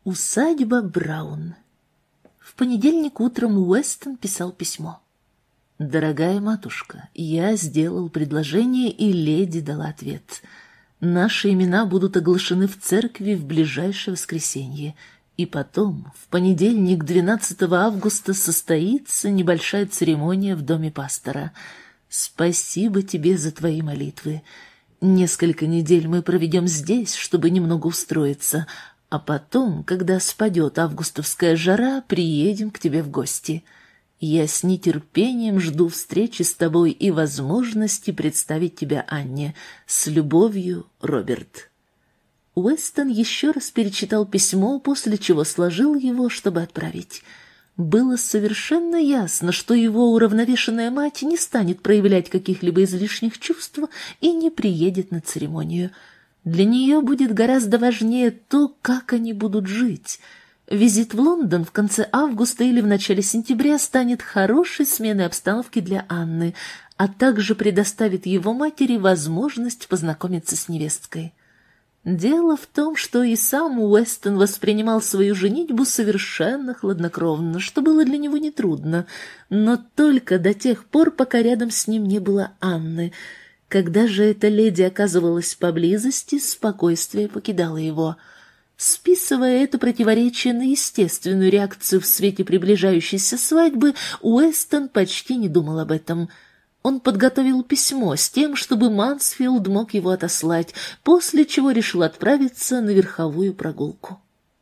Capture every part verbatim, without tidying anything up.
Усадьба Браун. В понедельник утром Уэстон писал письмо. «Дорогая матушка, я сделал предложение, и леди дала ответ. Наши имена будут оглашены в церкви в ближайшее воскресенье, и потом, в понедельник, двенадцатого августа, состоится небольшая церемония в доме пастора. Спасибо тебе за твои молитвы. Несколько недель мы проведем здесь, чтобы немного устроиться, а потом, когда спадет августовская жара, приедем к тебе в гости. Я с нетерпением жду встречи с тобой и возможности представить тебя Анне. С любовью, Роберт». Уэстон еще раз перечитал письмо, после чего сложил его, чтобы отправить. Было совершенно ясно, что его уравновешенная мать не станет проявлять каких-либо излишних чувств и не приедет на церемонию. Для нее будет гораздо важнее то, как они будут жить. Визит в Лондон в конце августа или в начале сентября станет хорошей сменой обстановки для Анны, а также предоставит его матери возможность познакомиться с невесткой. Дело в том, что и сам Уэстон воспринимал свою женитьбу совершенно хладнокровно, что было для него нетрудно, но только до тех пор, пока рядом с ним не было Анны. Когда же эта леди оказывалась поблизости, спокойствие покидало его. Списывая это противоречие на естественную реакцию в свете приближающейся свадьбы, Уэстон почти не думал об этом. Он подготовил письмо с тем, чтобы Мансфилд мог его отослать, после чего решил отправиться на верховую прогулку.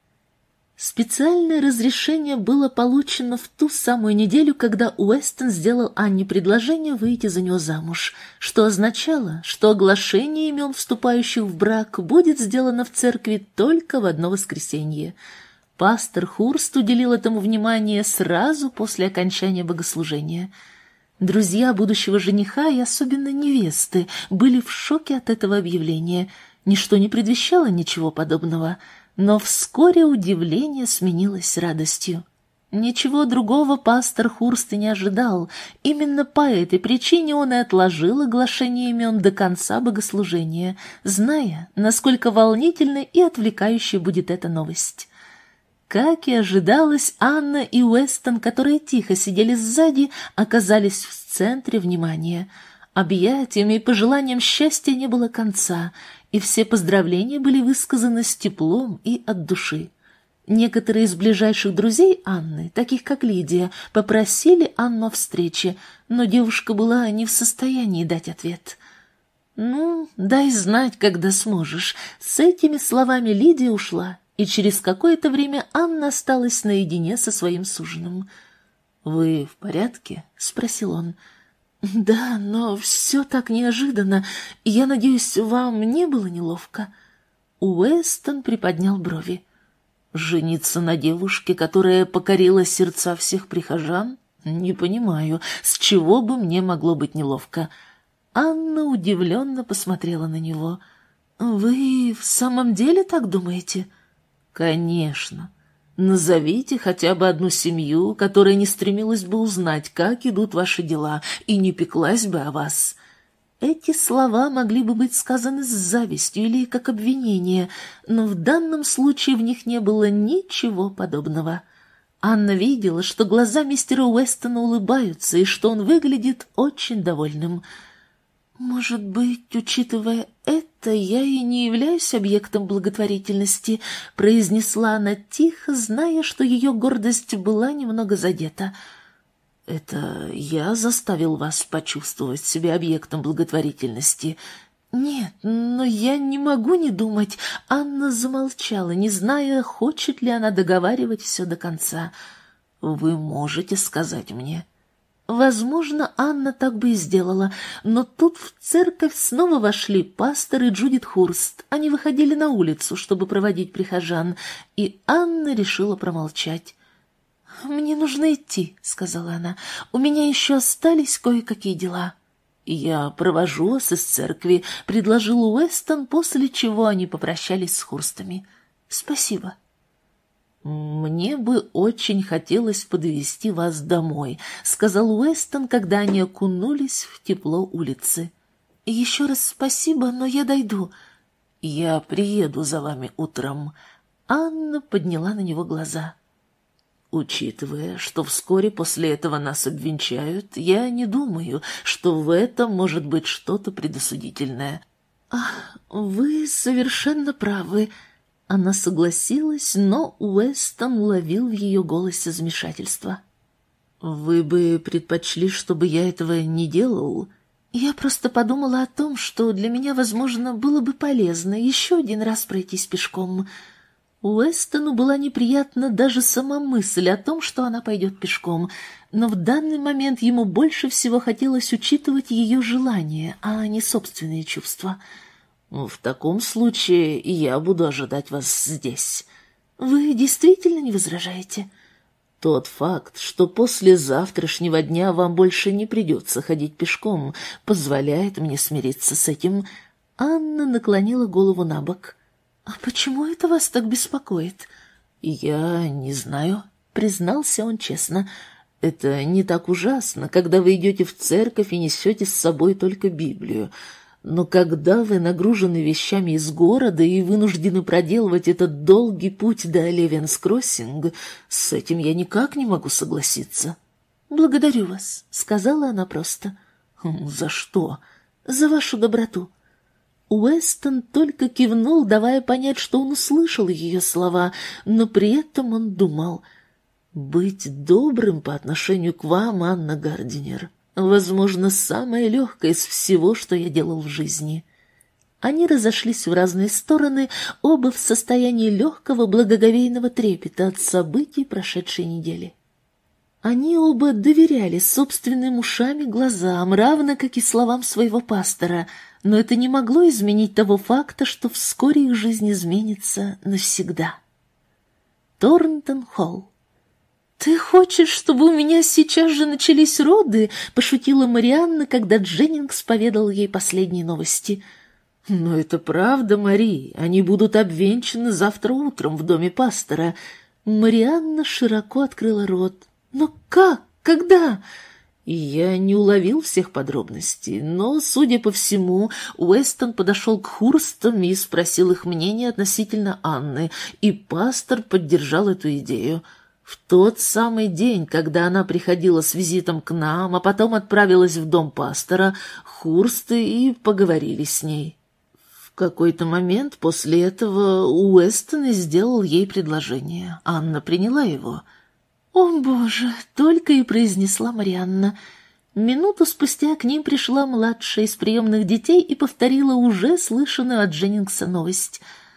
Специальное разрешение было получено в ту самую неделю, когда Уэстон сделал Анне предложение выйти за него замуж, что означало, что оглашение имен вступающих в брак будет сделано в церкви только в одно воскресенье. Пастор Хурст уделил этому внимание сразу после окончания богослужения. Друзья будущего жениха и особенно невесты были в шоке от этого объявления. Ничто не предвещало ничего подобного. Но вскоре удивление сменилось радостью. Ничего другого пастор Хурст и не ожидал. Именно по этой причине он и отложил оглашение имен до конца богослужения, зная, насколько волнительной и отвлекающей будет эта новость. Как и ожидалось, Анна и Уэстон, которые тихо сидели сзади, оказались в центре внимания. Объятиям и пожеланиям счастья не было конца, и все поздравления были высказаны с теплом и от души. Некоторые из ближайших друзей Анны, таких как Лидия, попросили Анну о встрече, но девушка была не в состоянии дать ответ. «Ну, дай знать, когда сможешь». С этими словами Лидия ушла, и через какое-то время Анна осталась наедине со своим суженым. «Вы в порядке?» — спросил он. «Да, но все так неожиданно. Я надеюсь, вам не было неловко?» Уэстон приподнял брови. «Жениться на девушке, которая покорила сердца всех прихожан? Не понимаю, с чего бы мне могло быть неловко?» Анна удивленно посмотрела на него. «Вы в самом деле так думаете?» «Конечно. Назовите хотя бы одну семью, которая не стремилась бы узнать, как идут ваши дела, и не пеклась бы о вас». Эти слова могли бы быть сказаны с завистью или как обвинение, но в данном случае в них не было ничего подобного. Анна видела, что глаза мистера Уэстона улыбаются и что он выглядит очень довольным. «Может быть, учитывая это, я и не являюсь объектом благотворительности», — произнесла она тихо, зная, что ее гордость была немного задета. «Это я заставил вас почувствовать себя объектом благотворительности?» «Нет, но я не могу не думать». Анна замолчала, не зная, хочет ли она договаривать все до конца. «Вы можете сказать мне?» Возможно, Анна так бы и сделала, но тут в церковь снова вошли пастор и Джудит Хурст. Они выходили на улицу, чтобы проводить прихожан, и Анна решила промолчать. «Мне нужно идти», — сказала она. «У меня еще остались кое-какие дела». «Я провожу вас из церкви», — предложил Уэстон, после чего они попрощались с Хурстами. «Спасибо». «Мне бы очень хотелось подвезти вас домой», — сказал Уэстон, когда они окунулись в тепло улицы. «Еще раз спасибо, но я дойду». «Я приеду за вами утром». Анна подняла на него глаза. «Учитывая, что вскоре после этого нас обвенчают, я не думаю, что в этом может быть что-то предосудительное». «Ах, вы совершенно правы». Она согласилась, но Уэстон уловил в ее голосе замешательство. «Вы бы предпочли, чтобы я этого не делал?» «Я просто подумала о том, что для меня, возможно, было бы полезно еще один раз пройтись пешком». Уэстону была неприятна даже сама мысль о том, что она пойдет пешком, но в данный момент ему больше всего хотелось учитывать ее желания, а не собственные чувства. «В таком случае я буду ожидать вас здесь». «Вы действительно не возражаете?» «Тот факт, что после завтрашнего дня вам больше не придется ходить пешком, позволяет мне смириться с этим». Анна наклонила голову на бок. «А почему это вас так беспокоит?» «Я не знаю», — признался он честно. «Это не так ужасно, когда вы идете в церковь и несете с собой только Библию. Но когда вы нагружены вещами из города и вынуждены проделывать этот долгий путь до Левенс-Кроссинг, с этим я никак не могу согласиться». «Благодарю вас», — сказала она просто. «За что?» «За вашу доброту». Уэстон только кивнул, давая понять, что он услышал ее слова, но при этом он думал: «Быть добрым по отношению к вам, Анна Гардинер, возможно, самое легкое из всего, что я делал в жизни». Они разошлись в разные стороны, оба в состоянии легкого благоговейного трепета от событий прошедшей недели. Они оба доверяли собственным ушам и глазам, равно как и словам своего пастора, но это не могло изменить того факта, что вскоре их жизнь изменится навсегда. Торнтон-Холл. «Ты хочешь, чтобы у меня сейчас же начались роды?» — пошутила Марианна, когда Дженнингс поведал ей последние новости. «Но это правда, Мари, они будут обвенчаны завтра утром в доме пастора». Марианна широко открыла рот. «Но как? Когда?» Я не уловил всех подробностей, но, судя по всему, Уэстон подошел к Хурстам и спросил их мнение относительно Анны, и пастор поддержал эту идею. В тот самый день, когда она приходила с визитом к нам, а потом отправилась в дом пастора, Хурсты и поговорили с ней. В какой-то момент после этого Уэстон и сделал ей предложение. Анна приняла его. «О, Боже!» — только и произнесла Марианна. Минуту спустя к ним пришла младшая из приемных детей и повторила уже слышанную от Дженнингса новость.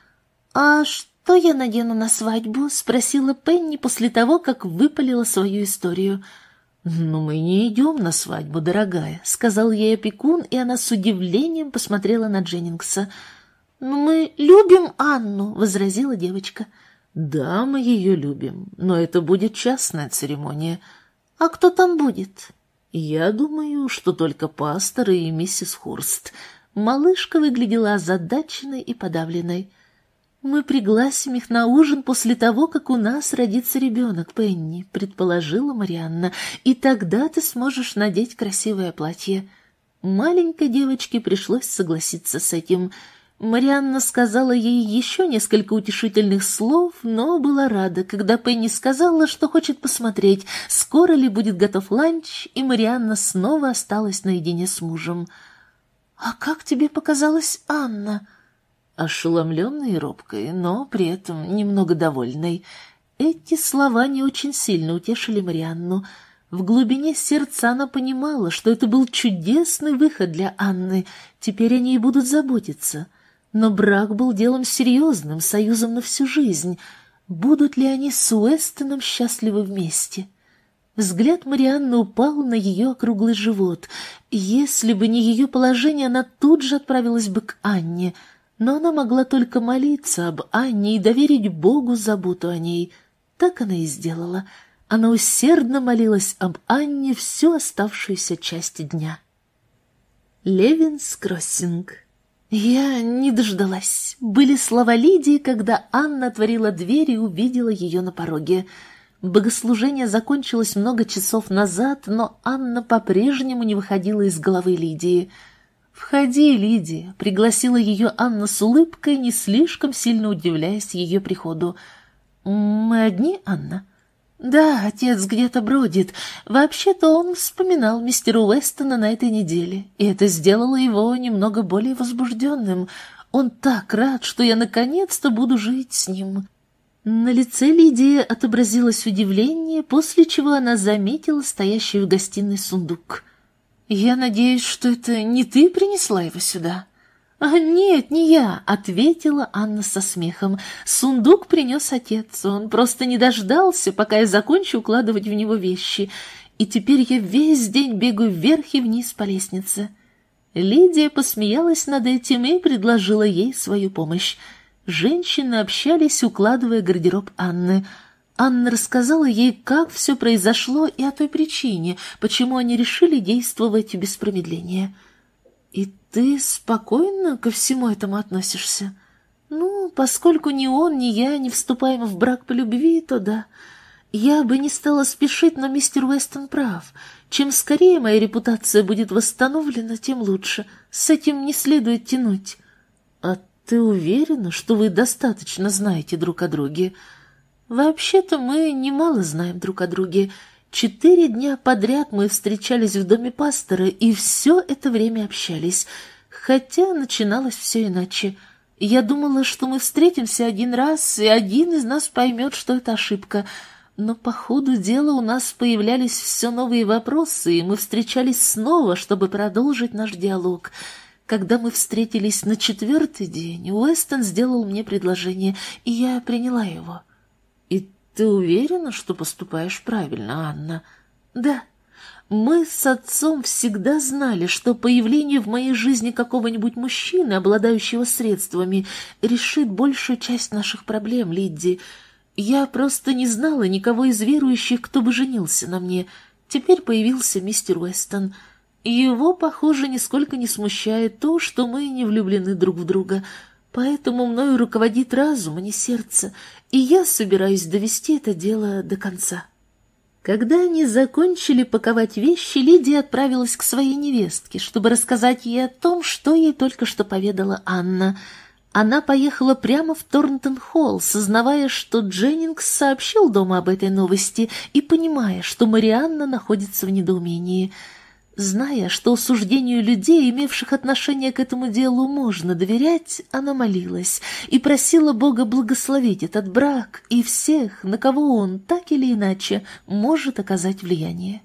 «А что я надену на свадьбу?» — спросила Пенни после того, как выпалила свою историю. «Ну, мы не идем на свадьбу, дорогая», — сказал ей опекун, и она с удивлением посмотрела на Дженнингса. «Но мы любим Анну», — возразила девочка. «Да, мы ее любим, но это будет частная церемония». «А кто там будет?» «Я думаю, что только пастор и миссис Хурст». Малышка выглядела озадаченной и подавленной. «Мы пригласим их на ужин после того, как у нас родится ребенок, Пенни», — предположила Марианна, «и тогда ты сможешь надеть красивое платье». Маленькой девочке пришлось согласиться с этим. Марианна сказала ей еще несколько утешительных слов, но была рада, когда Пенни сказала, что хочет посмотреть, скоро ли будет готов ланч, и Марианна снова осталась наедине с мужем. «А как тебе показалась Анна?» Ошеломленной и робкой, но при этом немного довольной. Эти слова не очень сильно утешили Марианну. В глубине сердца она понимала, что это был чудесный выход для Анны, теперь о ней будут заботиться. Но брак был делом серьезным, союзом на всю жизнь. Будут ли они с Уэстоном счастливы вместе? Взгляд Марианны упал на ее округлый живот. Если бы не ее положение, она тут же отправилась бы к Анне. Но она могла только молиться об Анне и доверить Богу заботу о ней. Так она и сделала. Она усердно молилась об Анне всю оставшуюся часть дня. Левенс-Кроссинг. «Я не дождалась», — были слова Лидии, когда Анна отворила дверь и увидела ее на пороге. Богослужение закончилось много часов назад, но Анна по-прежнему не выходила из головы Лидии. «Входи, Лидия», — пригласила ее Анна с улыбкой, не слишком сильно удивляясь ее приходу. «Мы одни, Анна?» «Да, отец где-то бродит. Вообще-то он вспоминал мистера Уэстона на этой неделе, и это сделало его немного более возбужденным. Он так рад, что я наконец-то буду жить с ним». На лице Лидии отобразилось удивление, после чего она заметила стоящий в гостиной сундук. «Я надеюсь, что это не ты принесла его сюда?» «А нет, не я», — ответила Анна со смехом. «Сундук принес отец, он просто не дождался, пока я закончу укладывать в него вещи, и теперь я весь день бегаю вверх и вниз по лестнице». Лидия посмеялась над этим и предложила ей свою помощь. Женщины общались, укладывая гардероб Анны. Анна рассказала ей, как все произошло и о той причине, почему они решили действовать без промедления. «И ты спокойно ко всему этому относишься?» «Ну, поскольку ни он, ни я не вступаем в брак по любви, то да. Я бы не стала спешить, но мистер Уэстон прав. Чем скорее моя репутация будет восстановлена, тем лучше. С этим не следует тянуть». «А ты уверена, что вы достаточно знаете друг о друге?» «Вообще-то мы немало знаем друг о друге. Четыре дня подряд мы встречались в доме пастора и все это время общались, хотя начиналось все иначе. Я думала, что мы встретимся один раз, и один из нас поймет, что это ошибка, но по ходу дела у нас появлялись все новые вопросы, и мы встречались снова, чтобы продолжить наш диалог. Когда мы встретились на четвертый день, Уэстон сделал мне предложение, и я приняла его». «И ты уверена, что поступаешь правильно, Анна?» «Да. Мы с отцом всегда знали, что появление в моей жизни какого-нибудь мужчины, обладающего средствами, решит большую часть наших проблем, Лидди. Я просто не знала никого из верующих, кто бы женился на мне. Теперь появился мистер Уэстон. Его, похоже, нисколько не смущает то, что мы не влюблены друг в друга». Поэтому мною руководит разум, а не сердце, и я собираюсь довести это дело до конца». Когда они закончили паковать вещи, Лидия отправилась к своей невестке, чтобы рассказать ей о том, что ей только что поведала Анна. Она поехала прямо в Торнтон-Холл, сознавая, что Дженнингс сообщил дома об этой новости и понимая, что Марианна находится в недоумении. Зная, что суждению людей, имевших отношение к этому делу, можно доверять, она молилась и просила Бога благословить этот брак и всех, на кого он, так или иначе, может оказать влияние.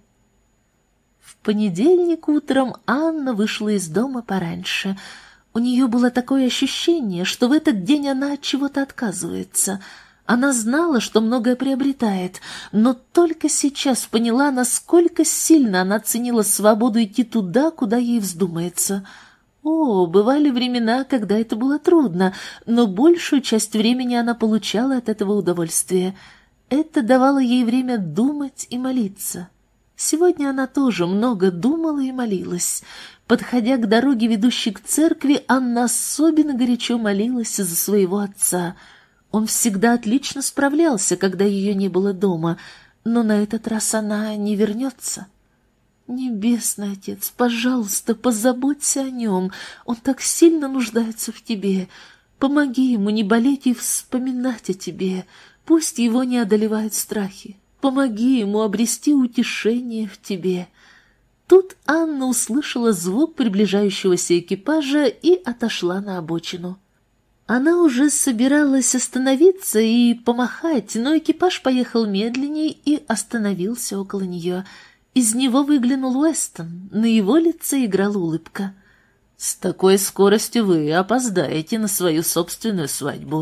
В понедельник утром Анна вышла из дома пораньше. У нее было такое ощущение, что в этот день она от чего-то отказывается. Она знала, что многое приобретает, но только сейчас поняла, насколько сильно она ценила свободу идти туда, куда ей вздумается. О, бывали времена, когда это было трудно, но большую часть времени она получала от этого удовольствие. Это давало ей время думать и молиться. Сегодня она тоже много думала и молилась. Подходя к дороге, ведущей к церкви, Анна особенно горячо молилась за своего отца. Он всегда отлично справлялся, когда ее не было дома, но на этот раз она не вернется. «Небесный Отец, пожалуйста, позаботься о нем, он так сильно нуждается в тебе. Помоги ему не болеть и вспоминать о тебе, пусть его не одолевают страхи. Помоги ему обрести утешение в тебе». Тут Анна услышала звук приближающегося экипажа и отошла на обочину. Она уже собиралась остановиться и помахать, но экипаж поехал медленнее и остановился около нее. Из него выглянул Уэстон, на его лице играла улыбка. «С такой скоростью вы опоздаете на свою собственную свадьбу».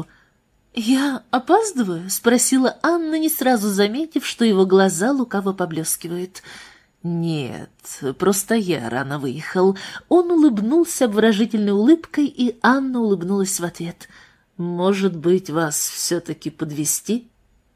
«Я опаздываю?» — спросила Анна, не сразу заметив, что его глаза лукаво поблескивают. «Нет, просто я рано выехал». Он улыбнулся обворожительной улыбкой, и Анна улыбнулась в ответ. «Может быть, вас все-таки подвезти?»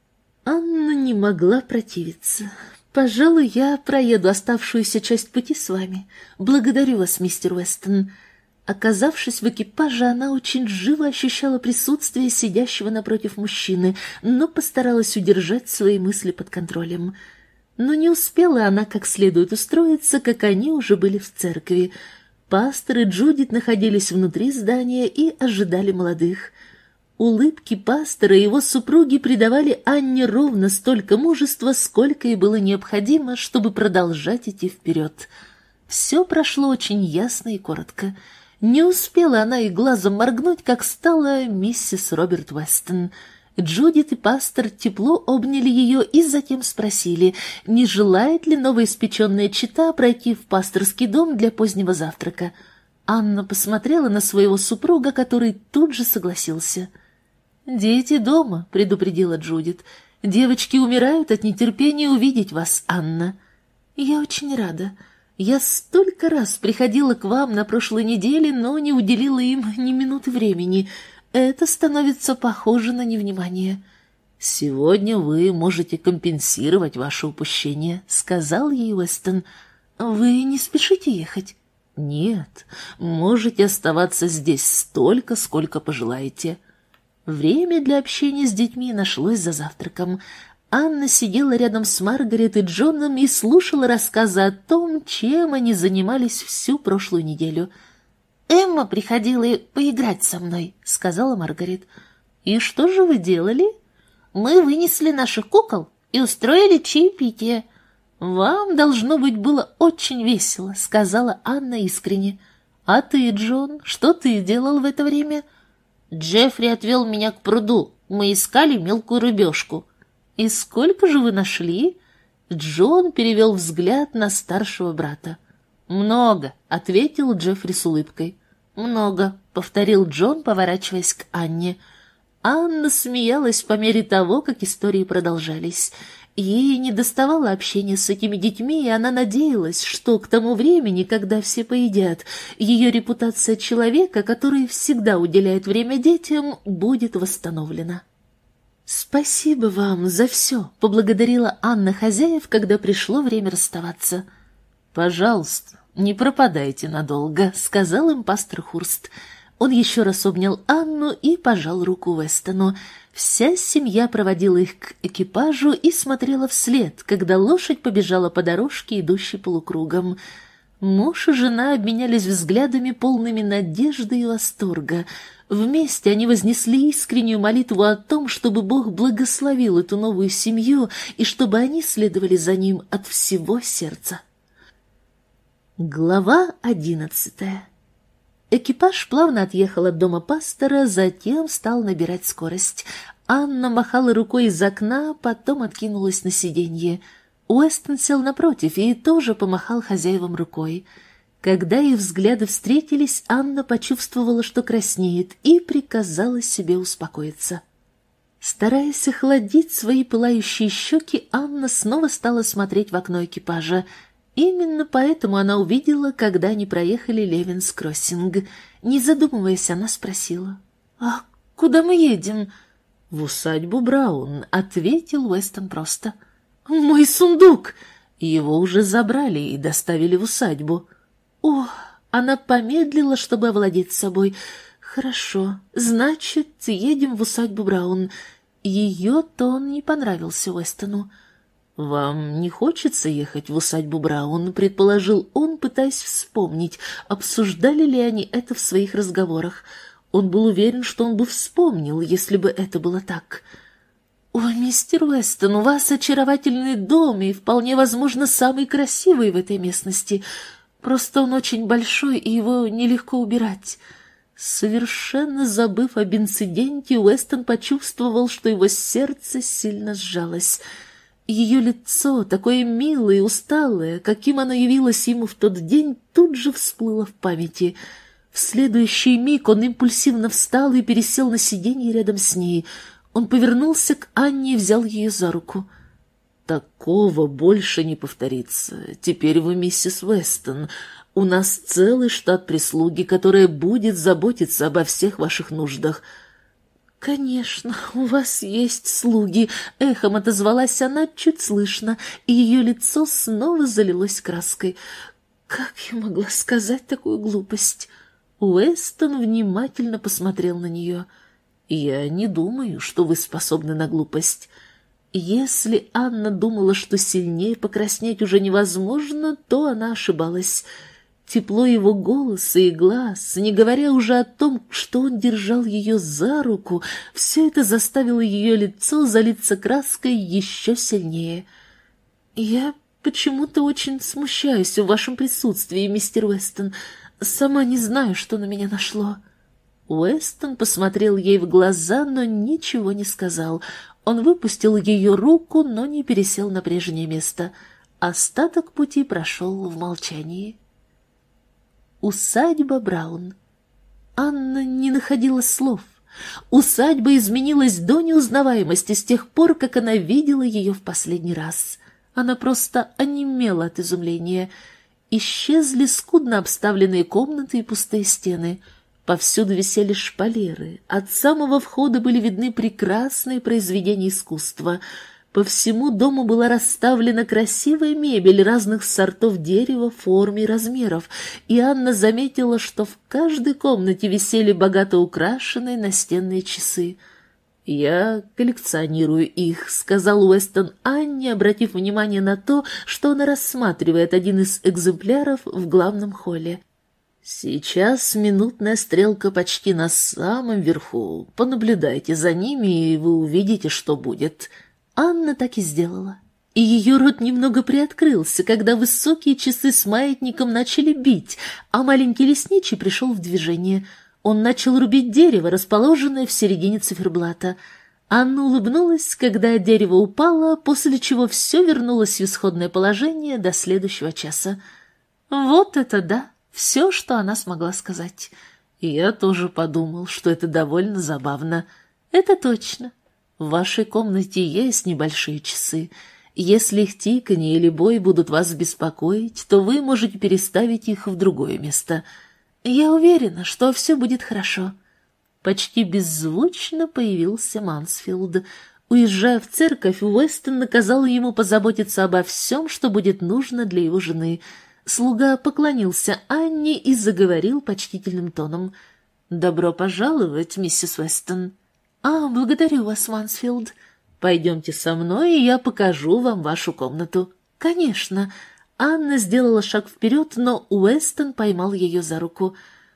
Анна не могла противиться. «Пожалуй, я проеду оставшуюся часть пути с вами. Благодарю вас, мистер Уэстон». Оказавшись в экипаже, она очень живо ощущала присутствие сидящего напротив мужчины, но постаралась удержать свои мысли под контролем. Но не успела она как следует устроиться, как они уже были в церкви. Пастор и Джудит находились внутри здания и ожидали молодых. Улыбки пастора и его супруги придавали Анне ровно столько мужества, сколько и было необходимо, чтобы продолжать идти вперед. Все прошло очень ясно и коротко. Не успела она и глазом моргнуть, как стала миссис Роберт Уэстон. Джудит и пастор тепло обняли ее и затем спросили, не желает ли новоиспеченная чета пройти в пасторский дом для позднего завтрака. Анна посмотрела на своего супруга, который тут же согласился. «Дети дома», — предупредила Джудит. «Девочки умирают от нетерпения увидеть вас, Анна». «Я очень рада. Я столько раз приходила к вам на прошлой неделе, но не уделила им ни минуты времени. Это становится похоже на невнимание». «Сегодня вы можете компенсировать ваше упущение», — сказал ей Уэстон. «Вы не спешите ехать?» «Нет, можете оставаться здесь столько, сколько пожелаете». Время для общения с детьми нашлось за завтраком. Анна сидела рядом с Маргарет и Джоном и слушала рассказы о том, чем они занимались всю прошлую неделю. «Эмма приходила поиграть со мной», — сказала Маргарет. «И что же вы делали?» «Мы вынесли наших кукол и устроили чаепитие». «Вам, должно быть, было очень весело», — сказала Анна искренне. «А ты, Джон, что ты делал в это время?» «Джеффри отвел меня к пруду. Мы искали мелкую рыбешку». «И сколько же вы нашли?» Джон перевел взгляд на старшего брата. «Много», — ответил Джеффри с улыбкой. «Много», — повторил Джон, поворачиваясь к Анне. Анна смеялась по мере того, как истории продолжались. Ей недоставало общения с этими детьми, и она надеялась, что к тому времени, когда все поедят, ее репутация человека, который всегда уделяет время детям, будет восстановлена. «Спасибо вам за все», — поблагодарила Анна хозяев, когда пришло время расставаться. «Пожалуйста, не пропадайте надолго», — сказал им пастор Хурст. Он еще раз обнял Анну и пожал руку Уэстону. Вся семья проводила их к экипажу и смотрела вслед, когда лошадь побежала по дорожке, идущей полукругом. Муж и жена обменялись взглядами, полными надежды и восторга. Вместе они вознесли искреннюю молитву о том, чтобы Бог благословил эту новую семью и чтобы они следовали за ним от всего сердца. Глава одиннадцатая. Экипаж плавно отъехал от дома пастора, затем стал набирать скорость. Анна махала рукой из окна, потом откинулась на сиденье. Уэстон сел напротив и тоже помахал хозяевам рукой. Когда их взгляды встретились, Анна почувствовала, что краснеет, и приказала себе успокоиться. Стараясь охладить свои пылающие щеки, Анна снова стала смотреть в окно экипажа. Именно поэтому она увидела, когда они проехали Левинс-Кроссинг. Не задумываясь, она спросила: «А куда мы едем?» «В усадьбу Браун», — ответил Уэстон просто. «Мой сундук!» Его уже забрали и доставили в усадьбу. «О!» — она помедлила, чтобы овладеть собой. «Хорошо, значит, едем в усадьбу Браун». Ее тон не понравился Уэстону. «Вам не хочется ехать в усадьбу Браун?» — предположил он, пытаясь вспомнить, обсуждали ли они это в своих разговорах. Он был уверен, что он бы вспомнил, если бы это было так. «О, мистер Уэстон, у вас очаровательный дом и, вполне возможно, самый красивый в этой местности. Просто он очень большой, и его нелегко убирать». Совершенно забыв об инциденте, Уэстон почувствовал, что его сердце сильно сжалось. Ее лицо, такое милое и усталое, каким оно явилось ему в тот день, тут же всплыло в памяти. В следующий миг он импульсивно встал и пересел на сиденье рядом с ней. Он повернулся к Анне и взял ее за руку. «Такого больше не повторится. Теперь вы миссис Уэстон. У нас целый штат прислуги, которая будет заботиться обо всех ваших нуждах». «Конечно, у вас есть слуги», — эхом отозвалась она чуть слышно, и ее лицо снова залилось краской. «Как я могла сказать такую глупость?» Уэстон внимательно посмотрел на нее. «Я не думаю, что вы способны на глупость». Если Анна думала, что сильнее покраснеть уже невозможно, то она ошибалась. Тепло его голоса и глаз, не говоря уже о том, что он держал ее за руку, все это заставило ее лицо залиться краской еще сильнее. «Я почему-то очень смущаюсь в вашем присутствии, мистер Уэстон. Сама не знаю, что на меня нашло». Уэстон посмотрел ей в глаза, но ничего не сказал. Он выпустил ее руку, но не пересел на прежнее место. Остаток пути прошел в молчании. Усадьба Браун. Анна не находила слов. Усадьба изменилась до неузнаваемости с тех пор, как она видела ее в последний раз. Она просто онемела от изумления. Исчезли скудно обставленные комнаты и пустые стены. Повсюду висели шпалеры. От самого входа были видны прекрасные произведения искусства. По всему дому была расставлена красивая мебель разных сортов дерева, форм и размеров, и Анна заметила, что в каждой комнате висели богато украшенные настенные часы. «Я коллекционирую их», — сказал Уэстон Анне, обратив внимание на то, что она рассматривает один из экземпляров в главном холле. «Сейчас минутная стрелка почти на самом верху. Понаблюдайте за ними, и вы увидите, что будет». Анна так и сделала. И ее рот немного приоткрылся, когда высокие часы с маятником начали бить, а маленький лесничий пришел в движение. Он начал рубить дерево, расположенное в середине циферблата. Анна улыбнулась, когда дерево упало, после чего все вернулось в исходное положение до следующего часа. Вот это да, все, что она смогла сказать. И я тоже подумал, что это довольно забавно. Это точно. В вашей комнате есть небольшие часы. Если их тиканье или бой будут вас беспокоить, то вы можете переставить их в другое место. Я уверена, что все будет хорошо». Почти беззвучно появился Мансфилд. Уезжая в церковь, Уэстон наказал ему позаботиться обо всем, что будет нужно для его жены. Слуга поклонился Анне и заговорил почтительным тоном. «Добро пожаловать, миссис Уэстон». «А, благодарю вас, Мансфилд. Пойдемте со мной, и я покажу вам вашу комнату». «Конечно». Анна сделала шаг вперед, но Уэстон поймал ее за руку.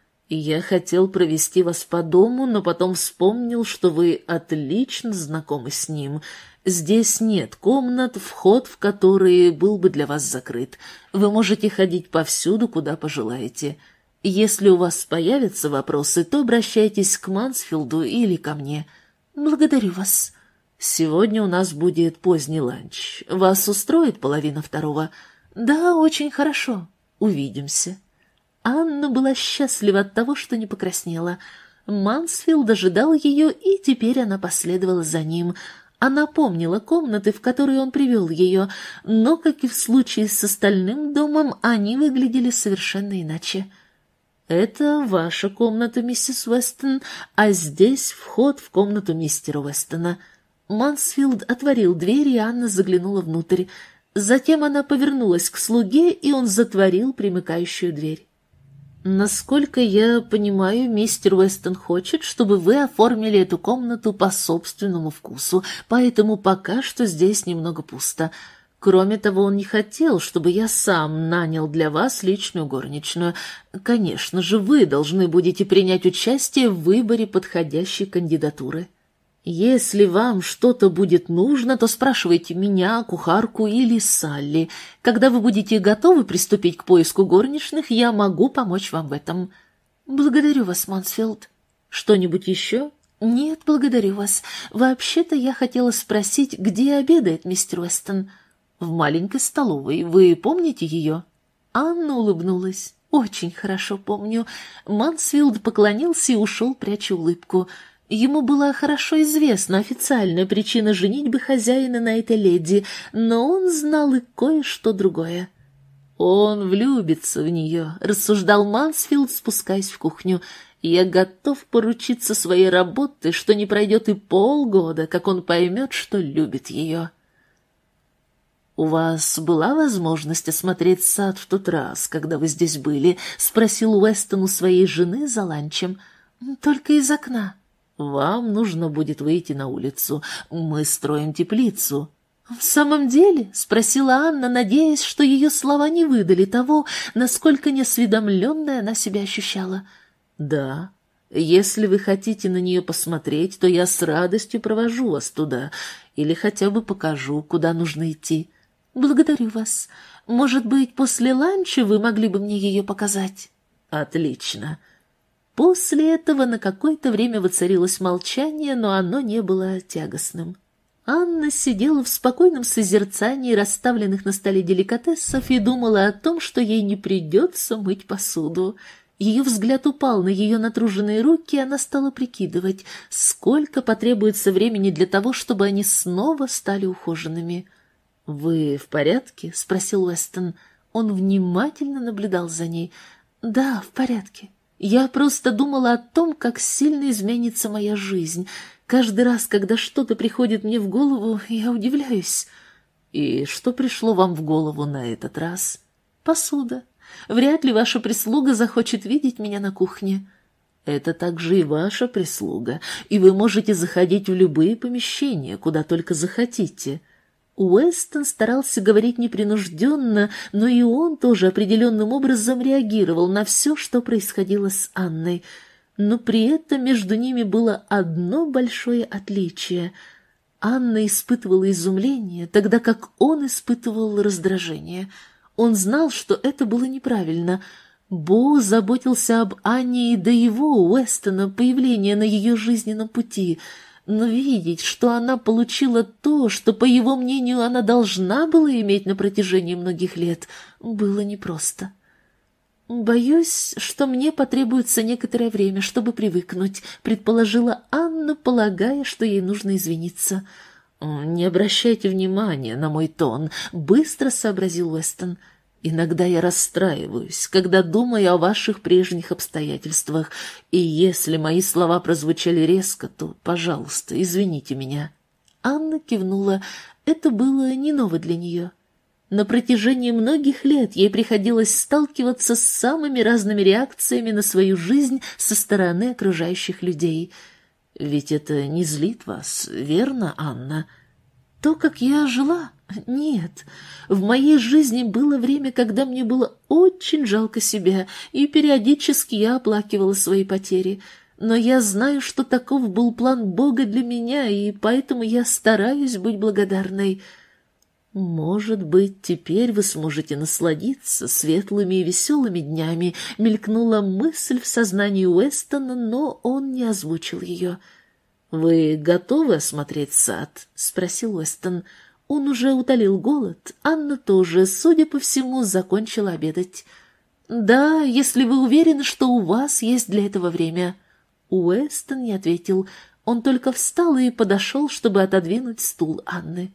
«Я хотел провести вас по дому, но потом вспомнил, что вы отлично знакомы с ним. Здесь нет комнат, вход в которые был бы для вас закрыт. Вы можете ходить повсюду, куда пожелаете. Если у вас появятся вопросы, то обращайтесь к Мансфилду или ко мне. Благодарю вас. Сегодня у нас будет поздний ланч. Вас устроит половина второго? Да, очень хорошо. Увидимся». Анна была счастлива от того, что не покраснела. Мансфилд ожидал ее, и теперь она последовала за ним. Она помнила комнаты, в которые он привел ее, но, как и в случае с остальным домом, они выглядели совершенно иначе. «Это ваша комната, миссис Уэстон, а здесь вход в комнату мистера Уэстона». Мансфилд отворил дверь, и Анна заглянула внутрь. Затем она повернулась к слуге, и он затворил примыкающую дверь. «Насколько я понимаю, мистер Уэстон хочет, чтобы вы оформили эту комнату по собственному вкусу, поэтому пока что здесь немного пусто. Кроме того, он не хотел, чтобы я сам нанял для вас личную горничную. Конечно же, вы должны будете принять участие в выборе подходящей кандидатуры. Если вам что-то будет нужно, то спрашивайте меня, кухарку или Салли. Когда вы будете готовы приступить к поиску горничных, я могу помочь вам в этом». «Благодарю вас, Мансфилд». «Что-нибудь еще?» «Нет, благодарю вас. Вообще-то я хотела спросить, где обедает мистер Уэстон?» «В маленькой столовой. Вы помните ее?» Анна улыбнулась. «Очень хорошо помню». Мансфилд поклонился и ушел, пряча улыбку. Ему была хорошо известна официальная причина женитьбы хозяина на этой леди, но он знал и кое-что другое. «Он влюбится в нее», — рассуждал Мансфилд, спускаясь в кухню. «Я готов поручиться своей работой, что не пройдет и полгода, как он поймет, что любит ее». «У вас была возможность осмотреть сад в тот раз, когда вы здесь были?» — спросил Уэстон у своей жены за ланчем. «Только из окна». «Вам нужно будет выйти на улицу. Мы строим теплицу». «В самом деле?» — спросила Анна, надеясь, что ее слова не выдали того, насколько неосведомленная она себя ощущала. «Да. Если вы хотите на нее посмотреть, то я с радостью провожу вас туда или хотя бы покажу, куда нужно идти». «Благодарю вас. Может быть, после ланча вы могли бы мне ее показать?» «Отлично». После этого на какое-то время воцарилось молчание, но оно не было тягостным. Анна сидела в спокойном созерцании расставленных на столе деликатесов и думала о том, что ей не придется мыть посуду. Ее взгляд упал на ее натруженные руки, и она стала прикидывать, сколько потребуется времени для того, чтобы они снова стали ухоженными. «Вы в порядке?» — спросил Уэстон. Он внимательно наблюдал за ней. «Да, в порядке. Я просто думала о том, как сильно изменится моя жизнь. Каждый раз, когда что-то приходит мне в голову, я удивляюсь». «И что пришло вам в голову на этот раз?» «Посуда. Вряд ли ваша прислуга захочет видеть меня на кухне». «Это также и ваша прислуга, и вы можете заходить в любые помещения, куда только захотите». Уэстон старался говорить непринужденно, но и он тоже определенным образом реагировал на все, что происходило с Анной. Но при этом между ними было одно большое отличие. Анна испытывала изумление, тогда как он испытывал раздражение. Он знал, что это было неправильно. Бо заботился об Анне и до его, Уэстона, появления на ее жизненном пути — но видеть, что она получила то, что, по его мнению, она должна была иметь на протяжении многих лет, было непросто. «Боюсь, что мне потребуется некоторое время, чтобы привыкнуть», — предположила Анна, полагая, что ей нужно извиниться. «Не обращайте внимания на мой тон», — быстро сообразил Уэстон. «Иногда я расстраиваюсь, когда думаю о ваших прежних обстоятельствах, и если мои слова прозвучали резко, то, пожалуйста, извините меня». Анна кивнула. Это было не ново для нее. На протяжении многих лет ей приходилось сталкиваться с самыми разными реакциями на свою жизнь со стороны окружающих людей. «Ведь это не злит вас, верно, Анна?» «То, как я жила? Нет. В моей жизни было время, когда мне было очень жалко себя, и периодически я оплакивала свои потери. Но я знаю, что таков был план Бога для меня, и поэтому я стараюсь быть благодарной». «Может быть, теперь вы сможете насладиться светлыми и веселыми днями», — мелькнула мысль в сознании Уэстона, но он не озвучил ее. «Вы готовы осмотреть сад?» — спросил Уэстон. Он уже утолил голод. Анна тоже, судя по всему, закончила обедать. «Да, если вы уверены, что у вас есть для этого время». Уэстон не ответил. Он только встал и подошел, чтобы отодвинуть стул Анны.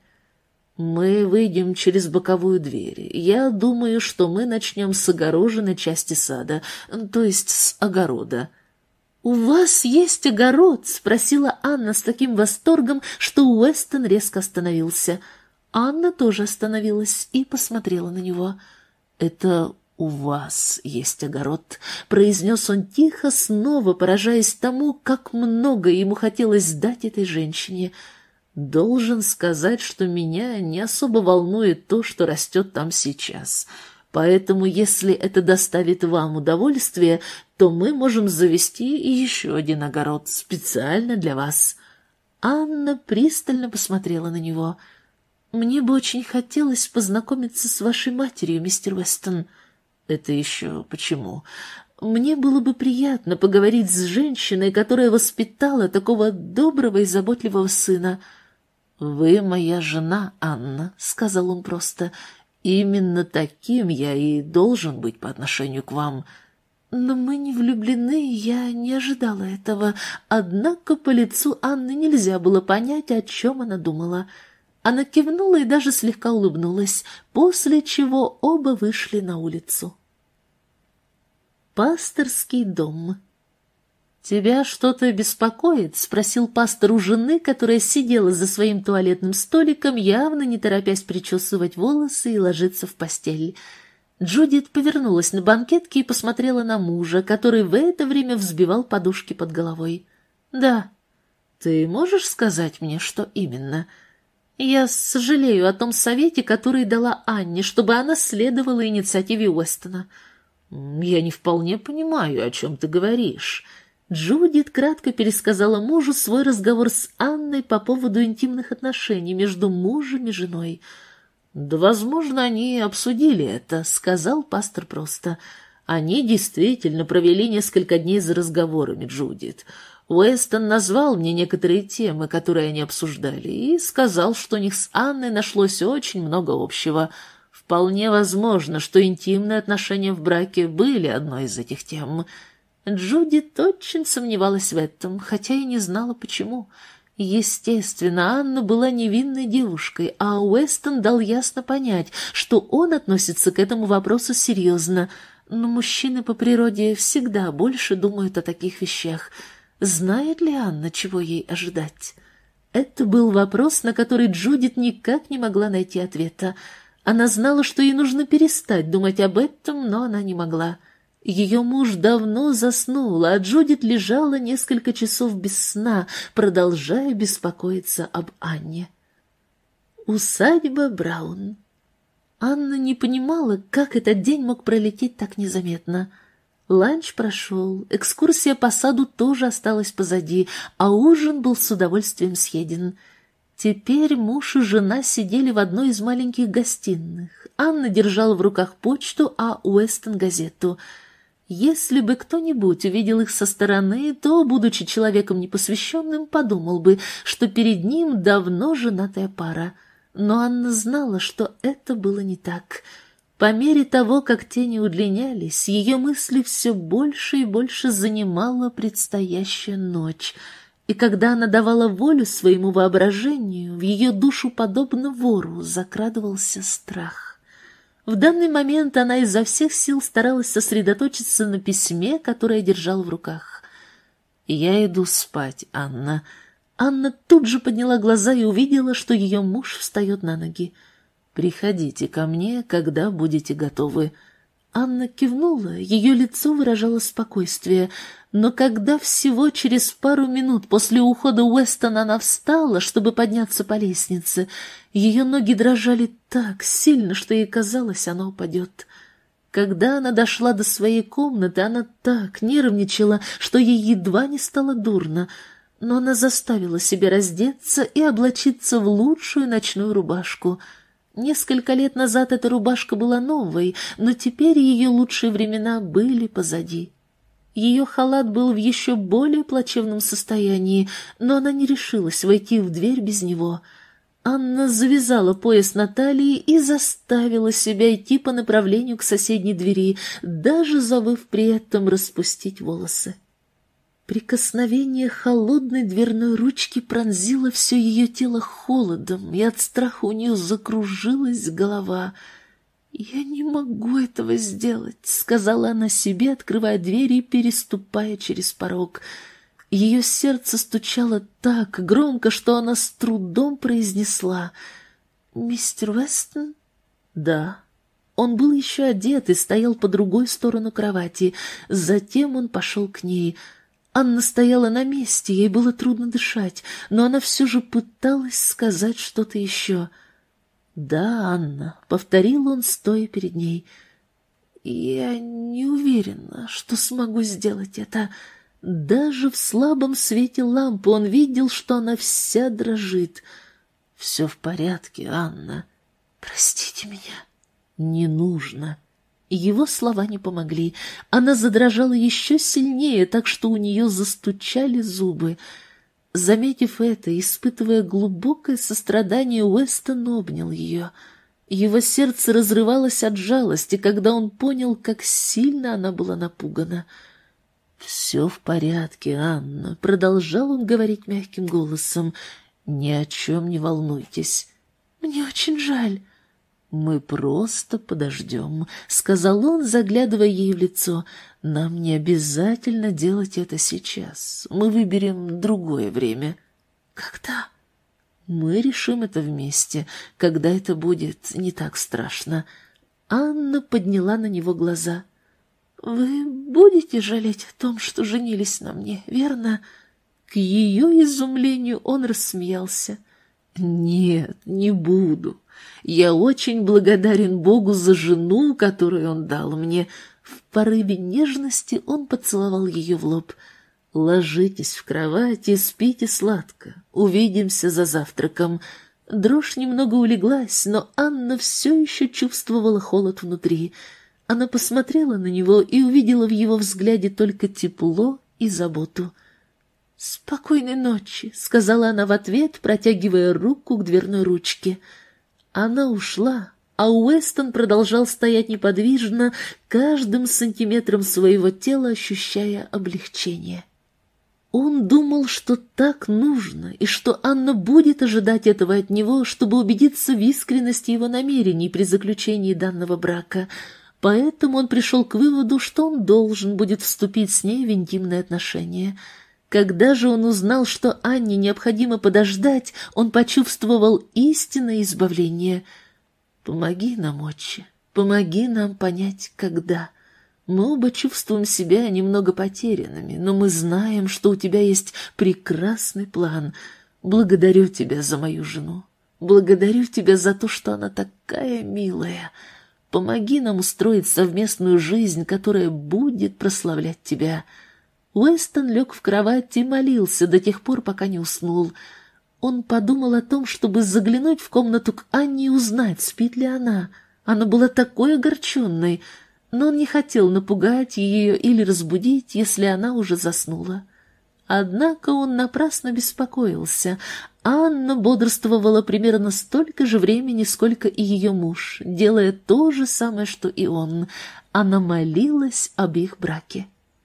«Мы выйдем через боковую дверь. Я думаю, что мы начнем с огороженной части сада, то есть с огорода». «У вас есть огород?» — спросила Анна с таким восторгом, что Уэстон резко остановился. Анна тоже остановилась и посмотрела на него. «Это у вас есть огород», — произнес он тихо, снова поражаясь тому, как много ему хотелось дать этой женщине. «Должен сказать, что меня не особо волнует то, что растет там сейчас». Поэтому, если это доставит вам удовольствие, то мы можем завести еще один огород специально для вас». Анна пристально посмотрела на него. «Мне бы очень хотелось познакомиться с вашей матерью, мистер Уэстон». «Это еще почему?» «Мне было бы приятно поговорить с женщиной, которая воспитала такого доброго и заботливого сына». «Вы моя жена, Анна», — сказал он просто. «Именно таким я и должен быть по отношению к вам». «Но мы не влюблены, я не ожидала этого». Однако по лицу Анны нельзя было понять, о чем она думала. Она кивнула и даже слегка улыбнулась, после чего оба вышли на улицу. Пасторский дом. «Тебя что-то беспокоит?» — спросил пастор у жены, которая сидела за своим туалетным столиком, явно не торопясь причесывать волосы и ложиться в постель. Джудит повернулась на банкетке и посмотрела на мужа, который в это время взбивал подушки под головой. «Да. Ты можешь сказать мне, что именно?» Я сожалею о том совете, который дала Анне, чтобы она следовала инициативе Уэстона». «Я не вполне понимаю, о чем ты говоришь». Джудит кратко пересказала мужу свой разговор с Анной по поводу интимных отношений между мужем и женой. «Да, возможно, они обсудили это», — сказал пастор просто. «Они действительно провели несколько дней за разговорами, Джудит. Уэстон назвал мне некоторые темы, которые они обсуждали, и сказал, что у них с Анной нашлось очень много общего. Вполне возможно, что интимные отношения в браке были одной из этих тем». Джудит очень сомневалась в этом, хотя и не знала, почему. Естественно, Анна была невинной девушкой, а Уэстон дал ясно понять, что он относится к этому вопросу серьезно. Но мужчины по природе всегда больше думают о таких вещах. Знает ли Анна, чего ей ожидать? Это был вопрос, на который Джудит никак не могла найти ответа. Она знала, что ей нужно перестать думать об этом, но она не могла. Ее муж давно заснул, а Джудит лежала несколько часов без сна, продолжая беспокоиться об Анне. Усадьба Браун. Анна не понимала, как этот день мог пролететь так незаметно. Ланч прошел, экскурсия по саду тоже осталась позади, а ужин был с удовольствием съеден. Теперь муж и жена сидели в одной из маленьких гостиных. Анна держала в руках почту, а Уэстон — газету. Если бы кто-нибудь увидел их со стороны, то, будучи человеком непосвященным, подумал бы, что перед ним давно женатая пара. Но Анна знала, что это было не так. По мере того, как тени удлинялись, ее мысли все больше и больше занимала предстоящая ночь. И когда она давала волю своему воображению, в ее душу, подобно вору, закрадывался страх. В данный момент она изо всех сил старалась сосредоточиться на письме, которое держала в руках. «Я иду спать, Анна». Анна тут же подняла глаза и увидела, что ее муж встает на ноги. «Приходите ко мне, когда будете готовы». Анна кивнула, ее лицо выражало спокойствие, но когда всего через пару минут после ухода Уэстона она встала, чтобы подняться по лестнице, ее ноги дрожали так сильно, что ей казалось, она упадет. Когда она дошла до своей комнаты, она так нервничала, что ей едва не стало дурно, но она заставила себя раздеться и облачиться в лучшую ночную рубашку. Несколько лет назад эта рубашка была новой, но теперь ее лучшие времена были позади. Ее халат был в еще более плачевном состоянии, но она не решилась войти в дверь без него. Анна завязала пояс на талии и заставила себя идти по направлению к соседней двери, даже забыв при этом распустить волосы. Прикосновение холодной дверной ручки пронзило все ее тело холодом, и от страха у нее закружилась голова. «Я не могу этого сделать», — сказала она себе, открывая дверь и переступая через порог. Ее сердце стучало так громко, что она с трудом произнесла: «Мистер Уэстон?» «Да». Он был еще одет и стоял по другой сторону кровати. Затем он пошел к ней. Анна стояла на месте, ей было трудно дышать, но она все же пыталась сказать что-то еще. «Да, Анна», — повторил он, стоя перед ней. «Я не уверена, что смогу сделать это». Даже в слабом свете лампы он видел, что она вся дрожит. «Все в порядке, Анна». «Простите меня». «Не нужно». Его слова не помогли. Она задрожала еще сильнее, так что у нее застучали зубы. Заметив это, испытывая глубокое сострадание, Уэстон обнял ее. Его сердце разрывалось от жалости, когда он понял, как сильно она была напугана. «Все в порядке, Анна», — продолжал он говорить мягким голосом. «Ни о чем не волнуйтесь». «Мне очень жаль». «Мы просто подождем», — сказал он, заглядывая ей в лицо. «Нам не обязательно делать это сейчас. Мы выберем другое время». «Когда?» «Мы решим это вместе, когда это будет не так страшно». Анна подняла на него глаза. «Вы будете жалеть о том, что женились на мне, верно?» К ее изумлению он рассмеялся. Нет, не буду. Я очень благодарен Богу за жену, которую он дал мне. В порыве нежности он поцеловал ее в лоб. Ложитесь в кровать и спите сладко. Увидимся за завтраком. Дрожь немного улеглась, но Анна все еще чувствовала холод внутри. Она посмотрела на него и увидела в его взгляде только тепло и заботу. «Спокойной ночи», — сказала она в ответ, протягивая руку к дверной ручке. Она ушла, а Уэстон продолжал стоять неподвижно, каждым сантиметром своего тела ощущая облегчение. Он думал, что так нужно, и что Анна будет ожидать этого от него, чтобы убедиться в искренности его намерений при заключении данного брака. Поэтому он пришел к выводу, что он должен будет вступить с ней в интимные отношения. Когда же он узнал, что Анне необходимо подождать, он почувствовал истинное избавление. «Помоги нам, Отче, помоги нам понять, когда». Мы оба чувствуем себя немного потерянными, но мы знаем, что у тебя есть прекрасный план. Благодарю тебя за мою жену. Благодарю тебя за то, что она такая милая. Помоги нам устроить совместную жизнь, которая будет прославлять тебя». Уэстон лег в кровать и молился до тех пор, пока не уснул. Он подумал о том, чтобы заглянуть в комнату к Анне и узнать, спит ли она. Она была такой огорченной, но он не хотел напугать ее или разбудить, если она уже заснула. Однако он напрасно беспокоился. Анна бодрствовала примерно столько же времени, сколько и ее муж, делая то же самое, что и он. Она молилась об их браке.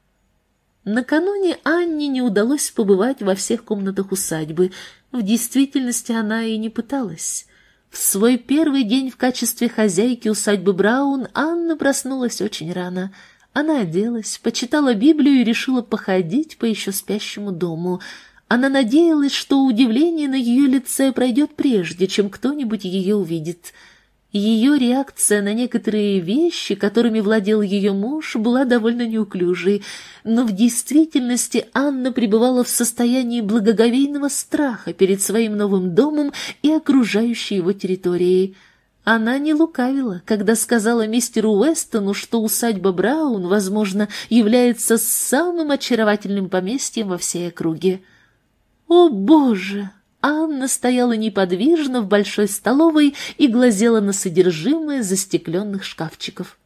Накануне Анне не удалось побывать во всех комнатах усадьбы. В действительности она и не пыталась. В свой первый день в качестве хозяйки усадьбы Браун Анна проснулась очень рано. Она оделась, почитала Библию и решила походить по еще спящему дому. Она надеялась, что удивление на ее лице пройдет прежде, чем кто-нибудь ее увидит. Ее реакция на некоторые вещи, которыми владел ее муж, была довольно неуклюжей, но в действительности Анна пребывала в состоянии благоговейного страха перед своим новым домом и окружающей его территорией. Она не лукавила, когда сказала мистеру Уэстону, что усадьба Браун, возможно, является самым очаровательным поместьем во всей округе. «О, Боже!» Анна стояла неподвижно в большой столовой и глазела на содержимое застекленных шкафчиков.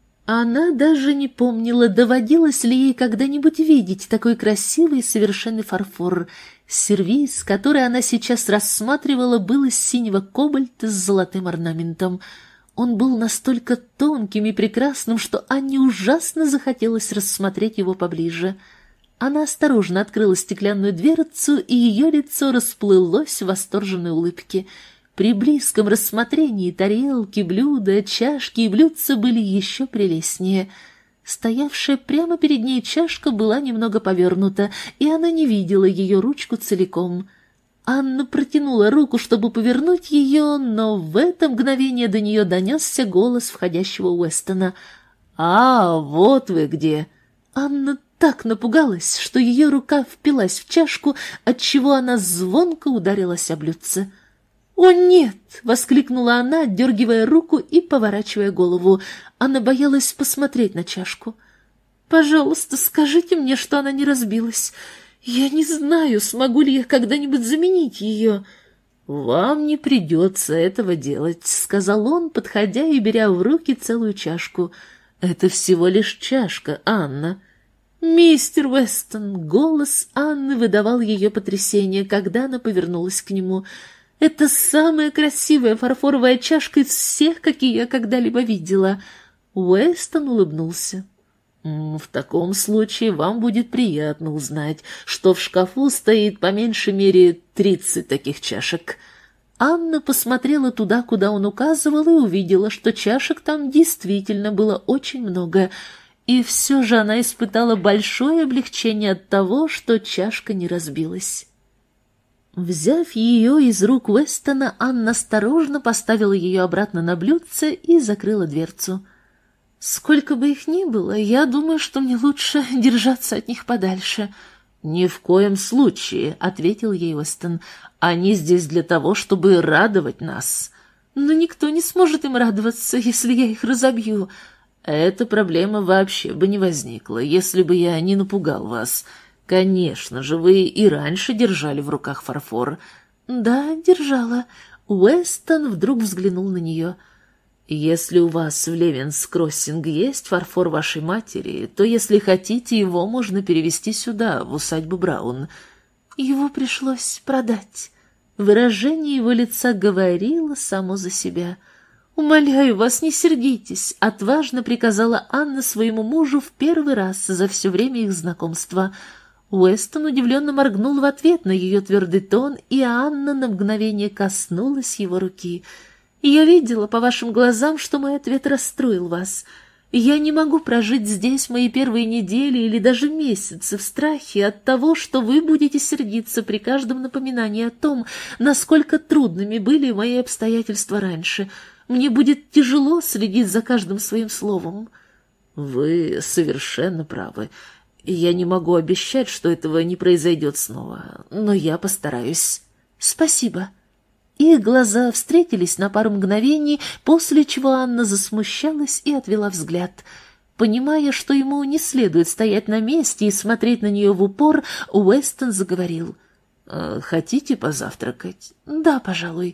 Она даже не помнила, доводилось ли ей когда-нибудь видеть такой красивый и совершенный фарфор. Сервиз, который она сейчас рассматривала, был из синего кобальта с золотым орнаментом. Он был настолько тонким и прекрасным, что Анне ужасно захотелось рассмотреть его поближе. Она осторожно открыла стеклянную дверцу, и ее лицо расплылось в восторженной улыбке. При близком рассмотрении тарелки, блюда, чашки и блюдца были еще прелестнее. Стоявшая прямо перед ней чашка была немного повернута, и она не видела ее ручку целиком. Анна протянула руку, чтобы повернуть ее, но в это мгновение до нее донесся голос входящего Уэстона. «А, вот вы где!» Анна так напугалась, что ее рука впилась в чашку, отчего она звонко ударилась о блюдце. «О, нет!» — воскликнула она, отдергивая руку и поворачивая голову. Она боялась посмотреть на чашку. «Пожалуйста, скажите мне, что она не разбилась. Я не знаю, смогу ли я когда-нибудь заменить ее». «Вам не придется этого делать», — сказал он, подходя и беря в руки целую чашку. «Это всего лишь чашка, Анна». «Мистер Уэстон!» — голос Анны выдавал ее потрясение, когда она повернулась к нему. «Это самая красивая фарфоровая чашка из всех, какие я когда-либо видела». Уэстон улыбнулся. «В таком случае вам будет приятно узнать, что в шкафу стоит по меньшей мере тридцать таких чашек». Анна посмотрела туда, куда он указывал, и увидела, что чашек там действительно было очень много. И все же она испытала большое облегчение от того, что чашка не разбилась. Взяв ее из рук Уэстона, Анна осторожно поставила ее обратно на блюдце и закрыла дверцу. «Сколько бы их ни было, я думаю, что мне лучше держаться от них подальше. «Ни в коем случае», — ответил ей Уэстон. «Они здесь для того, чтобы радовать нас». «Но никто не сможет им радоваться, если я их разобью». «Эта проблема вообще бы не возникла, если бы я не напугал вас. Конечно же, вы и раньше держали в руках фарфор». «Да, держала». Уэстон вдруг взглянул на нее. «Если у вас в Левенс-Кроссинг есть фарфор вашей матери, то, если хотите, его можно перевезти сюда, в усадьбу Браун». «Его пришлось продать». Выражение его лица говорило само за себя. «Умоляю вас, не сердитесь», — отважно приказала Анна своему мужу в первый раз за все время их знакомства. Уэстон удивленно моргнул в ответ на ее твердый тон, и Анна на мгновение коснулась его руки. «Я видела по вашим глазам, что мой ответ расстроил вас. Я не могу прожить здесь мои первые недели или даже месяцы в страхе от того, что вы будете сердиться при каждом напоминании о том, насколько трудными были мои обстоятельства раньше. Мне будет тяжело следить за каждым своим словом». «Вы совершенно правы. Я не могу обещать, что этого не произойдет снова, но я постараюсь». «Спасибо». Их глаза встретились на пару мгновений, после чего Анна засмущалась и отвела взгляд. Понимая, что ему не следует стоять на месте и смотреть на нее в упор, Уэстон заговорил. «Хотите позавтракать?» «Да, пожалуй».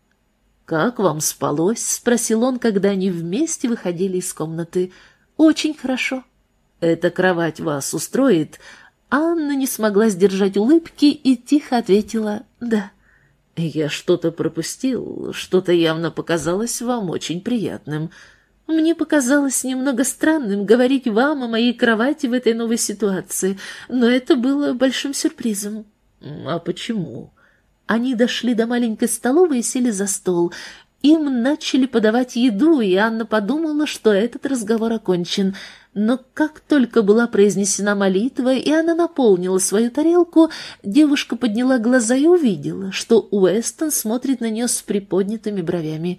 «Как вам спалось?» — спросил он, когда они вместе выходили из комнаты. «Очень хорошо». «Эта кровать вас устроит?» Анна не смогла сдержать улыбки и тихо ответила «да». «Я что-то пропустил, что-то явно показалось вам очень приятным. Мне показалось немного странным говорить вам о моей кровати в этой новой ситуации, но это было большим сюрпризом». «А почему?» Они дошли до маленькой столовой и сели за стол. Им начали подавать еду, и Анна подумала, что этот разговор окончен. Но как только была произнесена молитва, и она наполнила свою тарелку, девушка подняла глаза и увидела, что Уэстон смотрит на нее с приподнятыми бровями.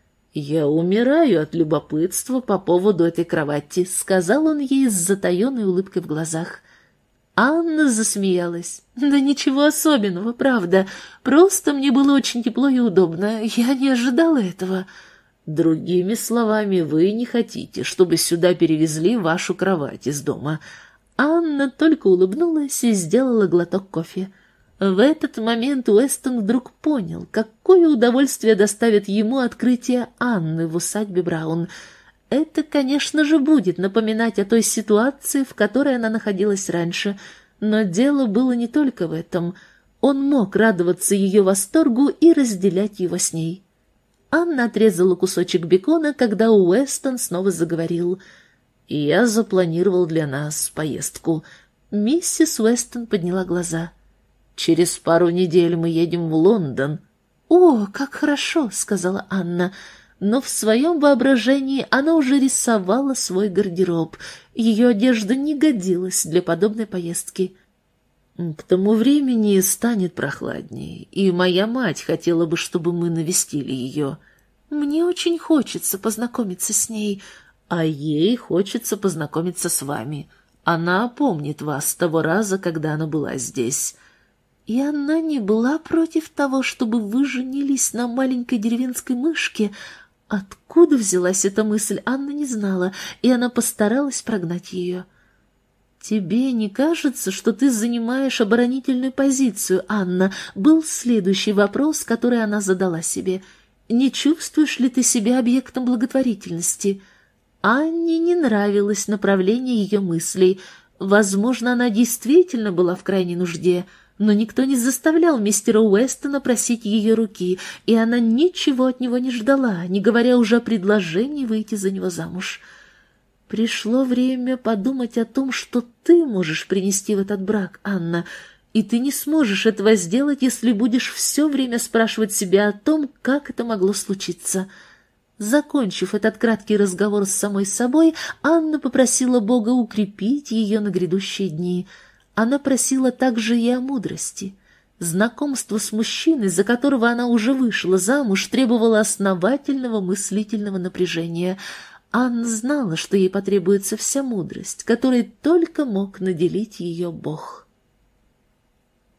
«Я умираю от любопытства по поводу этой кровати», — сказал он ей с затаенной улыбкой в глазах. Анна засмеялась. «Да ничего особенного, правда. Просто мне было очень тепло и удобно. Я не ожидала этого». «Другими словами, вы не хотите, чтобы сюда перевезли вашу кровать из дома». Анна только улыбнулась и сделала глоток кофе. В этот момент Уэстон вдруг понял, какое удовольствие доставит ему открытие Анны в усадьбе Браун. Это, конечно же, будет напоминать о той ситуации, в которой она находилась раньше, но дело было не только в этом. Он мог радоваться ее восторгу и разделять его с ней. Анна отрезала кусочек бекона, когда Уэстон снова заговорил. «Я запланировал для нас поездку». Миссис Уэстон подняла глаза. «Через пару недель мы едем в Лондон». «О, как хорошо», — сказала Анна. Но в своем воображении она уже рисовала свой гардероб. Ее одежда не годилась для подобной поездки. «К тому времени станет прохладнее, и моя мать хотела бы, чтобы мы навестили ее. Мне очень хочется познакомиться с ней, а ей хочется познакомиться с вами. Она помнит вас с того раза, когда она была здесь». И она не была против того, чтобы вы женились на маленькой деревенской мышке. Откуда взялась эта мысль, Анна не знала, и она постаралась прогнать ее. «Тебе не кажется, что ты занимаешь оборонительную позицию, Анна?» Был следующий вопрос, который она задала себе. «Не чувствуешь ли ты себя объектом благотворительности?» Анне не нравилось направление ее мыслей. Возможно, она действительно была в крайней нужде, но никто не заставлял мистера Уэстона просить ее руки, и она ничего от него не ждала, не говоря уже о предложении выйти за него замуж. Пришло время подумать о том, что ты можешь принести в этот брак, Анна, и ты не сможешь этого сделать, если будешь все время спрашивать себя о том, как это могло случиться. Закончив этот краткий разговор с самой собой, Анна попросила Бога укрепить ее на грядущие дни. Она просила также и о мудрости. Знакомство с мужчиной, за которого она уже вышла замуж, требовало основательного мыслительного напряжения. Анна знала, что ей потребуется вся мудрость, которой только мог наделить ее Бог.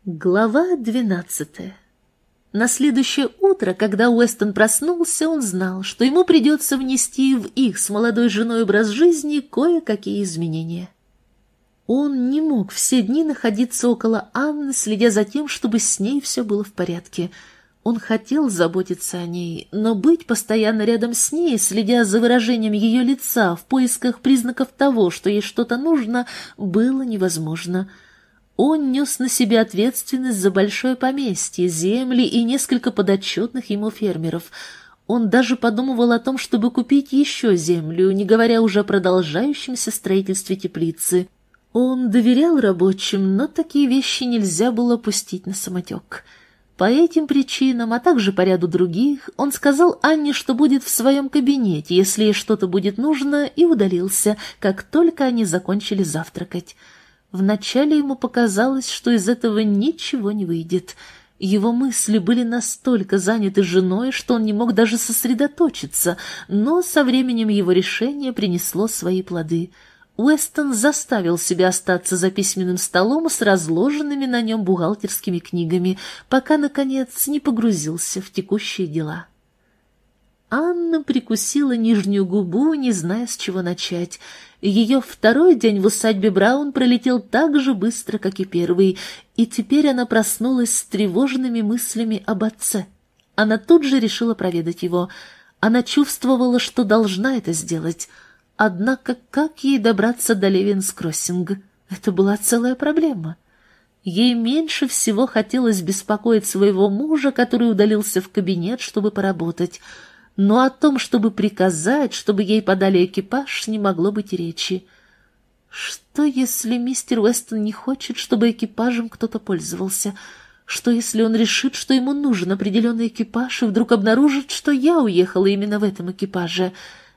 Глава двенадцатая. На следующее утро, когда Уэстон проснулся, он знал, что ему придется внести в их с молодой женой образ жизни кое-какие изменения. Он не мог все дни находиться около Анны, следя за тем, чтобы с ней все было в порядке. Он хотел заботиться о ней, но быть постоянно рядом с ней, следя за выражением ее лица в поисках признаков того, что ей что-то нужно, было невозможно. Он нес на себе ответственность за большое поместье, земли и несколько подотчетных ему фермеров. Он даже подумывал о том, чтобы купить еще землю, не говоря уже о продолжающемся строительстве теплицы. Он доверял рабочим, но такие вещи нельзя было пустить на самотек. По этим причинам, а также по ряду других, он сказал Анне, что будет в своем кабинете, если ей что-то будет нужно, и удалился, как только они закончили завтракать. Вначале ему показалось, что из этого ничего не выйдет. Его мысли были настолько заняты женой, что он не мог даже сосредоточиться, но со временем его решение принесло свои плоды. Уэстон заставил себя остаться за письменным столом с разложенными на нем бухгалтерскими книгами, пока, наконец, не погрузился в текущие дела. Анна прикусила нижнюю губу, не зная, с чего начать. Ее второй день в усадьбе Браун пролетел так же быстро, как и первый, и теперь она проснулась с тревожными мыслями об отце. Она тут же решила проведать его. Она чувствовала, что должна это сделать. Однако как ей добраться до Левинс-Кроссинг? Это была целая проблема. Ей меньше всего хотелось беспокоить своего мужа, который удалился в кабинет, чтобы поработать. Но о том, чтобы приказать, чтобы ей подали экипаж, не могло быть и речи. Что, если мистер Уэстон не хочет, чтобы экипажем кто-то пользовался? Что, если он решит, что ему нужен определенный экипаж, и вдруг обнаружит, что я уехала именно в этом экипаже?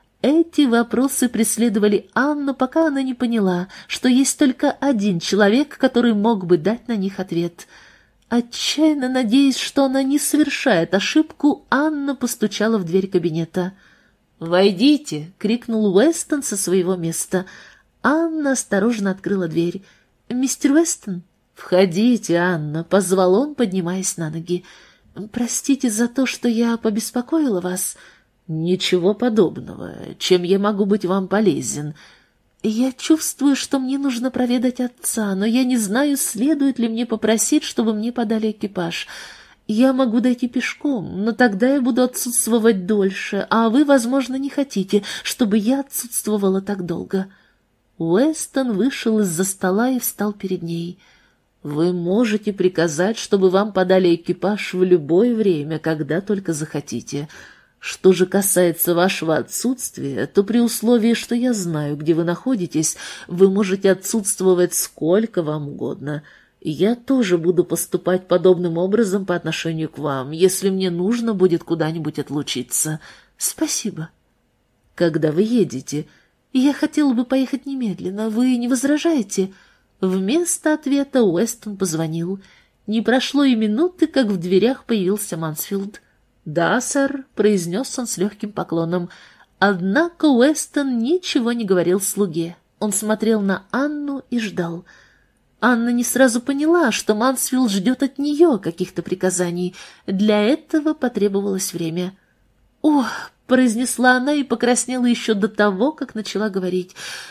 Эти вопросы преследовали Анну, пока она не поняла, что есть только один человек, который мог бы дать на них ответ. Отчаянно надеясь, что она не совершает ошибку, Анна постучала в дверь кабинета. «Войдите!» — крикнул Уэстон со своего места. Анна осторожно открыла дверь. «Мистер Уэстон?» «Входите, Анна!» — позвал он, поднимаясь на ноги. «Простите за то, что я побеспокоила вас». «Ничего подобного. Чем я могу быть вам полезен?» «Я чувствую, что мне нужно проведать отца, но я не знаю, следует ли мне попросить, чтобы мне подали экипаж. Я могу дойти пешком, но тогда я буду отсутствовать дольше, а вы, возможно, не хотите, чтобы я отсутствовала так долго». Уэстон вышел из-за стола и встал перед ней. «Вы можете приказать, чтобы вам подали экипаж в любое время, когда только захотите. Что же касается вашего отсутствия, то при условии, что я знаю, где вы находитесь, вы можете отсутствовать сколько вам угодно. Я тоже буду поступать подобным образом по отношению к вам, если мне нужно будет куда-нибудь отлучиться. Спасибо». «Когда вы едете?» «Я хотела бы поехать немедленно. Вы не возражаете?» Вместо ответа Уэстон позвонил. Не прошло и минуты, как в дверях появился Мансфилд. «Да, сэр», — произнес он с легким поклоном. Однако Уэстон ничего не говорил слуге. Он смотрел на Анну и ждал. Анна не сразу поняла, что Мансфилд ждет от нее каких-то приказаний. Для этого потребовалось время. «Ох», — произнесла она и покраснела еще до того, как начала говорить.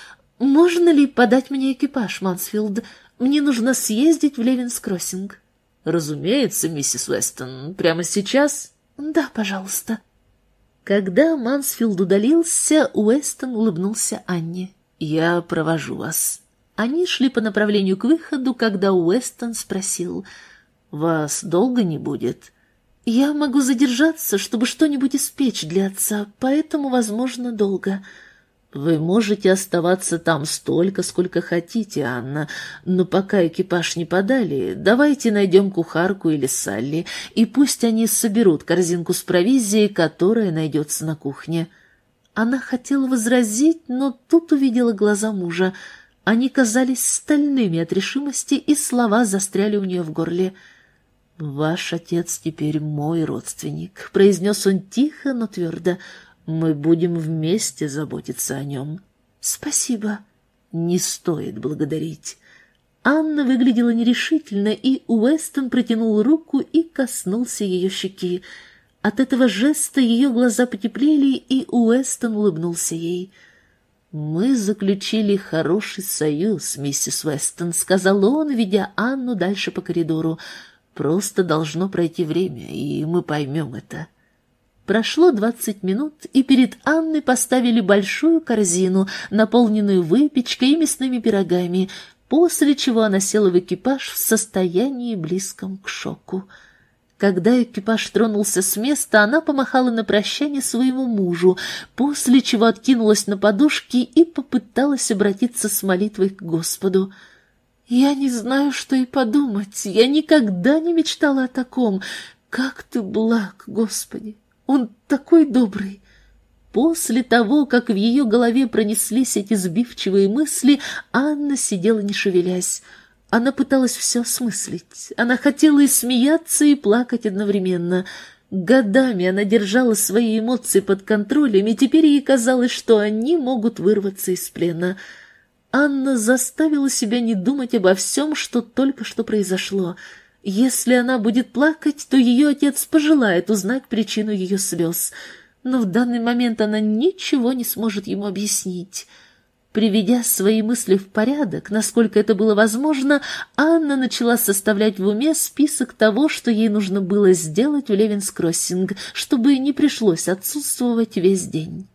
«Можно ли подать мне экипаж, Мансфилд? Мне нужно съездить в Левинс-Кроссинг». «Разумеется, миссис Уэстон. Прямо сейчас?» «Да, пожалуйста». Когда Мансфилд удалился, Уэстон улыбнулся Анне. «Я провожу вас». Они шли по направлению к выходу, когда Уэстон спросил: «Вас долго не будет?» «Я могу задержаться, чтобы что-нибудь испечь для отца, поэтому, возможно, долго». «Вы можете оставаться там столько, сколько хотите, Анна, но пока экипаж не подали, давайте найдем кухарку или Салли, и пусть они соберут корзинку с провизией, которая найдется на кухне». Она хотела возразить, но тут увидела глаза мужа. Они казались стальными от решимости, и слова застряли у нее в горле. «Ваш отец теперь мой родственник», — произнес он тихо, но твердо. «Мы будем вместе заботиться о нем». «Спасибо». «Не стоит благодарить». Анна выглядела нерешительно, и Уэстон протянул руку и коснулся ее щеки. От этого жеста ее глаза потеплели, и Уэстон улыбнулся ей. «Мы заключили хороший союз, миссис Уэстон», — сказал он, ведя Анну дальше по коридору. «Просто должно пройти время, и мы поймем это». Прошло двадцать минут, и перед Анной поставили большую корзину, наполненную выпечкой и мясными пирогами, после чего она села в экипаж в состоянии близком к шоку. Когда экипаж тронулся с места, она помахала на прощание своему мужу, после чего откинулась на подушки и попыталась обратиться с молитвой к Господу. «Я не знаю, что и подумать. Я никогда не мечтала о таком. Как ты благ, Господи! Он такой добрый!» После того, как в ее голове пронеслись эти сбивчивые мысли, Анна сидела не шевелясь. Она пыталась все осмыслить. Она хотела и смеяться, и плакать одновременно. Годами она держала свои эмоции под контролем, и теперь ей казалось, что они могут вырваться из плена. Анна заставила себя не думать обо всем, что только что произошло. Если она будет плакать, то ее отец пожелает узнать причину ее слез. Но в данный момент она ничего не сможет ему объяснить. Приведя свои мысли в порядок, насколько это было возможно, Анна начала составлять в уме список того, что ей нужно было сделать в Левинс-Кроссинг, чтобы не пришлось отсутствовать весь день.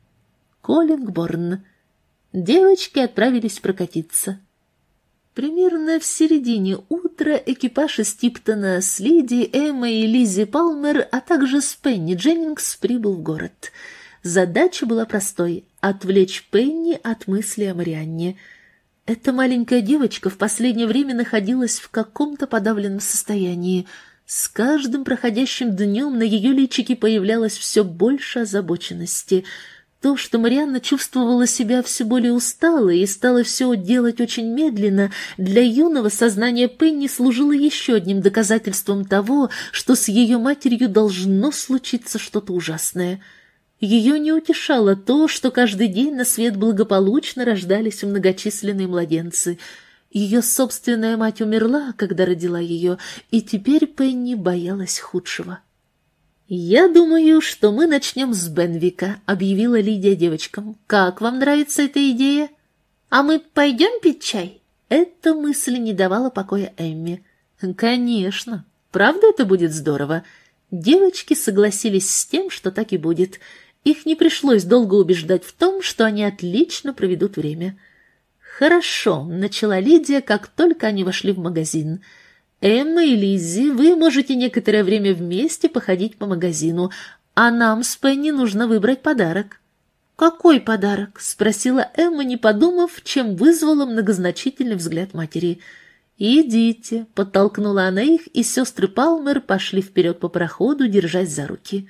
Коллингборн. Девочки отправились прокатиться. Примерно в середине утра экипаж из Типтона с Лиди, Эммой и Лиззи Палмер, а также с Пенни Дженнингс прибыл в город. Задача была простой — отвлечь Пенни от мысли о Марианне. Эта маленькая девочка в последнее время находилась в каком-то подавленном состоянии. С каждым проходящим днем на ее личике появлялось все больше озабоченности. То, что Марианна чувствовала себя все более усталой и стала все делать очень медленно, для юного сознания Пенни служило еще одним доказательством того, что с ее матерью должно случиться что-то ужасное. Ее не утешало то, что каждый день на свет благополучно рождались многочисленные младенцы. Ее собственная мать умерла, когда родила ее, и теперь Пенни боялась худшего. «Я думаю, что мы начнем с Бенвика», — объявила Лидия девочкам. «Как вам нравится эта идея?» «А мы пойдем пить чай?» Эта мысль не давала покоя Эмме. «Конечно. Правда, это будет здорово?» Девочки согласились с тем, что так и будет. Их не пришлось долго убеждать в том, что они отлично проведут время. «Хорошо», — начала Лидия, как только они вошли в магазин. «Эмма и Лиззи, вы можете некоторое время вместе походить по магазину, а нам с Пенни нужно выбрать подарок». «Какой подарок?» — спросила Эмма, не подумав, чем вызвала многозначительный взгляд матери. «Идите», — подтолкнула она их, и сестры Палмер пошли вперед по проходу, держась за руки.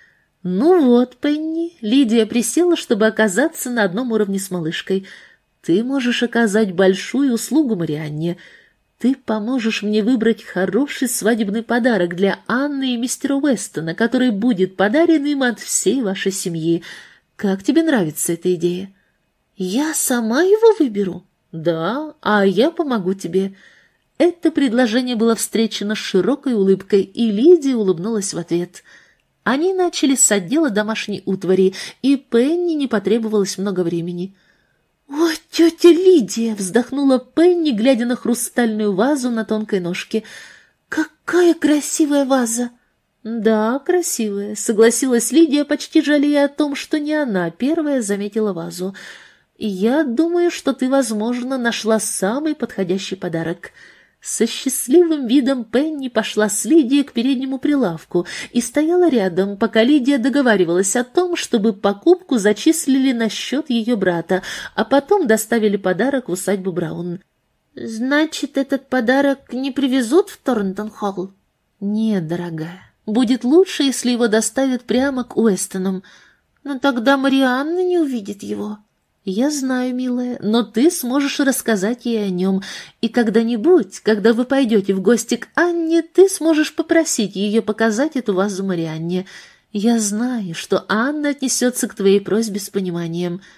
«Ну вот, Пенни», — Лидия присела, чтобы оказаться на одном уровне с малышкой, — «ты можешь оказать большую услугу Марианне. Ты поможешь мне выбрать хороший свадебный подарок для Анны и мистера Уэстона, который будет подарен им от всей вашей семьи. Как тебе нравится эта идея?» «Я сама его выберу?» «Да, а я помогу тебе». Это предложение было встречено с широкой улыбкой, и Лидия улыбнулась в ответ. Они начали с отдела домашней утвари, и Пенни не потребовалось много времени. «О, тетя Лидия!» — вздохнула Пенни, глядя на хрустальную вазу на тонкой ножке. «Какая красивая ваза!» «Да, красивая», — согласилась Лидия, почти жалея о том, что не она первая заметила вазу. «Я думаю, что ты, возможно, нашла самый подходящий подарок». Со счастливым видом Пенни пошла с Лидией к переднему прилавку и стояла рядом, пока Лидия договаривалась о том, чтобы покупку зачислили на счет ее брата, а потом доставили подарок в усадьбу Браун. «Значит, этот подарок не привезут в Торнтон-Холл?» «Нет, дорогая. Будет лучше, если его доставят прямо к Уэстонам. Но тогда Марианна не увидит его». «Я знаю, милая, но ты сможешь рассказать ей о нем, и когда-нибудь, когда вы пойдете в гости к Анне, ты сможешь попросить ее показать эту вазу Марианне. Я знаю, что Анна отнесется к твоей просьбе с пониманием».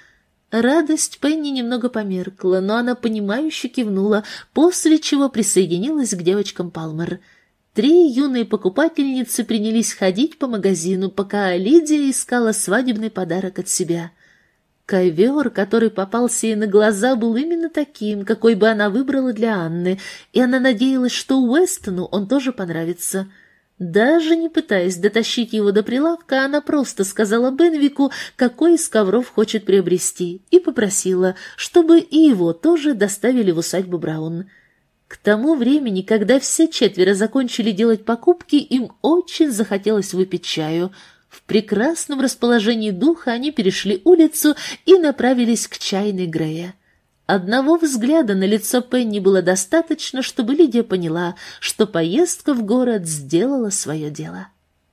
Радость Пенни немного померкла, но она понимающе кивнула, после чего присоединилась к девочкам Палмер. Три юные покупательницы принялись ходить по магазину, пока Лидия искала свадебный подарок от себя. Ковер, который попался ей на глаза, был именно таким, какой бы она выбрала для Анны, и она надеялась, что Уэстону он тоже понравится. Даже не пытаясь дотащить его до прилавка, она просто сказала Бенвику, какой из ковров хочет приобрести, и попросила, чтобы и его тоже доставили в усадьбу Браун. К тому времени, когда все четверо закончили делать покупки, им очень захотелось выпить чаю. В прекрасном расположении духа они перешли улицу и направились к чайной Грея. Одного взгляда на лицо Пенни было достаточно, чтобы Лидия поняла, что поездка в город сделала свое дело.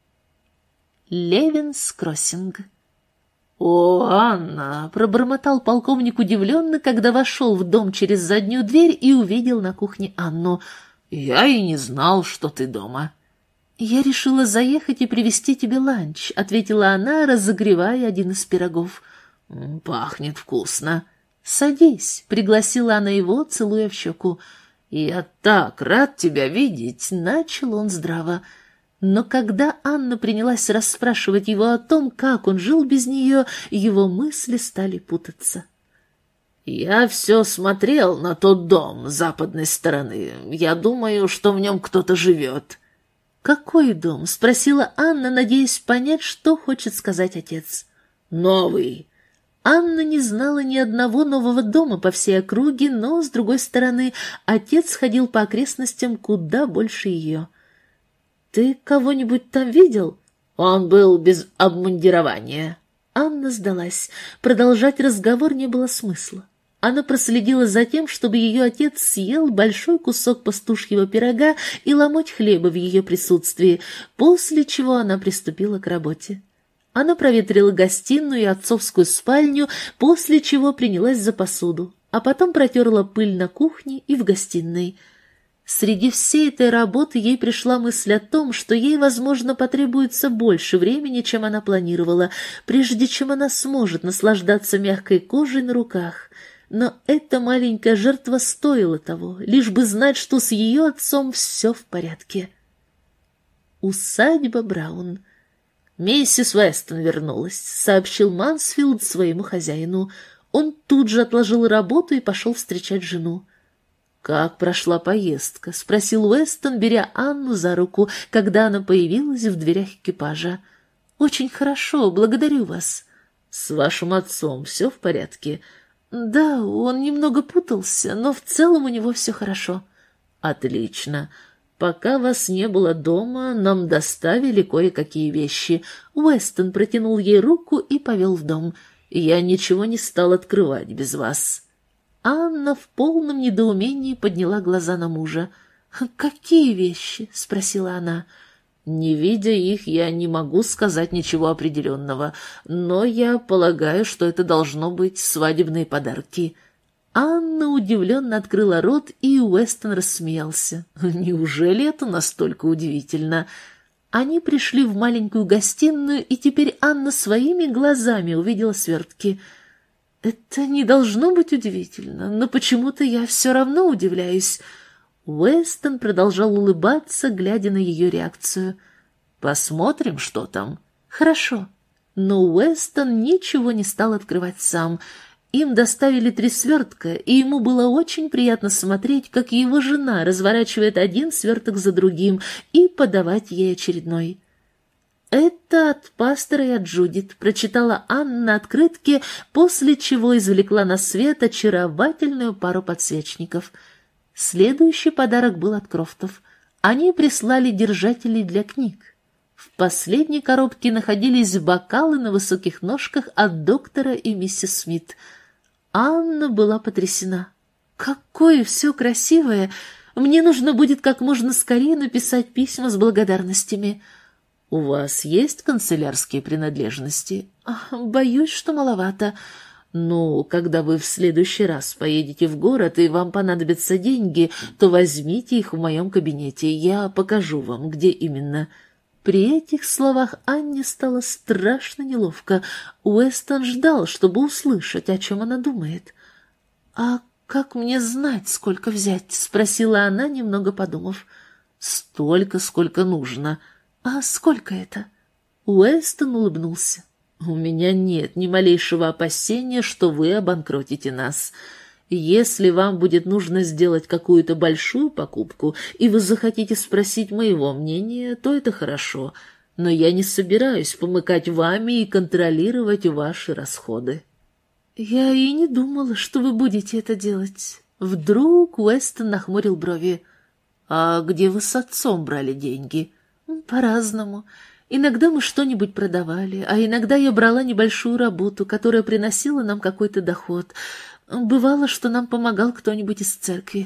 Левинс-Кроссинг. «О, Анна!» — пробормотал полковник удивленно, когда вошел в дом через заднюю дверь и увидел на кухне Анну. «Я и не знал, что ты дома». «Я решила заехать и привезти тебе ланч», — ответила она, разогревая один из пирогов. «Пахнет вкусно». «Садись», — пригласила она его, целуя в щеку. «Я так рад тебя видеть», — начал он здраво. Но когда Анна принялась расспрашивать его о том, как он жил без нее, его мысли стали путаться. «Я все смотрел на тот дом с западной стороны. Я думаю, что в нем кто-то живет». «Какой дом?» — спросила Анна, надеясь понять, что хочет сказать отец. «Новый». Анна не знала ни одного нового дома по всей округе, но, с другой стороны, отец ходил по окрестностям куда больше ее. «Ты кого-нибудь там видел?» «Он был без обмундирования». Анна сдалась. Продолжать разговор не было смысла. Она проследила за тем, чтобы ее отец съел большой кусок пастушьего пирога и ломоть хлеба в ее присутствии, после чего она приступила к работе. Она проветрила гостиную и отцовскую спальню, после чего принялась за посуду, а потом протерла пыль на кухне и в гостиной. Среди всей этой работы ей пришла мысль о том, что ей, возможно, потребуется больше времени, чем она планировала, прежде чем она сможет наслаждаться мягкой кожей на руках. Но эта маленькая жертва стоила того, лишь бы знать, что с ее отцом все в порядке. Усадьба Браун. «Миссис Вестон вернулась», — сообщил Мансфилд своему хозяину. Он тут же отложил работу и пошел встречать жену. «Как прошла поездка?» — спросил Уэстон, беря Анну за руку, когда она появилась в дверях экипажа. «Очень хорошо, благодарю вас». «С вашим отцом все в порядке?» «Да, он немного путался, но в целом у него все хорошо». «Отлично. Пока вас не было дома, нам доставили кое-какие вещи». Уэстон протянул ей руку и повел в дом. «Я ничего не стал открывать без вас». Анна в полном недоумении подняла глаза на мужа. «Какие вещи?» — спросила она. «Не видя их, я не могу сказать ничего определенного, но я полагаю, что это должно быть свадебные подарки». Анна удивленно открыла рот, и Уэстон рассмеялся. «Неужели это настолько удивительно?» Они пришли в маленькую гостиную, и теперь Анна своими глазами увидела свертки. «Это не должно быть удивительно, но почему-то я все равно удивляюсь». Уэстон продолжал улыбаться, глядя на ее реакцию. «Посмотрим, что там». «Хорошо». Но Уэстон ничего не стал открывать сам. Им доставили три свертка, и ему было очень приятно смотреть, как его жена разворачивает один сверток за другим и подавать ей очередной. «Это от пастора и от Джудит», — прочитала Анна на открытке, после чего извлекла на свет очаровательную пару подсвечников. Следующий подарок был от Крофтов. Они прислали держателей для книг. В последней коробке находились бокалы на высоких ножках от доктора и миссис Смит. Анна была потрясена. «Какое все красивое! Мне нужно будет как можно скорее написать письма с благодарностями». «У вас есть канцелярские принадлежности?» «Боюсь, что маловато». «Ну, когда вы в следующий раз поедете в город и вам понадобятся деньги, то возьмите их в моем кабинете, я покажу вам, где именно». При этих словах Анне стало страшно неловко. Уэстон ждал, чтобы услышать, о чем она думает. «А как мне знать, сколько взять?» — спросила она, немного подумав. «Столько, сколько нужно». «А сколько это?» Уэстон улыбнулся. «У меня нет ни малейшего опасения, что вы обанкротите нас. Если вам будет нужно сделать какую-то большую покупку, и вы захотите спросить моего мнения, то это хорошо, но я не собираюсь помыкать вами и контролировать ваши расходы». «Я и не думала, что вы будете это делать». Вдруг Уэстон нахмурил брови. «А где вы с отцом брали деньги?» «По-разному. Иногда мы что-нибудь продавали, а иногда я брала небольшую работу, которая приносила нам какой-то доход. Бывало, что нам помогал кто-нибудь из церкви».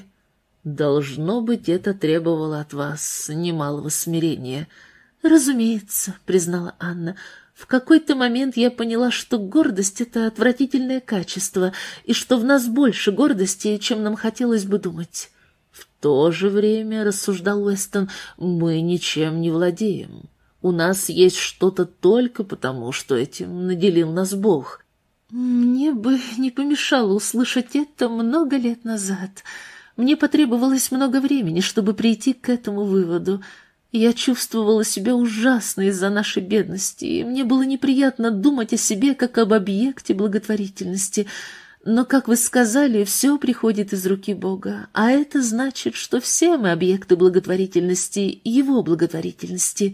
«Должно быть, это требовало от вас немалого смирения». «Разумеется», — признала Анна. «В какой-то момент я поняла, что гордость — это отвратительное качество, и что в нас больше гордости, чем нам хотелось бы думать». «В то же время, — рассуждал Уэстон, — мы ничем не владеем. У нас есть что-то только потому, что этим наделил нас Бог». «Мне бы не помешало услышать это много лет назад. Мне потребовалось много времени, чтобы прийти к этому выводу. Я чувствовала себя ужасно из-за нашей бедности, и мне было неприятно думать о себе как об объекте благотворительности. Но, как вы сказали, все приходит из руки Бога, а это значит, что все мы объекты благотворительности, Его благотворительности».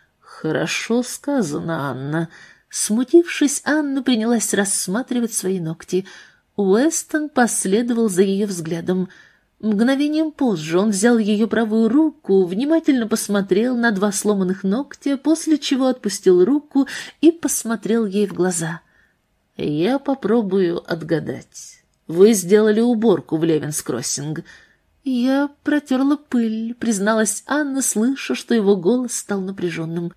«Хорошо сказано, Анна». Смутившись, Анна принялась рассматривать свои ногти. Уэстон последовал за ее взглядом. Мгновением позже он взял ее правую руку, внимательно посмотрел на два сломанных ногтя, после чего отпустил руку и посмотрел ей в глаза. «Я попробую отгадать. Вы сделали уборку в Левинс-Кроссинг». «Я протерла пыль», — призналась Анна, слыша, что его голос стал напряженным.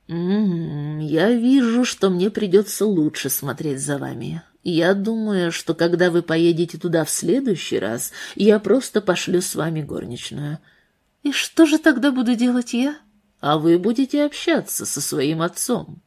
«М-м, я вижу, что мне придется лучше смотреть за вами. Я думаю, что когда вы поедете туда в следующий раз, я просто пошлю с вами горничную». «И что же тогда буду делать я?» «А вы будете общаться со своим отцом».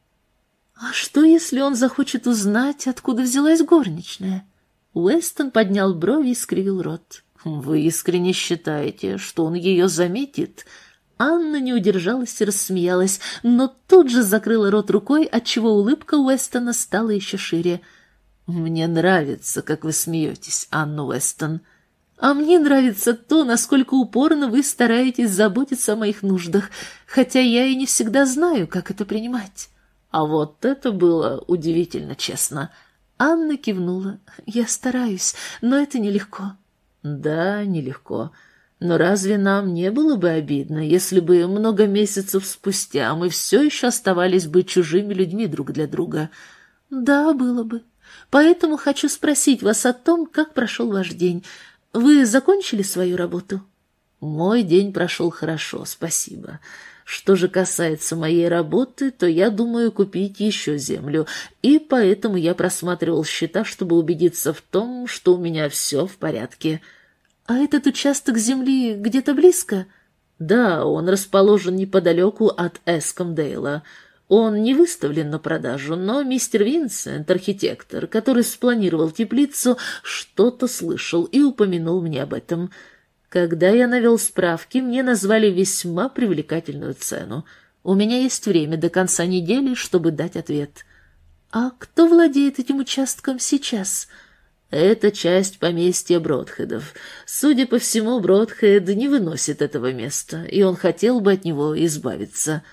«А что, если он захочет узнать, откуда взялась горничная?» Уэстон поднял брови и скривил рот. «Вы искренне считаете, что он ее заметит?» Анна не удержалась и рассмеялась, но тут же закрыла рот рукой, отчего улыбка Уэстона стала еще шире. «Мне нравится, как вы смеетесь, Анна Уэстон. А мне нравится то, насколько упорно вы стараетесь заботиться о моих нуждах, хотя я и не всегда знаю, как это принимать». «А вот это было удивительно честно». Анна кивнула. «Я стараюсь, но это нелегко». «Да, нелегко. Но разве нам не было бы обидно, если бы много месяцев спустя мы все еще оставались бы чужими людьми друг для друга?» «Да, было бы. Поэтому хочу спросить вас о том, как прошел ваш день. Вы закончили свою работу?» «Мой день прошел хорошо, спасибо. Что же касается моей работы, то я думаю купить еще землю, и поэтому я просматривал счета, чтобы убедиться в том, что у меня все в порядке». «А этот участок земли где-то близко?» «Да, он расположен неподалеку от Эскомдейла. Он не выставлен на продажу, но мистер Винсент, архитектор, который спланировал теплицу, что-то слышал и упомянул мне об этом. Когда я навел справки, мне назвали весьма привлекательную цену. У меня есть время до конца недели, чтобы дать ответ». «А кто владеет этим участком сейчас?» «Это часть поместья Бродхедов. Судя по всему, Бродхед не выносит этого места, и он хотел бы от него избавиться».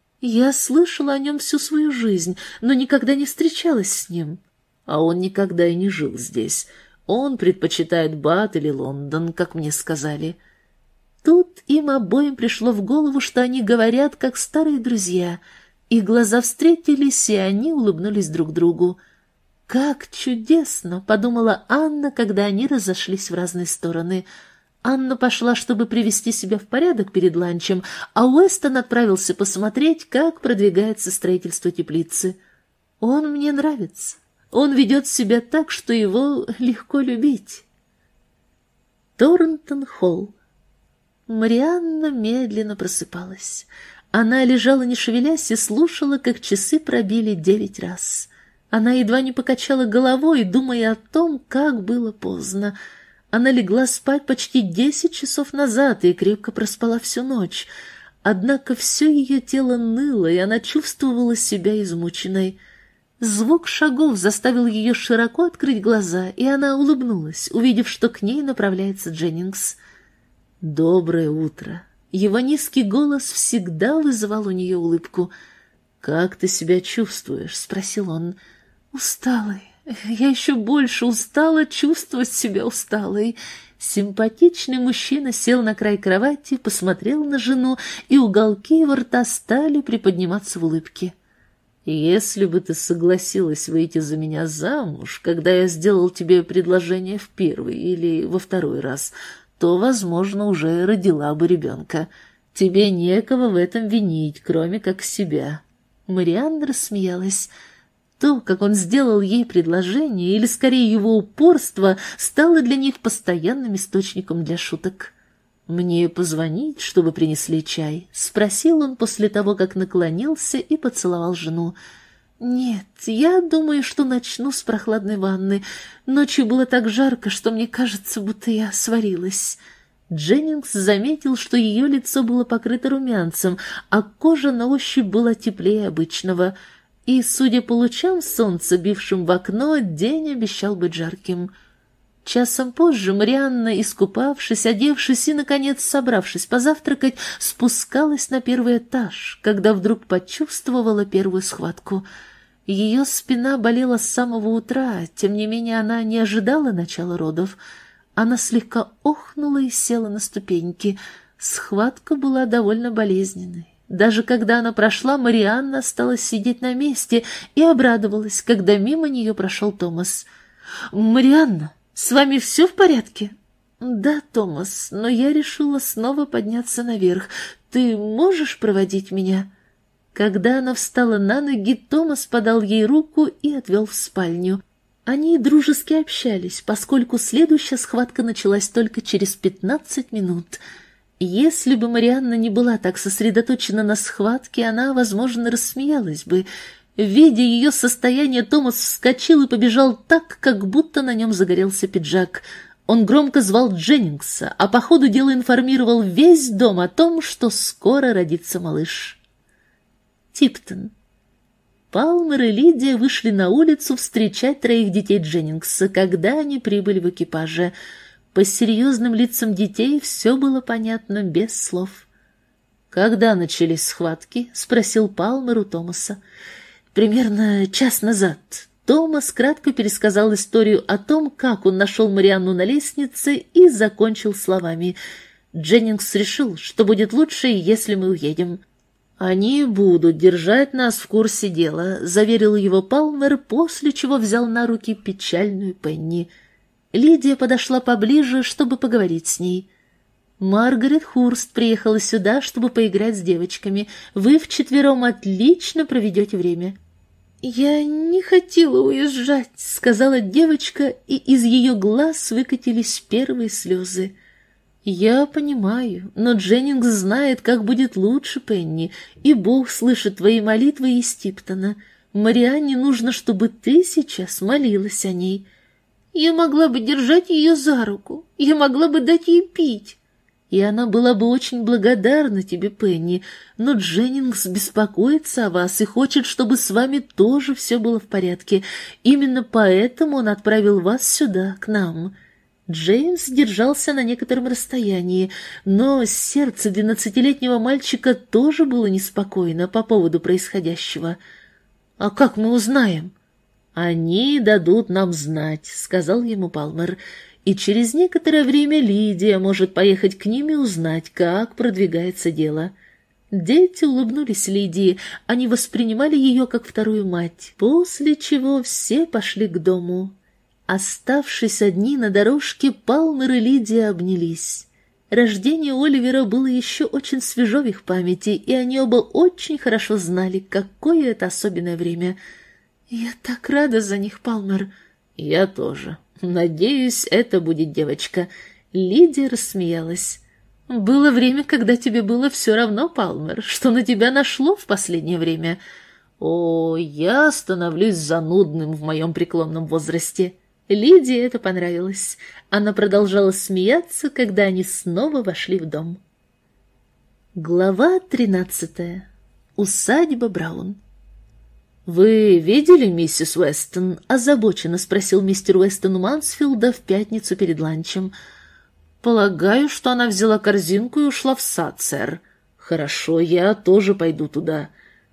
«Я слышала о нем всю свою жизнь, но никогда не встречалась с ним». «А он никогда и не жил здесь. Он предпочитает Бат или Лондон, как мне сказали». Тут им обоим пришло в голову, что они говорят, как старые друзья. Их глаза встретились, и они улыбнулись друг другу. «Как чудесно!» — подумала Анна, когда они разошлись в разные стороны. Анна пошла, чтобы привести себя в порядок перед ланчем, а Уэстон отправился посмотреть, как продвигается строительство теплицы. «Он мне нравится. Он ведет себя так, что его легко любить». Торнтон-Холл. Марианна медленно просыпалась. Она лежала не шевелясь и слушала, как часы пробили девять раз. Она едва не покачала головой, думая о том, как было поздно. Она легла спать почти десять часов назад и крепко проспала всю ночь. Однако все ее тело ныло, и она чувствовала себя измученной. Звук шагов заставил ее широко открыть глаза, и она улыбнулась, увидев, что к ней направляется Дженнингс. «Доброе утро!» Его низкий голос всегда вызывал у нее улыбку. «Как ты себя чувствуешь?» — спросил он. «Усталой. Я еще больше устала чувствовать себя усталой». Симпатичный мужчина сел на край кровати, посмотрел на жену, и уголки его рта стали приподниматься в улыбке. «Если бы ты согласилась выйти за меня замуж, когда я сделал тебе предложение в первый или во второй раз, то, возможно, уже родила бы ребенка. Тебе некого в этом винить, кроме как себя». Марианна рассмеялась. То, как он сделал ей предложение, или скорее его упорство, стало для них постоянным источником для шуток. «Мне позвонить, чтобы принесли чай?» — спросил он после того, как наклонился и поцеловал жену. «Нет, я думаю, что начну с прохладной ванны. Ночью было так жарко, что мне кажется, будто я сварилась». Дженнингс заметил, что ее лицо было покрыто румянцем, а кожа на ощупь была теплее обычного. И, судя по лучам солнца, бившим в окно, день обещал быть жарким. Часом позже Марианна, искупавшись, одевшись и, наконец, собравшись позавтракать, спускалась на первый этаж, когда вдруг почувствовала первую схватку. Ее спина болела с самого утра, тем не менее она не ожидала начала родов. Она слегка охнула и села на ступеньки. Схватка была довольно болезненной. Даже когда она прошла, Марианна осталась сидеть на месте и обрадовалась, когда мимо нее прошел Томас. «Марианна, с вами все в порядке?» «Да, Томас, но я решила снова подняться наверх. Ты можешь проводить меня?» Когда она встала на ноги, Томас подал ей руку и отвел в спальню. Они дружески общались, поскольку следующая схватка началась только через пятнадцать минут. Если бы Марианна не была так сосредоточена на схватке, она, возможно, рассмеялась бы. Видя ее состояние, Томас вскочил и побежал так, как будто на нем загорелся пиджак. Он громко звал Дженнингса, а по ходу дела информировал весь дом о том, что скоро родится малыш. Типтон. Палмер и Лидия вышли на улицу встречать троих детей Дженнингса, когда они прибыли в экипаже. По серьезным лицам детей все было понятно без слов. «Когда начались схватки?» — спросил Палмер у Томаса. «Примерно час назад». Томас кратко пересказал историю о том, как он нашел Марианну на лестнице, и закончил словами: «Дженнингс решил, что будет лучше, если мы уедем». «Они будут держать нас в курсе дела», — заверил его Палмер, после чего взял на руки печальную Пенни. Лидия подошла поближе, чтобы поговорить с ней. «Маргарет Хурст приехала сюда, чтобы поиграть с девочками. Вы вчетвером отлично проведете время». «Я не хотела уезжать», — сказала девочка, и из ее глаз выкатились первые слезы. «Я понимаю, но Дженнингс знает, как будет лучше, Пенни, и Бог слышит твои молитвы из Типтона. Марианне нужно, чтобы ты сейчас молилась о ней». «Я могла бы держать ее за руку, я могла бы дать ей пить». «И она была бы очень благодарна тебе, Пенни, но Дженнингс беспокоится о вас и хочет, чтобы с вами тоже все было в порядке. Именно поэтому он отправил вас сюда, к нам». Джеймс держался на некотором расстоянии, но сердце двенадцатилетнего мальчика тоже было неспокойно по поводу происходящего. «А как мы узнаем?» «Они дадут нам знать», — сказал ему Палмер, «и через некоторое время Лидия может поехать к ним и узнать, как продвигается дело». Дети улыбнулись Лидии, они воспринимали ее как вторую мать, после чего все пошли к дому. Оставшись одни на дорожке, Палмер и Лидия обнялись. Рождение Оливера было еще очень свежо в их памяти, и они оба очень хорошо знали, какое это особенное время. «Я так рада за них, Палмер». «Я тоже. Надеюсь, это будет девочка». Лидия рассмеялась. Было время, когда тебе было все равно, Палмер, что на тебя нашло в последнее время. О, я становлюсь занудным в моем преклонном возрасте. Лидии это понравилось. Она продолжала смеяться, когда они снова вошли в дом. Глава тринадцатая. Усадьба Браун. «Вы видели миссис Уэстон?» — озабоченно спросил мистер Уэстон у Мансфилда в пятницу перед ланчем. «Полагаю, что она взяла корзинку и ушла в сад, сэр». «Хорошо, я тоже пойду туда».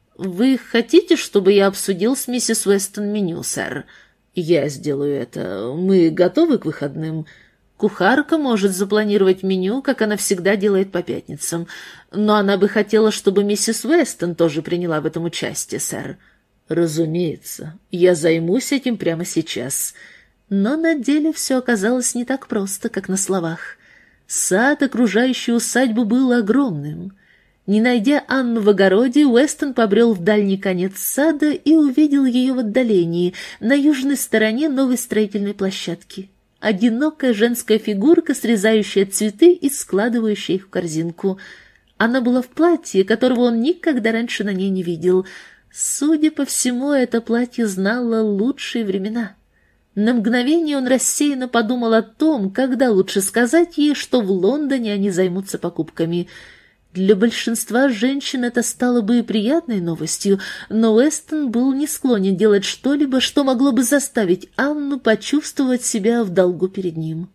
«Вы хотите, чтобы я обсудил с миссис Уэстон меню, сэр?» «Я сделаю это. Мы готовы к выходным?» «Кухарка может запланировать меню, как она всегда делает по пятницам. Но она бы хотела, чтобы миссис Уэстон тоже приняла в этом участие, сэр». «Разумеется. Я займусь этим прямо сейчас». Но на деле все оказалось не так просто, как на словах. Сад, окружающий усадьбу, был огромным. Не найдя Анну в огороде, Уэстон побрел в дальний конец сада и увидел ее в отдалении, на южной стороне новой строительной площадки. Одинокая женская фигурка, срезающая цветы и складывающая их в корзинку. Она была в платье, которого он никогда раньше на ней не видел. Судя по всему, это платье знало лучшие времена. На мгновение он рассеянно подумал о том, когда лучше сказать ей, что в Лондоне они займутся покупками. Для большинства женщин это стало бы и приятной новостью, но Уэстон был не склонен делать что-либо, что могло бы заставить Анну почувствовать себя в долгу перед ним.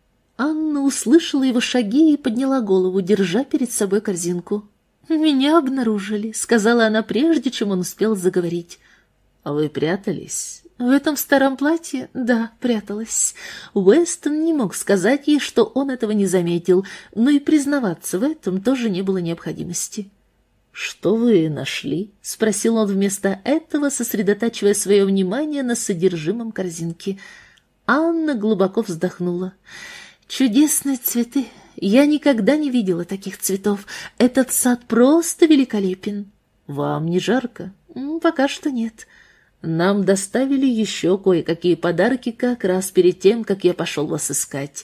Анна услышала его шаги и подняла голову, держа перед собой корзинку. «Меня обнаружили», — сказала она, прежде чем он успел заговорить. «А вы прятались?» «В этом старом платье? Да, пряталась». Уэстон не мог сказать ей, что он этого не заметил, но и признаваться в этом тоже не было необходимости. «Что вы нашли?» — спросил он вместо этого, сосредотачивая свое внимание на содержимом корзинки. Анна глубоко вздохнула. «Чудесные цветы. Я никогда не видела таких цветов. Этот сад просто великолепен». «Вам не жарко?» «Пока что нет». «Нам доставили еще кое-какие подарки как раз перед тем, как я пошел вас искать».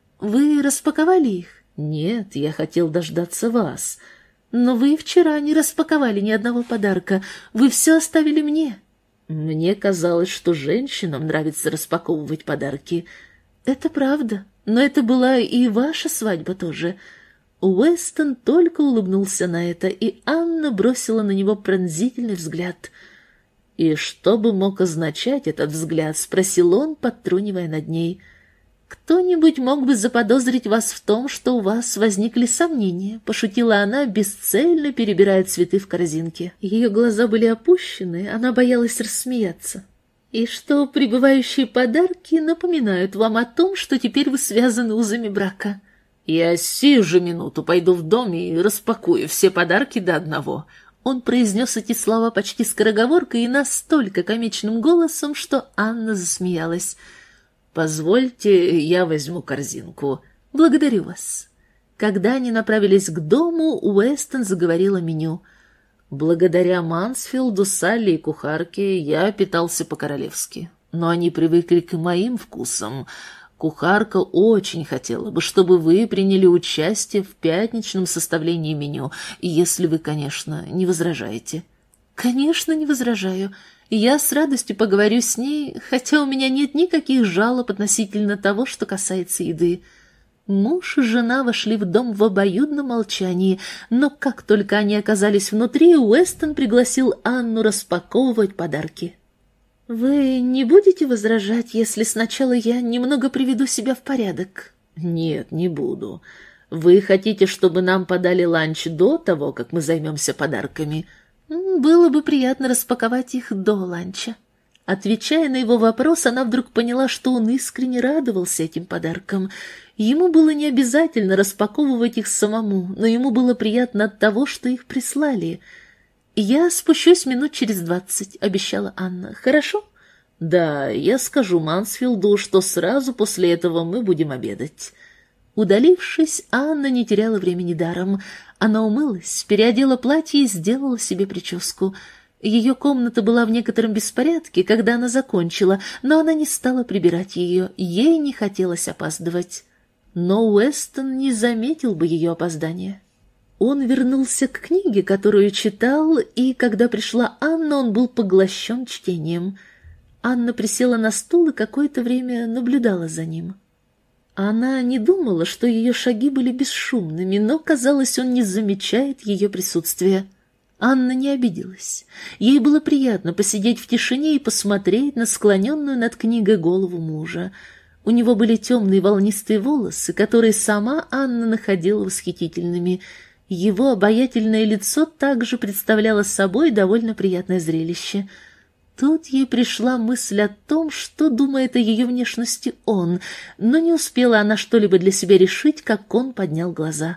«Вы распаковали их?» «Нет, я хотел дождаться вас». «Но вы вчера не распаковали ни одного подарка. Вы все оставили мне». «Мне казалось, что женщинам нравится распаковывать подарки». «Это правда, но это была и ваша свадьба тоже». Уэстон только улыбнулся на это, и Анна бросила на него пронзительный взгляд. «И что бы мог означать этот взгляд?» — спросил он, подтрунивая над ней. «Кто-нибудь мог бы заподозрить вас в том, что у вас возникли сомнения», — пошутила она, бесцельно перебирая цветы в корзинке. Ее глаза были опущены, она боялась рассмеяться. «И что прибывающие подарки напоминают вам о том, что теперь вы связаны узами брака». «Я сию же минуту пойду в дом и распакую все подарки до одного». Он произнес эти слова почти скороговоркой и настолько комичным голосом, что Анна засмеялась. «Позвольте, я возьму корзинку. Благодарю вас». Когда они направились к дому, Уэстон заговорил о меню. «Благодаря Мансфилду, Салли и кухарке я питался по-королевски, но они привыкли к моим вкусам. Кухарка очень хотела бы, чтобы вы приняли участие в пятничном составлении меню, если вы, конечно, не возражаете». «Конечно, не возражаю. Я с радостью поговорю с ней, хотя у меня нет никаких жалоб относительно того, что касается еды». Муж и жена вошли в дом в обоюдном молчании, но как только они оказались внутри, Уэстон пригласил Анну распаковывать подарки. «Вы не будете возражать, если сначала я немного приведу себя в порядок?» «Нет, не буду. Вы хотите, чтобы нам подали ланч до того, как мы займемся подарками?» «Было бы приятно распаковать их до ланча». Отвечая на его вопрос, она вдруг поняла, что он искренне радовался этим подаркам. Ему было не обязательно распаковывать их самому, но ему было приятно от того, что их прислали. «Я спущусь минут через двадцать», — обещала Анна. «Хорошо?» «Да, я скажу Мансфилду, что сразу после этого мы будем обедать». Удалившись, Анна не теряла времени даром. Она умылась, переодела платье и сделала себе прическу. Ее комната была в некотором беспорядке, когда она закончила, но она не стала прибирать ее, ей не хотелось опаздывать. Но Уэстон не заметил бы ее опоздания. Он вернулся к книге, которую читал, и когда пришла Анна, он был поглощен чтением. Анна присела на стул и какое-то время наблюдала за ним. Она не думала, что ее шаги были бесшумными, но, казалось, он не замечает ее присутствия. Анна не обиделась. Ей было приятно посидеть в тишине и посмотреть на склоненную над книгой голову мужа. У него были темные волнистые волосы, которые сама Анна находила восхитительными. Его обаятельное лицо также представляло собой довольно приятное зрелище. Тут ей пришла мысль о том, что думает о ее внешности он, но не успела она что-либо для себя решить, как он поднял глаза.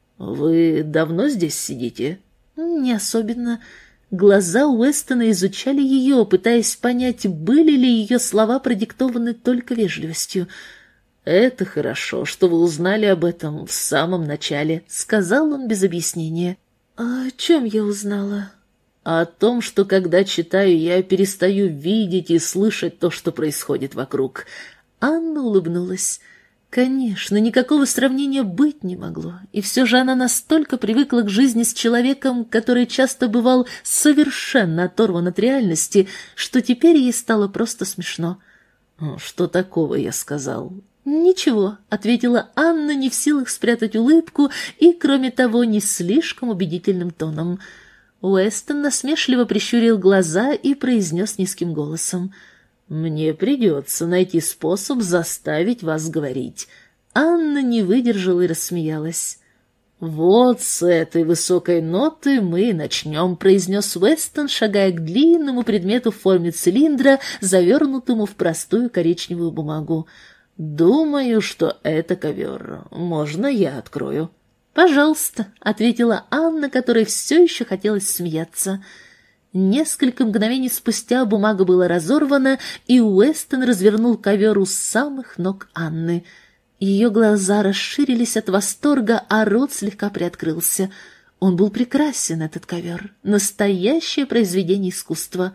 «Вы давно здесь сидите?» «Не особенно». Глаза Уэстона изучали ее, пытаясь понять, были ли ее слова продиктованы только вежливостью. «Это хорошо, что вы узнали об этом в самом начале», — сказал он без объяснения. «А о чем я узнала?» «О том, что когда читаю, я перестаю видеть и слышать то, что происходит вокруг». Анна улыбнулась. Конечно, никакого сравнения быть не могло, и все же она настолько привыкла к жизни с человеком, который часто бывал совершенно оторван от реальности, что теперь ей стало просто смешно. «Что такого я сказал?» «Ничего», — ответила Анна, не в силах спрятать улыбку и, кроме того, не слишком убедительным тоном. Уэстон насмешливо прищурил глаза и произнес низким голосом: «Мне придется найти способ заставить вас говорить». Анна не выдержала и рассмеялась. «Вот с этой высокой ноты мы и начнем», — произнес Уэстон, шагая к длинному предмету в форме цилиндра, завернутому в простую коричневую бумагу. «Думаю, что это ковер. Можно я открою?» «Пожалуйста», — ответила Анна, которой все еще хотелось смеяться. Несколько мгновений спустя бумага была разорвана, и Уэстон развернул ковер у самых ног Анны. Ее глаза расширились от восторга, а рот слегка приоткрылся. Он был прекрасен, этот ковер, настоящее произведение искусства.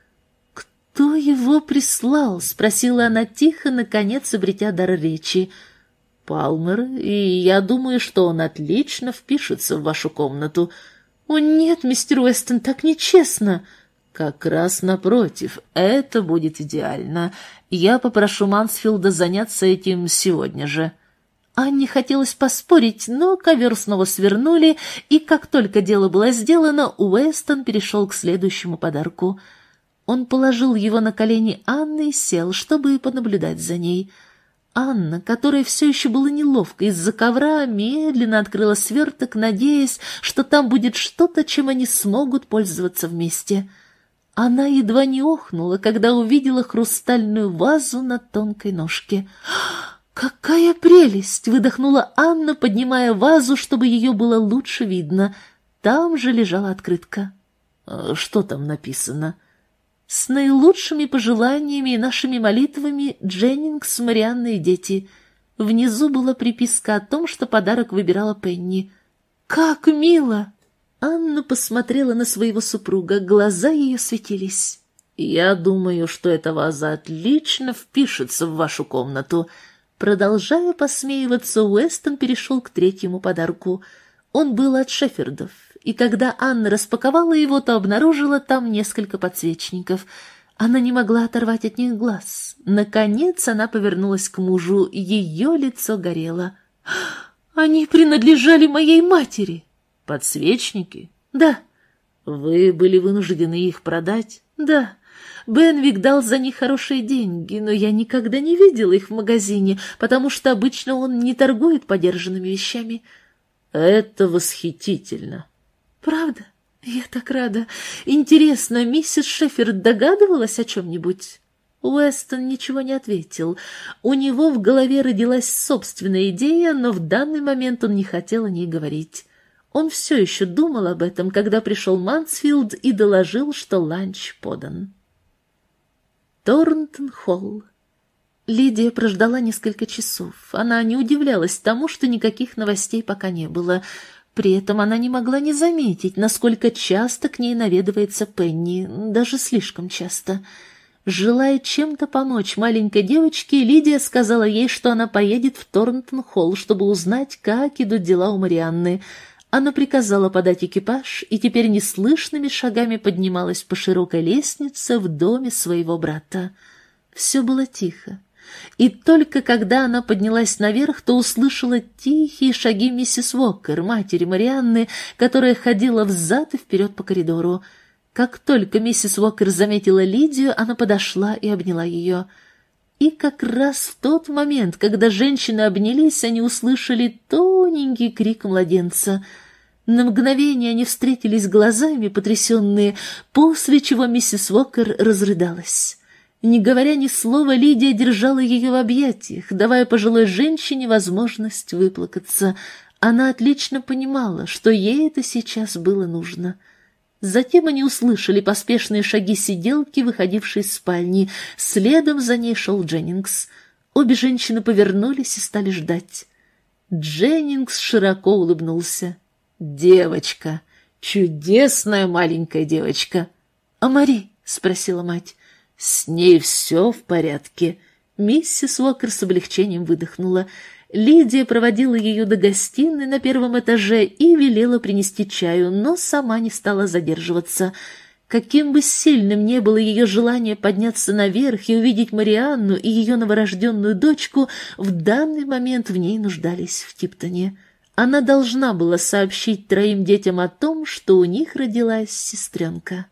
«Кто его прислал?» — спросила она тихо, наконец обретя дар речи. «Палмер, и я думаю, что он отлично впишется в вашу комнату». «О нет, мистер Уэстон, так нечестно!» «Как раз напротив, это будет идеально. Я попрошу Мансфилда заняться этим сегодня же». Анне хотелось поспорить, но ковер снова свернули, и как только дело было сделано, Уэстон перешел к следующему подарку. Он положил его на колени Анны и сел, чтобы понаблюдать за ней. Анна, которой все еще было неловко из-за ковра, медленно открыла сверток, надеясь, что там будет что-то, чем они смогут пользоваться вместе. Она едва не охнула, когда увидела хрустальную вазу на тонкой ножке. «Какая прелесть!» — выдохнула Анна, поднимая вазу, чтобы ее было лучше видно. Там же лежала открытка. «Что там написано?» «С наилучшими пожеланиями и нашими молитвами, Дженнингс, Марианна и дети». Внизу была приписка о том, что подарок выбирала Пенни. «Как мило!» Анна посмотрела на своего супруга, глаза ее светились. «Я думаю, что эта ваза отлично впишется в вашу комнату». Продолжая посмеиваться, Уэстон перешел к третьему подарку. Он был от Шеффердов, и когда Анна распаковала его, то обнаружила там несколько подсвечников. Она не могла оторвать от них глаз. Наконец она повернулась к мужу, ее лицо горело. «Они принадлежали моей матери!» «Подсвечники?» «Да». «Вы были вынуждены их продать?» «Да. Бенвик дал за них хорошие деньги, но я никогда не видела их в магазине, потому что обычно он не торгует подержанными вещами». «Это восхитительно». «Правда? Я так рада. Интересно, миссис Шефферд догадывалась о чем-нибудь?» Уэстон ничего не ответил. У него в голове родилась собственная идея, но в данный момент он не хотел о ней говорить. Он все еще думал об этом, когда пришел Мансфилд и доложил, что ланч подан. Торнтон-Холл. Лидия прождала несколько часов. Она не удивлялась тому, что никаких новостей пока не было. При этом она не могла не заметить, насколько часто к ней наведывается Пенни, даже слишком часто. Желая чем-то помочь маленькой девочке, Лидия сказала ей, что она поедет в Торнтон-холл, чтобы узнать, как идут дела у Марианны. Она приказала подать экипаж и теперь неслышными шагами поднималась по широкой лестнице в доме своего брата. Все было тихо. И только когда она поднялась наверх, то услышала тихие шаги миссис Уокер, матери Марианны, которая ходила взад и вперед по коридору. Как только миссис Уокер заметила Лидию, она подошла и обняла ее. И как раз в тот момент, когда женщины обнялись, они услышали тоненький крик младенца. На мгновение они встретились глазами, потрясенные, после чего миссис Уокер разрыдалась. Не говоря ни слова, Лидия держала ее в объятиях, давая пожилой женщине возможность выплакаться. Она отлично понимала, что ей это сейчас было нужно. Затем они услышали поспешные шаги сиделки, выходившей из спальни. Следом за ней шел Дженнингс. Обе женщины повернулись и стали ждать. Дженнингс широко улыбнулся. «Девочка! Чудесная маленькая девочка!» «А Мари?» — спросила мать. «С ней все в порядке». Миссис Уокер с облегчением выдохнула. Лидия проводила ее до гостиной на первом этаже и велела принести чаю, но сама не стала задерживаться. Каким бы сильным ни было ее желание подняться наверх и увидеть Марианну и ее новорожденную дочку, в данный момент в ней нуждались в Типтоне. Она должна была сообщить троим детям о том, что у них родилась сестренка.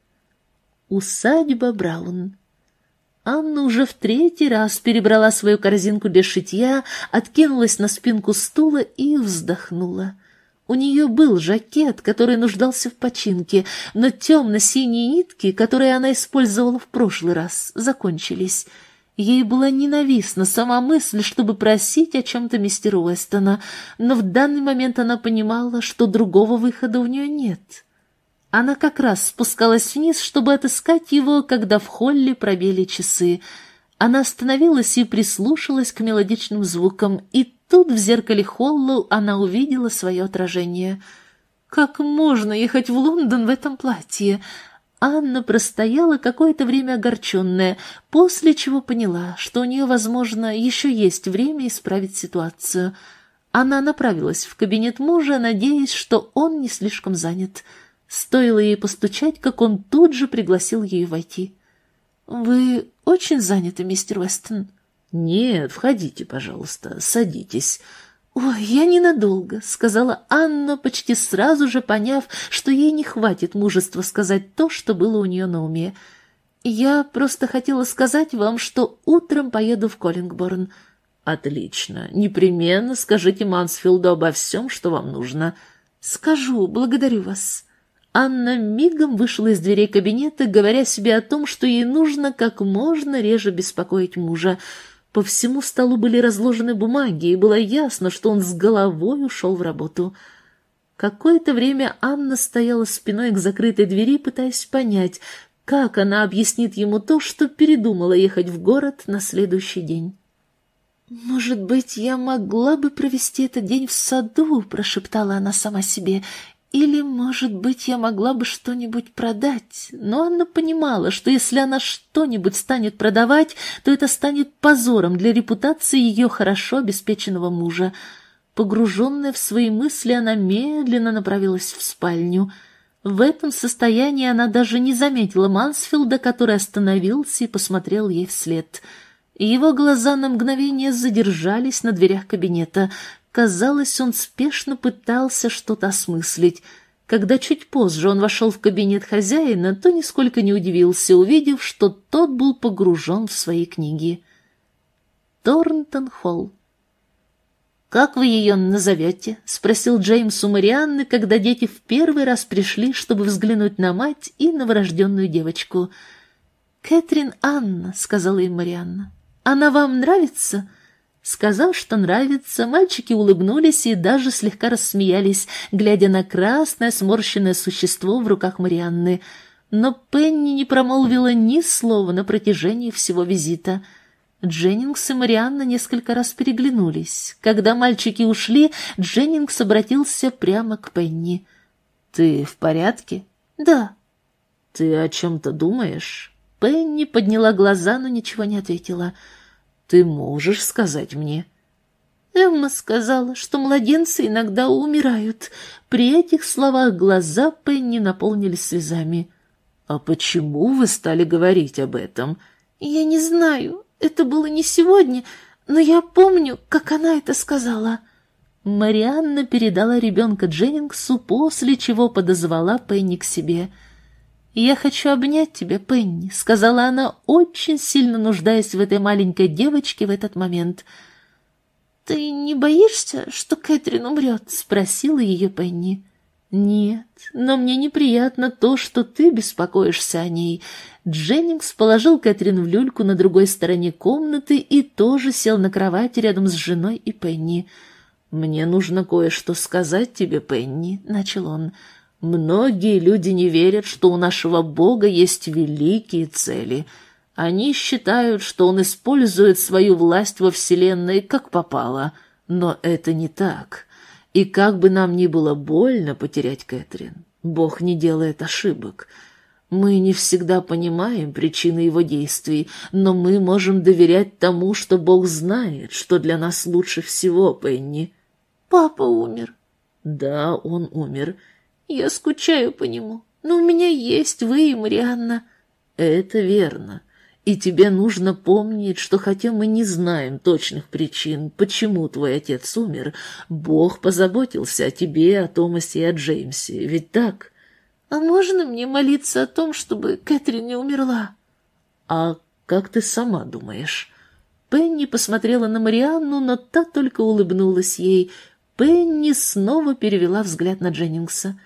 Усадьба Браун. Анна уже в третий раз перебрала свою корзинку для шитья, откинулась на спинку стула и вздохнула. У нее был жакет, который нуждался в починке, но темно-синие нитки, которые она использовала в прошлый раз, закончились. Ей была ненавистна сама мысль, чтобы просить о чем-то мистера Уэстона, но в данный момент она понимала, что другого выхода у нее нет. Она как раз спускалась вниз, чтобы отыскать его, когда в холле пробили часы. Она остановилась и прислушалась к мелодичным звукам, и тут в зеркале холла она увидела свое отражение. Как можно ехать в Лондон в этом платье? Анна простояла какое-то время огорченная, после чего поняла, что у нее, возможно, еще есть время исправить ситуацию. Она направилась в кабинет мужа, надеясь, что он не слишком занят. Стоило ей постучать, как он тут же пригласил ее войти. «Вы очень заняты, мистер Уэстон?» «Нет, входите, пожалуйста, садитесь». «Ой, я ненадолго», — сказала Анна, почти сразу же поняв, что ей не хватит мужества сказать то, что было у нее на уме. «Я просто хотела сказать вам, что утром поеду в Коллингборн». «Отлично. Непременно скажите Мансфилду обо всем, что вам нужно». «Скажу, благодарю вас». Анна мигом вышла из дверей кабинета, говоря себе о том, что ей нужно как можно реже беспокоить мужа. По всему столу были разложены бумаги, и было ясно, что он с головой ушел в работу. Какое-то время Анна стояла спиной к закрытой двери, пытаясь понять, как она объяснит ему то, что передумала ехать в город на следующий день. «Может быть, я могла бы провести этот день в саду», — прошептала она сама себе, — «или, может быть, я могла бы что-нибудь продать». Но Анна понимала, что если она что-нибудь станет продавать, то это станет позором для репутации ее хорошо обеспеченного мужа. Погруженная в свои мысли, она медленно направилась в спальню. В этом состоянии она даже не заметила Мансфилда, который остановился и посмотрел ей вслед. Его глаза на мгновение задержались на дверях кабинета. Казалось, он спешно пытался что-то осмыслить. Когда чуть позже он вошел в кабинет хозяина, то нисколько не удивился, увидев, что тот был погружен в свои книги. Торнтон-холл. «Как вы ее назовете?» — спросил Джеймс у Марианны, когда дети в первый раз пришли, чтобы взглянуть на мать и новорожденную девочку. «Кэтрин Анна», — сказала им Марианна. «Она вам нравится?» Сказав, что нравится, мальчики улыбнулись и даже слегка рассмеялись, глядя на красное сморщенное существо в руках Марианны. Но Пенни не промолвила ни слова на протяжении всего визита. Дженнингс и Марианна несколько раз переглянулись. Когда мальчики ушли, Дженнингс обратился прямо к Пенни. «Ты в порядке?» «Да». «Ты о чем-то думаешь?» Пенни подняла глаза, но ничего не ответила. «Ты можешь сказать мне?» Эмма сказала, что младенцы иногда умирают. При этих словах глаза Пенни наполнились слезами. «А почему вы стали говорить об этом?» «Я не знаю, это было не сегодня, но я помню, как она это сказала». Марианна передала ребенка Дженнингсу, после чего подозвала Пенни к себе. «Я хочу обнять тебя, Пенни», — сказала она, очень сильно нуждаясь в этой маленькой девочке в этот момент. «Ты не боишься, что Кэтрин умрет?» — спросила ее Пенни. «Нет, но мне неприятно то, что ты беспокоишься о ней». Дженнингс положил Кэтрин в люльку на другой стороне комнаты и тоже сел на кровати рядом с женой и Пенни. «Мне нужно кое-что сказать тебе, Пенни», — начал он. «Многие люди не верят, что у нашего Бога есть великие цели. Они считают, что Он использует свою власть во Вселенной как попало, но это не так. И как бы нам ни было больно потерять Кэтрин, Бог не делает ошибок. Мы не всегда понимаем причины Его действий, но мы можем доверять тому, что Бог знает, что для нас лучше всего, Пенни». «Папа умер». «Да, он умер». «Я скучаю по нему, но у меня есть вы и Марианна». «Это верно. И тебе нужно помнить, что хотя мы не знаем точных причин, почему твой отец умер, Бог позаботился о тебе, о Томасе и о Джеймсе, ведь так?» «А можно мне молиться о том, чтобы Кэтрин не умерла?» «А как ты сама думаешь?» Пенни посмотрела на Марианну, но та только улыбнулась ей. Пенни снова перевела взгляд на Дженнингса.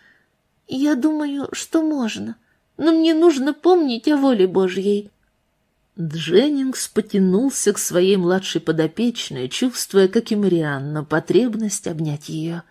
«Я думаю, что можно, но мне нужно помнить о воле Божьей». Дженнингс потянулся к своей младшей подопечной, чувствуя, как и Марианна, потребность обнять ее.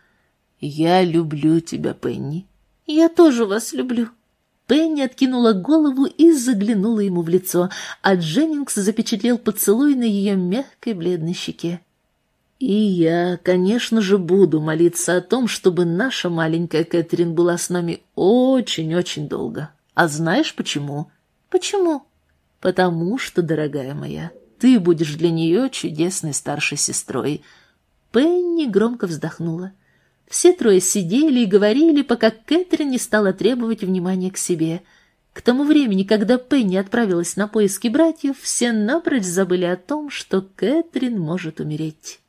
«Я люблю тебя, Пенни». «Я тоже вас люблю». Пенни откинула голову и заглянула ему в лицо, а Дженнингс запечатлел поцелуй на ее мягкой бледной щеке. «И я, конечно же, буду молиться о том, чтобы наша маленькая Кэтрин была с нами очень-очень долго. А знаешь почему?» «Почему?» «Потому что, дорогая моя, ты будешь для нее чудесной старшей сестрой». Пенни громко вздохнула. Все трое сидели и говорили, пока Кэтрин не стала требовать внимания к себе. К тому времени, когда Пенни отправилась на поиски братьев, все напрочь забыли о том, что Кэтрин может умереть.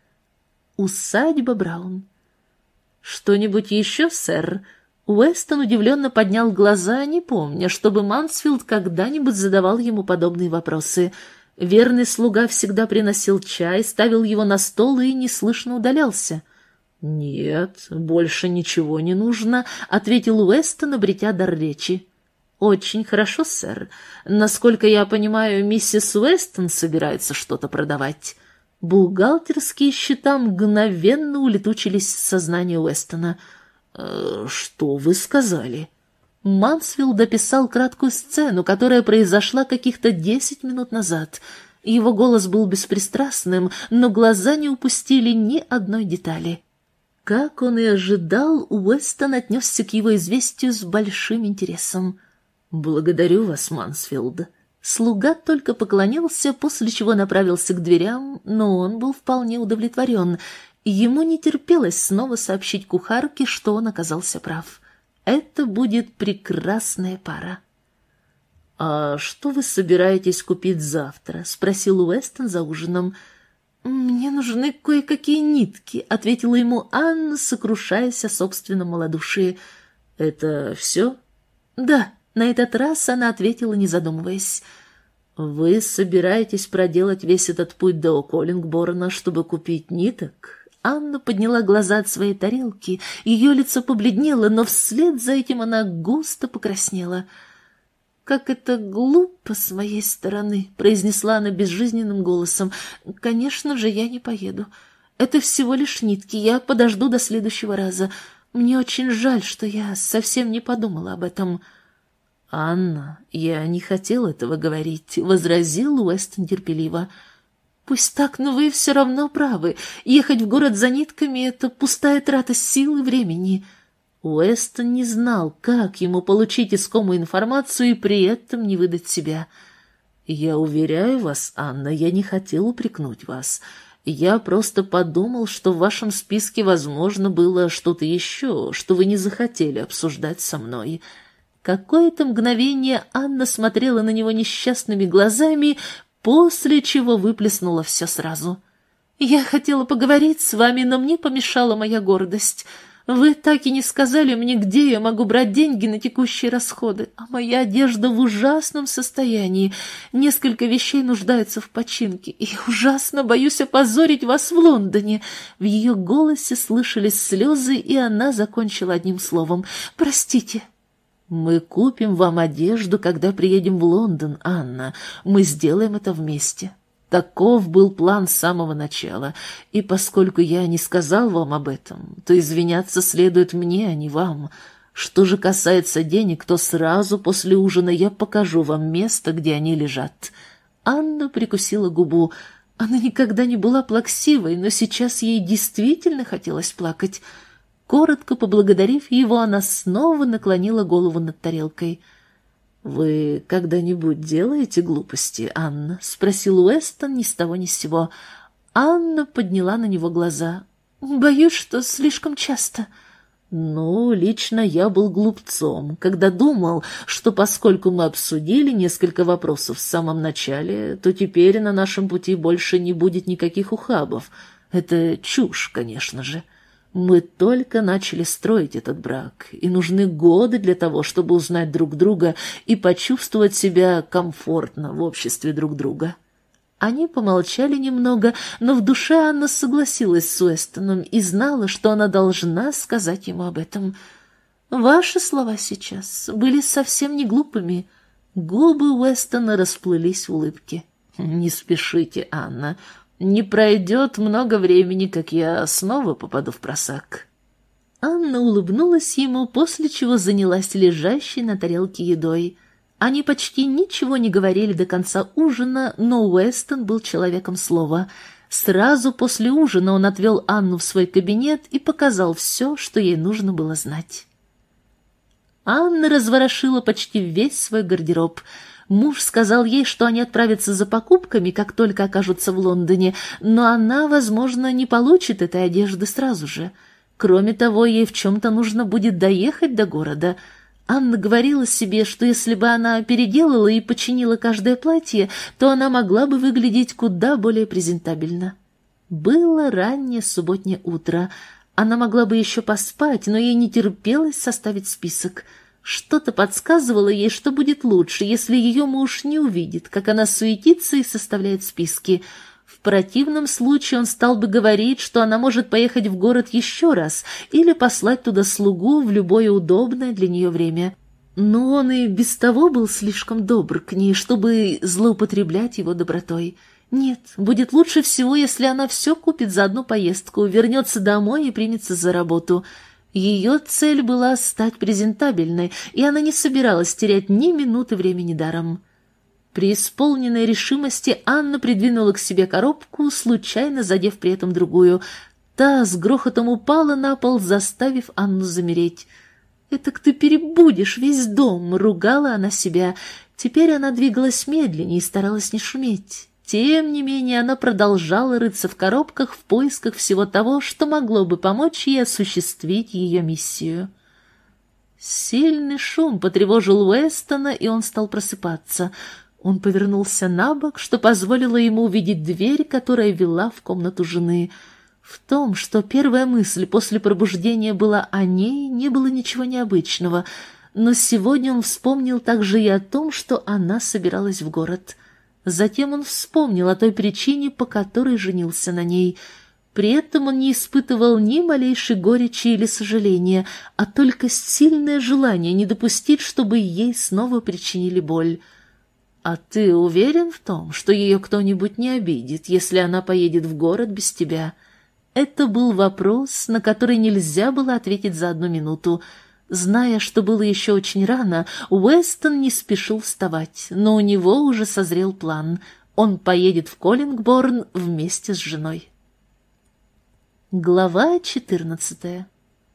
Усадьба Браун. «Что-нибудь еще, сэр?» Уэстон удивленно поднял глаза, не помня, чтобы Мансфилд когда-нибудь задавал ему подобные вопросы. Верный слуга всегда приносил чай, ставил его на стол и неслышно удалялся. «Нет, больше ничего не нужно», — ответил Уэстон, обретя дар речи. «Очень хорошо, сэр. Насколько я понимаю, миссис Уэстон собирается что-то продавать». Бухгалтерские счета мгновенно улетучились из сознания Уэстона. «Э, «Что вы сказали?» Мансфилд дописал краткую сцену, которая произошла каких-то десять минут назад. Его голос был беспристрастным, но глаза не упустили ни одной детали. Как он и ожидал, Уэстон отнесся к его известию с большим интересом. «Благодарю вас, Мансфилд». Слуга только поклонился, после чего направился к дверям, но он был вполне удовлетворен. Ему не терпелось снова сообщить кухарке, что он оказался прав. Это будет прекрасная пара. «А что вы собираетесь купить завтра?» — спросил Уэстон за ужином. «Мне нужны кое-какие нитки», — ответила ему Анна, сокрушаясь о собственном малодушии. «Это все?» «Да». На этот раз она ответила, не задумываясь. «Вы собираетесь проделать весь этот путь до Коллингборна, чтобы купить ниток?» Анна подняла глаза от своей тарелки, ее лицо побледнело, но вслед за этим она густо покраснела. «Как это глупо с моей стороны», — произнесла она безжизненным голосом. «Конечно же, я не поеду. Это всего лишь нитки, я подожду до следующего раза. Мне очень жаль, что я совсем не подумала об этом». «Анна, я не хотел этого говорить», — возразил Уэстон терпеливо. «Пусть так, но вы все равно правы. Ехать в город за нитками — это пустая трата сил и времени». Уэстон не знал, как ему получить искомую информацию и при этом не выдать себя. «Я уверяю вас, Анна, я не хотел упрекнуть вас. Я просто подумал, что в вашем списке, возможно, было что-то еще, что вы не захотели обсуждать со мной». Какое-то мгновение Анна смотрела на него несчастными глазами, после чего выплеснула все сразу. «Я хотела поговорить с вами, но мне помешала моя гордость. Вы так и не сказали мне, где я могу брать деньги на текущие расходы, а моя одежда в ужасном состоянии. Несколько вещей нуждаются в починке, и я ужасно боюсь опозорить вас в Лондоне». В ее голосе слышались слезы, и она закончила одним словом: «Простите». «Мы купим вам одежду, когда приедем в Лондон, Анна. Мы сделаем это вместе». Таков был план с самого начала, и поскольку я не сказал вам об этом, то извиняться следует мне, а не вам. Что же касается денег, то сразу после ужина я покажу вам место, где они лежат». Анна прикусила губу. Она никогда не была плаксивой, но сейчас ей действительно хотелось плакать. Коротко поблагодарив его, она снова наклонила голову над тарелкой. «Вы когда-нибудь делаете глупости, Анна?» — спросил Уэстон ни с того ни с сего. Анна подняла на него глаза. «Боюсь, что слишком часто». «Ну, лично я был глупцом, когда думал, что поскольку мы обсудили несколько вопросов в самом начале, то теперь на нашем пути больше не будет никаких ухабов. Это чушь, конечно же. Мы только начали строить этот брак, и нужны годы для того, чтобы узнать друг друга и почувствовать себя комфортно в обществе друг друга». Они помолчали немного, но в душе Анна согласилась с Уэстоном и знала, что она должна сказать ему об этом. «Ваши слова сейчас были совсем не глупыми». Губы Уэстона расплылись в улыбке. «Не спешите, Анна. Не пройдет много времени, как я снова попаду в просак». Анна улыбнулась ему, после чего занялась лежащей на тарелке едой. Они почти ничего не говорили до конца ужина, но Уэстон был человеком слова. Сразу после ужина он отвел Анну в свой кабинет и показал все, что ей нужно было знать. Анна разворошила почти весь свой гардероб. Муж сказал ей, что они отправятся за покупками, как только окажутся в Лондоне, но она, возможно, не получит этой одежды сразу же. Кроме того, ей в чем-то нужно будет доехать до города. Анна говорила себе, что если бы она переделала и починила каждое платье, то она могла бы выглядеть куда более презентабельно. Было раннее субботнее утро. Она могла бы еще поспать, но ей не терпелось составить список. Что-то подсказывало ей, что будет лучше, если ее муж не увидит, как она суетится и составляет списки. В противном случае он стал бы говорить, что она может поехать в город еще раз или послать туда слугу в любое удобное для нее время. Но он и без того был слишком добр к ней, чтобы злоупотреблять его добротой. Нет, будет лучше всего, если она все купит за одну поездку, вернется домой и примется за работу. Ее цель была стать презентабельной, и она не собиралась терять ни минуты времени даром. При исполненной решимости Анна придвинула к себе коробку, случайно задев при этом другую. Та с грохотом упала на пол, заставив Анну замереть. «Этак ты перебудешь весь дом», — ругала она себя. Теперь она двигалась медленнее и старалась не шуметь. Тем не менее, она продолжала рыться в коробках в поисках всего того, что могло бы помочь ей осуществить ее миссию. Сильный шум потревожил Уэстона, и он стал просыпаться. Он повернулся на бок, что позволило ему увидеть дверь, которая вела в комнату жены. В том, что первая мысль после пробуждения была о ней, не было ничего необычного, но сегодня он вспомнил также и о том, что она собиралась в город. Затем он вспомнил о той причине, по которой женился на ней. При этом он не испытывал ни малейшей горечи или сожаления, а только сильное желание не допустить, чтобы ей снова причинили боль. «А ты уверен в том, что ее кто-нибудь не обидит, если она поедет в город без тебя?» Это был вопрос, на который нельзя было ответить за одну минуту. Зная, что было еще очень рано, Уэстон не спешил вставать, но у него уже созрел план. Он поедет в Коллингборн вместе с женой. Глава четырнадцатая.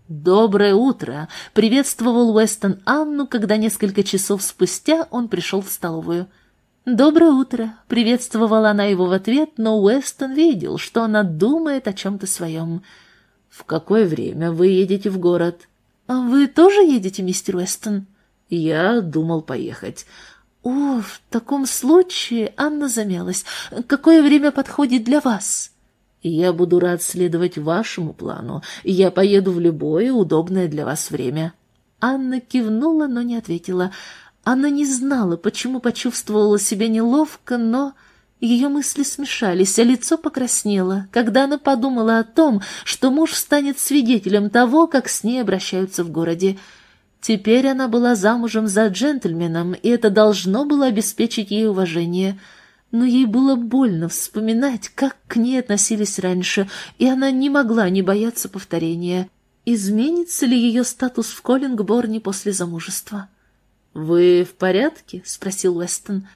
«Доброе утро!» — приветствовал Уэстон Анну, когда несколько часов спустя он пришел в столовую. «Доброе утро!» — приветствовала она его в ответ, но Уэстон видел, что она думает о чем-то своем. «В какое время вы едете в город?» «Вы тоже едете, мистер Уэстон?» «Я думал поехать». «О, в таком случае...» — Анна замялась. «Какое время подходит для вас?» «Я буду рад следовать вашему плану. Я поеду в любое удобное для вас время». Анна кивнула, но не ответила. Она не знала, почему почувствовала себя неловко, но ее мысли смешались, а лицо покраснело, когда она подумала о том, что муж станет свидетелем того, как с ней обращаются в городе. Теперь она была замужем за джентльменом, и это должно было обеспечить ей уважение. Но ей было больно вспоминать, как к ней относились раньше, и она не могла не бояться повторения. Изменится ли ее статус в Коллингборне после замужества? «Вы в порядке?» — спросил Уэстон.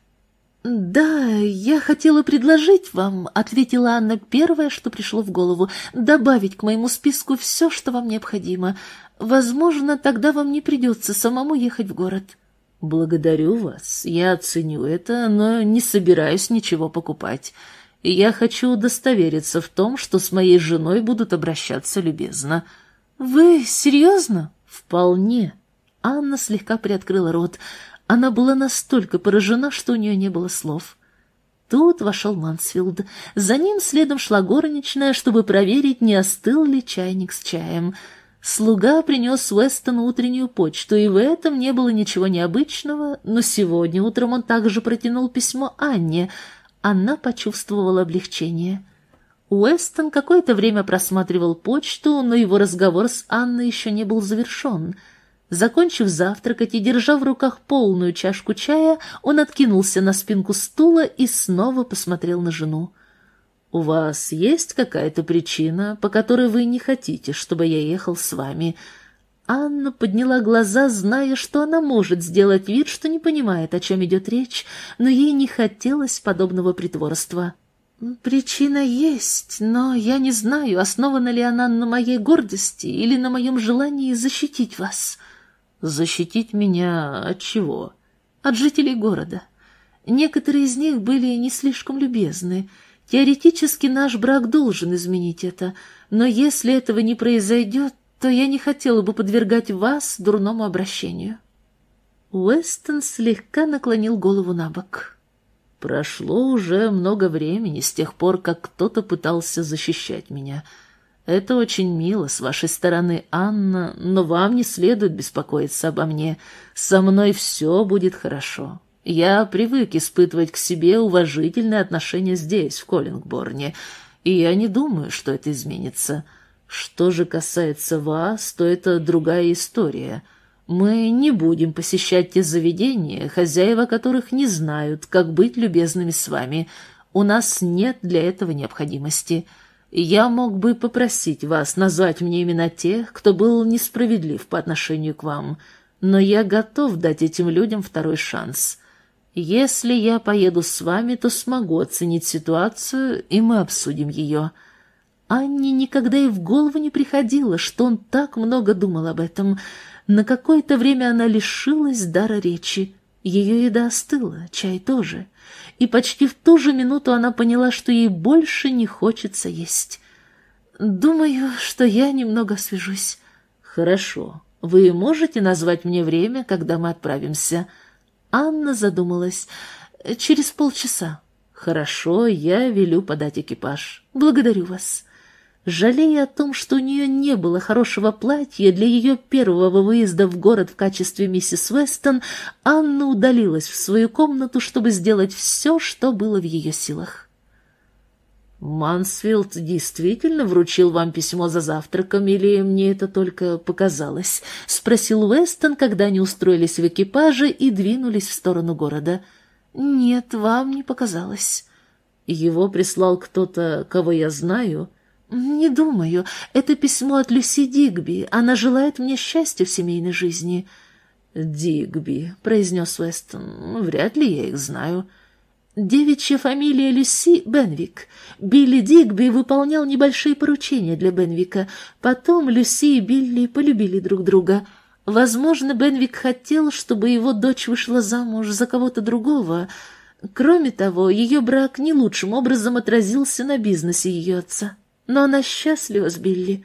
«Да, я хотела предложить вам», — ответила Анна первое, что пришло в голову, «добавить к моему списку все, что вам необходимо. Возможно, тогда вам не придется самому ехать в город». «Благодарю вас, я оценю это, но не собираюсь ничего покупать. Я хочу удостовериться в том, что с моей женой будут обращаться любезно». «Вы серьезно?» «Вполне». Анна слегка приоткрыла рот. Она была настолько поражена, что у нее не было слов. Тут вошел Мансфилд. За ним следом шла горничная, чтобы проверить, не остыл ли чайник с чаем. Слуга принес Уэстону утреннюю почту, и в этом не было ничего необычного, но сегодня утром он также протянул письмо Анне. Она почувствовала облегчение. Уэстон какое-то время просматривал почту, но его разговор с Анной еще не был завершен. Закончив завтракать и держа в руках полную чашку чая, он откинулся на спинку стула и снова посмотрел на жену. «У вас есть какая-то причина, по которой вы не хотите, чтобы я ехал с вами?» Анна подняла глаза, зная, что она может сделать вид, что не понимает, о чем идет речь, но ей не хотелось подобного притворства. «Причина есть, но я не знаю, основана ли она на моей гордости или на моем желании защитить вас». «Защитить меня от чего?» «От жителей города. Некоторые из них были не слишком любезны. Теоретически наш брак должен изменить это, но если этого не произойдет, то я не хотела бы подвергать вас дурному обращению». Уэстон слегка наклонил голову на бок. «Прошло уже много времени с тех пор, как кто-то пытался защищать меня. Это очень мило с вашей стороны, Анна, но вам не следует беспокоиться обо мне. Со мной все будет хорошо. Я привык испытывать к себе уважительное отношение здесь, в Коллингборне, и я не думаю, что это изменится. Что же касается вас, то это другая история. Мы не будем посещать те заведения, хозяева которых не знают, как быть любезными с вами. У нас нет для этого необходимости. Я мог бы попросить вас назвать мне имена тех, кто был несправедлив по отношению к вам, но я готов дать этим людям второй шанс. Если я поеду с вами, то смогу оценить ситуацию, и мы обсудим ее». Анне никогда и в голову не приходило, что он так много думал об этом. На какое-то время она лишилась дара речи. Ее еда остыла, чай тоже. И почти в ту же минуту она поняла, что ей больше не хочется есть. «Думаю, что я немного освежусь». «Хорошо. Вы можете назвать мне время, когда мы отправимся?» Анна задумалась. «Через полчаса». «Хорошо, я велю подать экипаж». «Благодарю вас». Жалея о том, что у нее не было хорошего платья для ее первого выезда в город в качестве миссис Уэстон, Анна удалилась в свою комнату, чтобы сделать все, что было в ее силах. «Мансфилд действительно вручил вам письмо за завтраком, или мне это только показалось?» — спросил Уэстон, когда они устроились в экипаже и двинулись в сторону города. «Нет, вам не показалось». «Его прислал кто-то, кого я знаю?» «Не думаю. Это письмо от Люси Дигби. Она желает мне счастья в семейной жизни». «Дигби», — произнес Уэстон. «Вряд ли я их знаю». Девичья фамилия Люси — Бенвик. Билли Дигби выполнял небольшие поручения для Бенвика. Потом Люси и Билли полюбили друг друга. Возможно, Бенвик хотел, чтобы его дочь вышла замуж за кого-то другого. Кроме того, ее брак не лучшим образом отразился на бизнесе ее отца. Но она счастлива с Билли.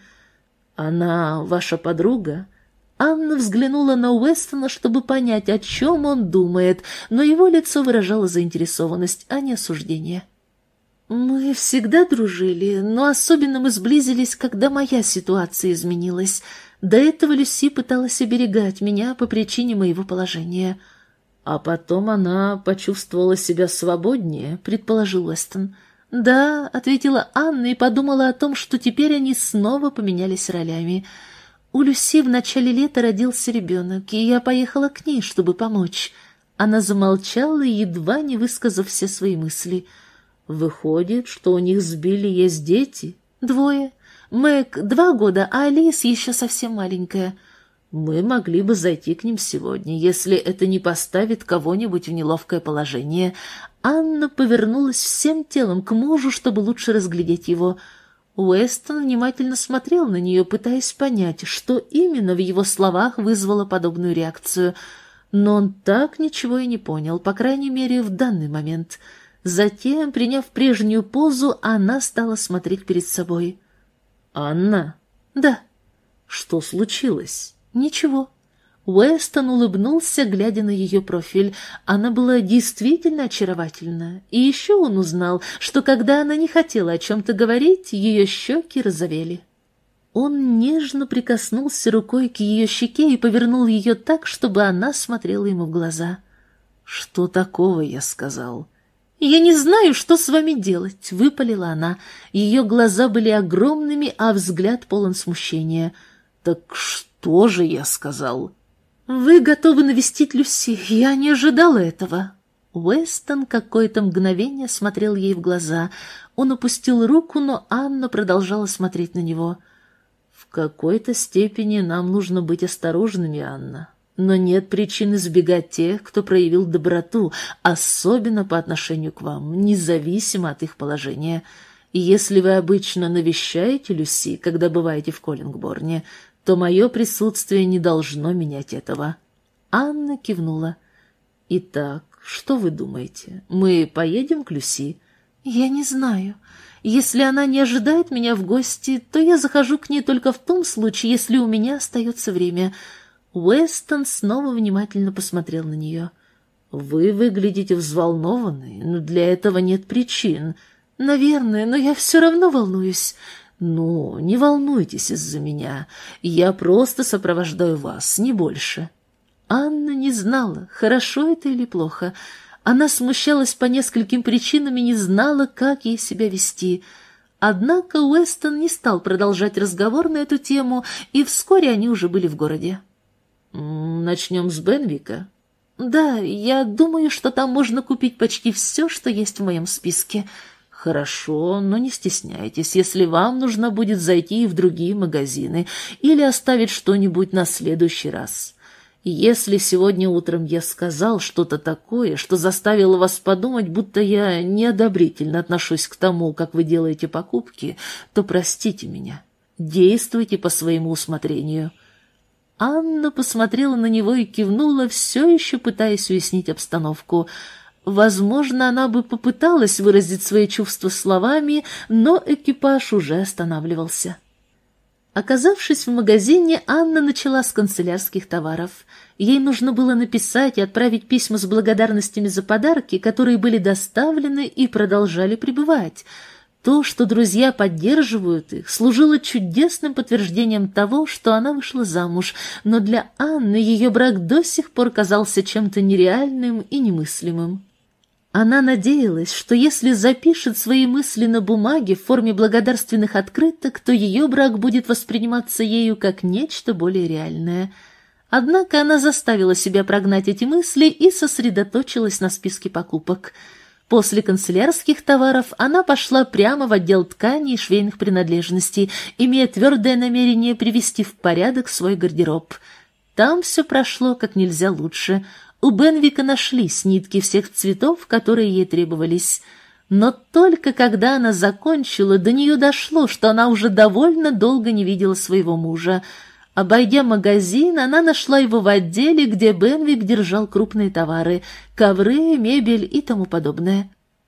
Она ваша подруга? Анна взглянула на Уэстона, чтобы понять, о чем он думает, но его лицо выражало заинтересованность, а не осуждение. «Мы всегда дружили, но особенно мы сблизились, когда моя ситуация изменилась. До этого Люси пыталась оберегать меня по причине моего положения». «А потом она почувствовала себя свободнее», — предположил Уэстон. «Да», — ответила Анна и подумала о том, что теперь они снова поменялись ролями. «У Люси в начале лета родился ребенок, и я поехала к ней, чтобы помочь». Она замолчала, едва не высказав все свои мысли. «Выходит, что у них с Билли есть дети?» «Двое. Мэг два года, а Алис еще совсем маленькая». «Мы могли бы зайти к ним сегодня, если это не поставит кого-нибудь в неловкое положение». Анна повернулась всем телом к мужу, чтобы лучше разглядеть его. Уэстон внимательно смотрел на нее, пытаясь понять, что именно в его словах вызвало подобную реакцию. Но он так ничего и не понял, по крайней мере, в данный момент. Затем, приняв прежнюю позу, она стала смотреть перед собой. «Анна?» «Да». «Что случилось?» «Ничего». Уэстон улыбнулся, глядя на ее профиль. Она была действительно очаровательна. И еще он узнал, что когда она не хотела о чем-то говорить, ее щеки розовели. Он нежно прикоснулся рукой к ее щеке и повернул ее так, чтобы она смотрела ему в глаза. «Что такого?» — я сказал. «Я не знаю, что с вами делать», — выпалила она. Ее глаза были огромными, а взгляд полон смущения. «Так что же я сказал?» «Вы готовы навестить Люси? Я не ожидала этого». Уэстон какое-то мгновение смотрел ей в глаза. Он опустил руку, но Анна продолжала смотреть на него. «В какой-то степени нам нужно быть осторожными, Анна. Но нет причин избегать тех, кто проявил доброту, особенно по отношению к вам, независимо от их положения. И если вы обычно навещаете Люси, когда бываете в Коллингборне, то мое присутствие не должно менять этого». Анна кивнула. «Итак, что вы думаете? Мы поедем к Люси?» «Я не знаю. Если она не ожидает меня в гости, то я захожу к ней только в том случае, если у меня остается время». Уэстон снова внимательно посмотрел на нее. «Вы выглядите взволнованной, но для этого нет причин». «Наверное, но я все равно волнуюсь». «Ну, не волнуйтесь из-за меня. Я просто сопровождаю вас, не больше». Анна не знала, хорошо это или плохо. Она смущалась по нескольким причинам и не знала, как ей себя вести. Однако Уэстон не стал продолжать разговор на эту тему, и вскоре они уже были в городе. «Начнем с Бенвика?» «Да, я думаю, что там можно купить почти все, что есть в моем списке». «Хорошо, но не стесняйтесь, если вам нужно будет зайти и в другие магазины или оставить что-нибудь на следующий раз. Если сегодня утром я сказал что-то такое, что заставило вас подумать, будто я неодобрительно отношусь к тому, как вы делаете покупки, то простите меня. Действуйте по своему усмотрению». Анна посмотрела на него и кивнула, все еще пытаясь уяснить обстановку. Возможно, она бы попыталась выразить свои чувства словами, но экипаж уже останавливался. Оказавшись в магазине, Анна начала с канцелярских товаров. Ей нужно было написать и отправить письма с благодарностями за подарки, которые были доставлены и продолжали прибывать. То, что друзья поддерживают их, служило чудесным подтверждением того, что она вышла замуж, но для Анны ее брак до сих пор казался чем-то нереальным и немыслимым. Она надеялась, что если запишет свои мысли на бумаге в форме благодарственных открыток, то ее брак будет восприниматься ею как нечто более реальное. Однако она заставила себя прогнать эти мысли и сосредоточилась на списке покупок. После канцелярских товаров она пошла прямо в отдел тканей и швейных принадлежностей, имея твердое намерение привести в порядок свой гардероб. Там все прошло как нельзя лучше. У Бенвика нашлись нитки всех цветов, которые ей требовались. Но только когда она закончила, до нее дошло, что она уже довольно долго не видела своего мужа. Обойдя магазин, она нашла его в отделе, где Бенвик держал крупные товары — ковры, мебель и тому подобное.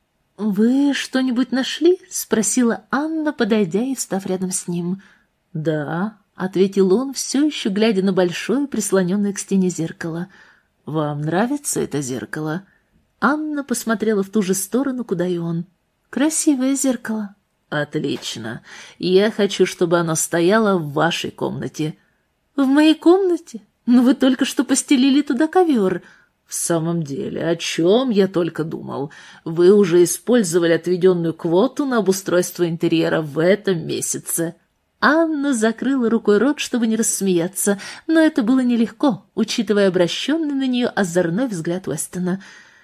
«Вы что-нибудь нашли?» — спросила Анна, подойдя и встав рядом с ним. «Да», — ответил он, все еще глядя на большое, прислоненное к стене зеркало. «Вам нравится это зеркало?» Анна посмотрела в ту же сторону, куда и он. «Красивое зеркало». «Отлично. Я хочу, чтобы оно стояло в вашей комнате». «В моей комнате? Но вы только что постелили туда ковер». «В самом деле, о чем я только думал. Вы уже использовали отведенную квоту на обустройство интерьера в этом месяце». Анна закрыла рукой рот, чтобы не рассмеяться, но это было нелегко, учитывая обращенный на нее озорной взгляд Уэстона.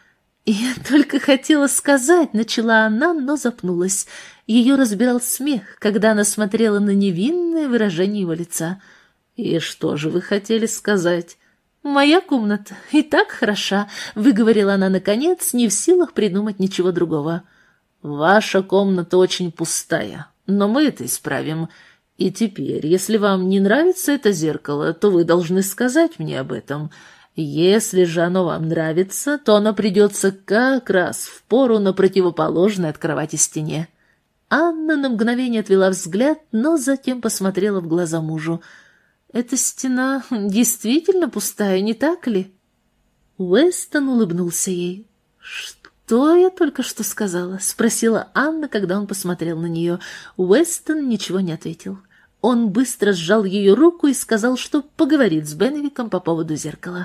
«Я только хотела сказать», — начала она, но запнулась. Ее разбирал смех, когда она смотрела на невинное выражение его лица. «И что же вы хотели сказать?» «Моя комната и так хороша», — выговорила она наконец, не в силах придумать ничего другого. «Ваша комната очень пустая, но мы это исправим. И теперь, если вам не нравится это зеркало, то вы должны сказать мне об этом. Если же оно вам нравится, то оно придется как раз в пору на противоположной от кровати стене». Анна на мгновение отвела взгляд, но затем посмотрела в глаза мужу. «Эта стена действительно пустая, не так ли?» Уэстон улыбнулся ей. «Что я только что сказала?» — спросила Анна, когда он посмотрел на нее. Уэстон ничего не ответил. Он быстро сжал ее руку и сказал, что поговорит с Бенвиком по поводу зеркала.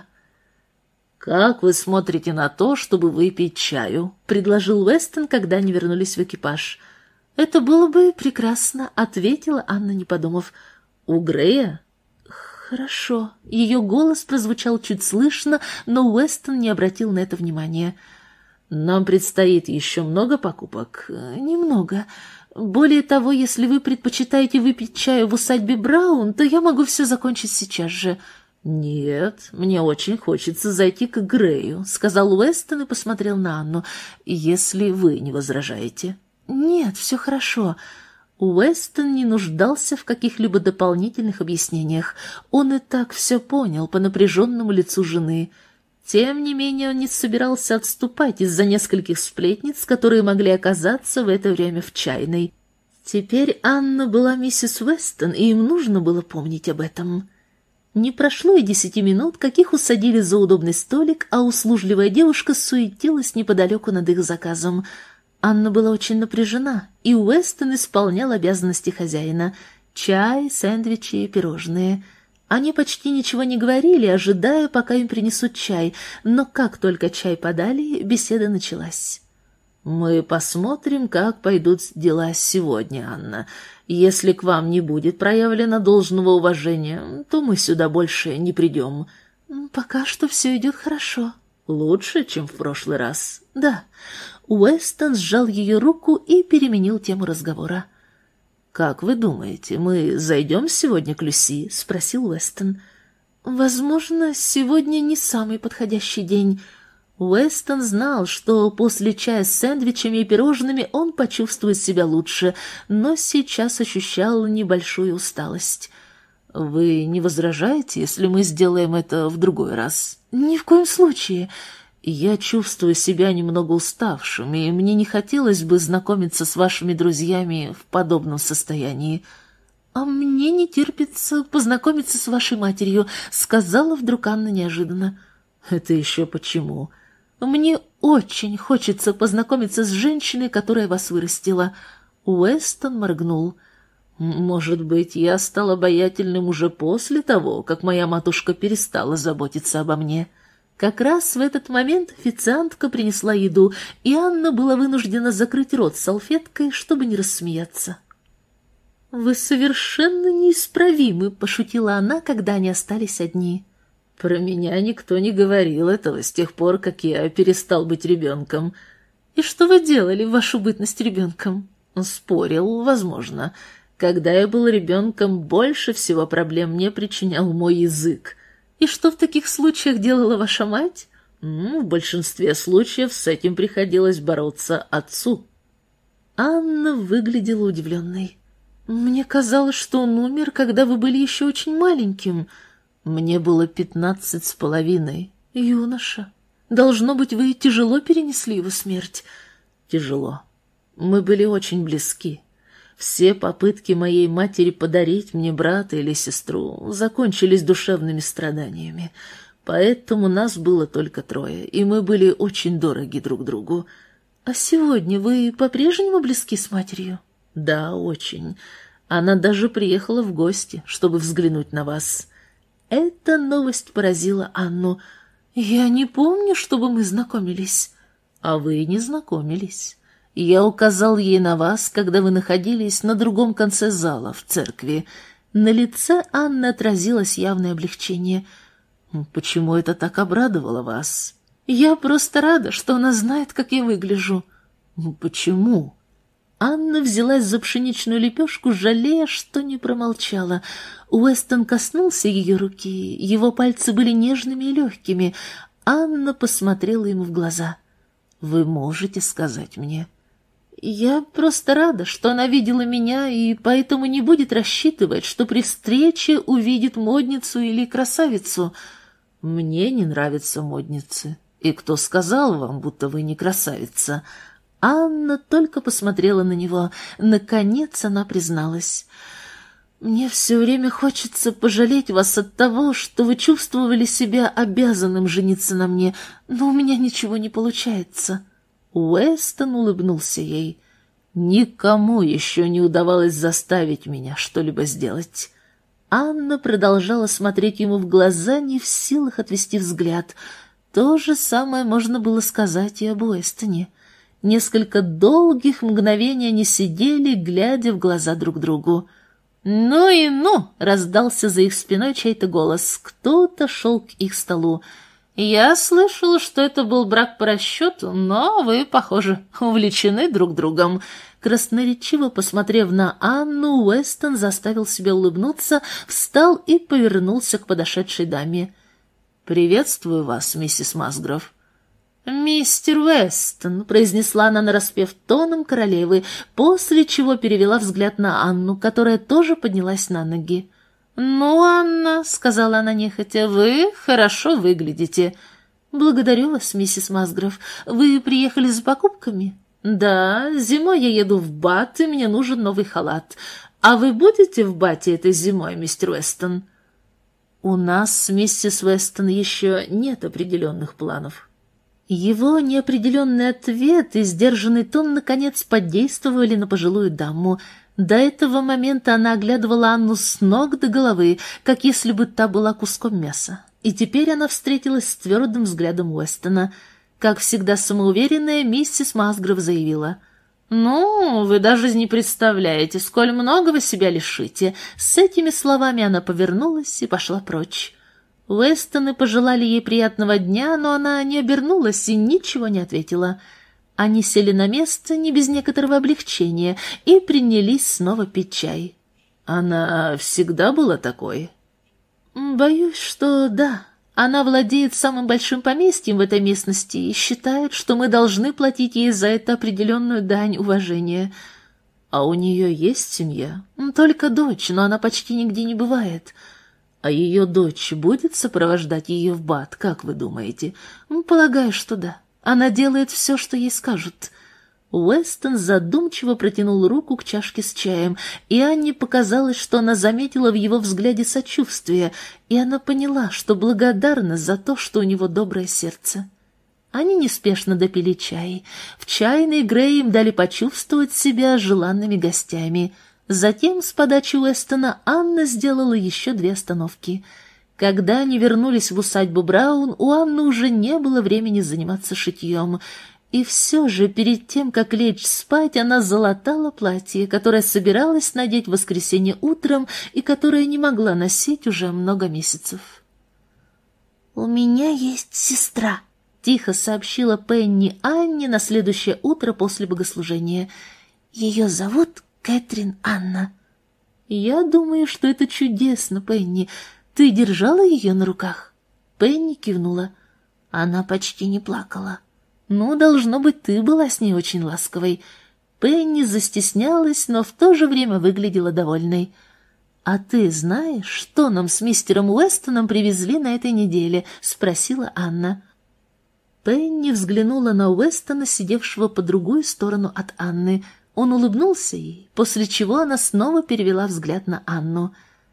«Как вы смотрите на то, чтобы выпить чаю?» — предложил Уэстон, когда они вернулись в экипаж. «Это было бы прекрасно», — ответила Анна, не подумав. «У Грея?» «Хорошо». Ее голос прозвучал чуть слышно, но Уэстон не обратил на это внимания. «Нам предстоит еще много покупок?» «Немного. Более того, если вы предпочитаете выпить чаю в усадьбе Браун, то я могу все закончить сейчас же». «Нет, мне очень хочется зайти к Грею», — сказал Уэстон и посмотрел на Анну, — «если вы не возражаете». «Нет, все хорошо». Уэстон не нуждался в каких-либо дополнительных объяснениях. Он и так все понял по напряженному лицу жены. Тем не менее он не собирался отступать из-за нескольких сплетниц, которые могли оказаться в это время в чайной. Теперь Анна была миссис Уэстон, и им нужно было помнить об этом. Не прошло и десяти минут, как их усадили за удобный столик, а услужливая девушка суетилась неподалеку над их заказом. Анна была очень напряжена, и Уэстон исполнял обязанности хозяина. Чай, сэндвичи и пирожные. Они почти ничего не говорили, ожидая, пока им принесут чай, но как только чай подали, беседа началась. «Мы посмотрим, как пойдут дела сегодня, Анна. Если к вам не будет проявлено должного уважения, то мы сюда больше не придем». «Пока что все идет хорошо». «Лучше, чем в прошлый раз?» «Да». Уэстон сжал ее руку и переменил тему разговора. «Как вы думаете, мы зайдем сегодня к Люси?» — спросил Уэстон. «Возможно, сегодня не самый подходящий день». Уэстон знал, что после чая с сэндвичами и пирожными он почувствует себя лучше, но сейчас ощущал небольшую усталость. «Вы не возражаете, если мы сделаем это в другой раз?» «Ни в коем случае. Я чувствую себя немного уставшим, и мне не хотелось бы знакомиться с вашими друзьями в подобном состоянии». «А мне не терпится познакомиться с вашей матерью», — сказала вдруг Анна неожиданно. «Это еще почему?» «Мне очень хочется познакомиться с женщиной, которая вас вырастила». Уэстон моргнул. «Может быть, я стал обаятельным уже после того, как моя матушка перестала заботиться обо мне». Как раз в этот момент официантка принесла еду, и Анна была вынуждена закрыть рот салфеткой, чтобы не рассмеяться. «Вы совершенно неисправимы», — пошутила она, когда они остались одни. «Про меня никто не говорил этого с тех пор, как я перестал быть ребенком». «И что вы делали в вашу бытность ребенком?» «Спорил, возможно. Когда я был ребенком, больше всего проблем мне причинял мой язык». «И что в таких случаях делала ваша мать?» В большинстве случаев с этим приходилось бороться отцу. Анна выглядела удивленной. «Мне казалось, что он умер, когда вы были еще очень маленьким. Мне было пятнадцать с половиной. Юноша, должно быть, вы тяжело перенесли его смерть?» «Тяжело. Мы были очень близки. Все попытки моей матери подарить мне брата или сестру закончились душевными страданиями. Поэтому нас было только трое, и мы были очень дороги друг другу». «А сегодня вы по-прежнему близки с матерью?» «Да, очень. Она даже приехала в гости, чтобы взглянуть на вас». Эта новость поразила Анну. «Я не помню, чтобы мы знакомились». «А вы не знакомились. Я указал ей на вас, когда вы находились на другом конце зала, в церкви». На лице Анны отразилось явное облегчение. «Почему это так обрадовало вас?» «Я просто рада, что она знает, как я выгляжу». «Почему?» Анна взялась за пшеничную лепешку, жалея, что не промолчала. Уэстон коснулся ее руки, его пальцы были нежными и легкими. Анна посмотрела ему в глаза. «Вы можете сказать мне?» «Я просто рада, что она видела меня, и поэтому не будет рассчитывать, что при встрече увидит модницу или красавицу. Мне не нравятся модницы. И кто сказал вам, будто вы не красавица?» Анна только посмотрела на него. Наконец она призналась. «Мне все время хочется пожалеть вас от того, что вы чувствовали себя обязанным жениться на мне, но у меня ничего не получается». Уэстон улыбнулся ей. «Никому еще не удавалось заставить меня что-либо сделать». Анна продолжала смотреть ему в глаза, не в силах отвести взгляд. То же самое можно было сказать и об Уэстоне. Несколько долгих мгновений они сидели, глядя в глаза друг другу. «Ну и ну!» — раздался за их спиной чей-то голос. Кто-то шел к их столу. «Я слышала, что это был брак по расчету, но вы, похоже, увлечены друг другом». Красноречиво посмотрев на Анну, Уэстон заставил себя улыбнуться, встал и повернулся к подошедшей даме. «Приветствую вас, миссис Масгров». «Мистер Уэстон», — произнесла она нараспев тоном королевы, после чего перевела взгляд на Анну, которая тоже поднялась на ноги. «Ну, Анна», — сказала она нехотя, — «вы хорошо выглядите». «Благодарю вас, миссис Масгров. Вы приехали за покупками?» «Да, зимой я еду в Бат, и мне нужен новый халат. А вы будете в Бате этой зимой, мистер Уэстон?» «У нас с миссис Уэстон еще нет определенных планов». Его неопределенный ответ и сдержанный тон наконец подействовали на пожилую даму. До этого момента она оглядывала Анну с ног до головы, как если бы та была куском мяса. И теперь она встретилась с твердым взглядом Уэстона. Как всегда самоуверенная, миссис Масгров заявила: «Ну, вы даже не представляете, сколь много вы себя лишите». С этими словами она повернулась и пошла прочь. Уэстоны пожелали ей приятного дня, но она не обернулась и ничего не ответила. Они сели на место не без некоторого облегчения и принялись снова пить чай. «Она всегда была такой?» «Боюсь, что да. Она владеет самым большим поместьем в этой местности и считает, что мы должны платить ей за это определенную дань уважения». «А у нее есть семья?» «Только дочь, но она почти нигде не бывает». «А ее дочь будет сопровождать ее в Бат, как вы думаете?» «Полагаю, что да. Она делает все, что ей скажут». Уэстон задумчиво протянул руку к чашке с чаем, и Анне показалось, что она заметила в его взгляде сочувствие, и она поняла, что благодарна за то, что у него доброе сердце. Они неспешно допили чай. В чайной Грей им дали почувствовать себя желанными гостями. Затем, с подачи Уэстона, Анна сделала еще две остановки. Когда они вернулись в усадьбу Браун, у Анны уже не было времени заниматься шитьем. И все же, перед тем, как лечь спать, она залатала платье, которое собиралась надеть в воскресенье утром и которое не могла носить уже много месяцев. «У меня есть сестра», — тихо сообщила Пенни Анне на следующее утро после богослужения. «Ее зовут Кэтрин Анна». «Я думаю, что это чудесно, Пенни. Ты держала ее на руках?» Пенни кивнула. Она почти не плакала. Ну, должно быть, ты была с ней очень ласковой. Пенни застеснялась, но в то же время выглядела довольной. «А ты знаешь, что нам с мистером Уэстоном привезли на этой неделе?» — спросила Анна. Пенни взглянула на Уэстона, сидевшего по другую сторону от Анны. Он улыбнулся ей, после чего она снова перевела взгляд на Анну.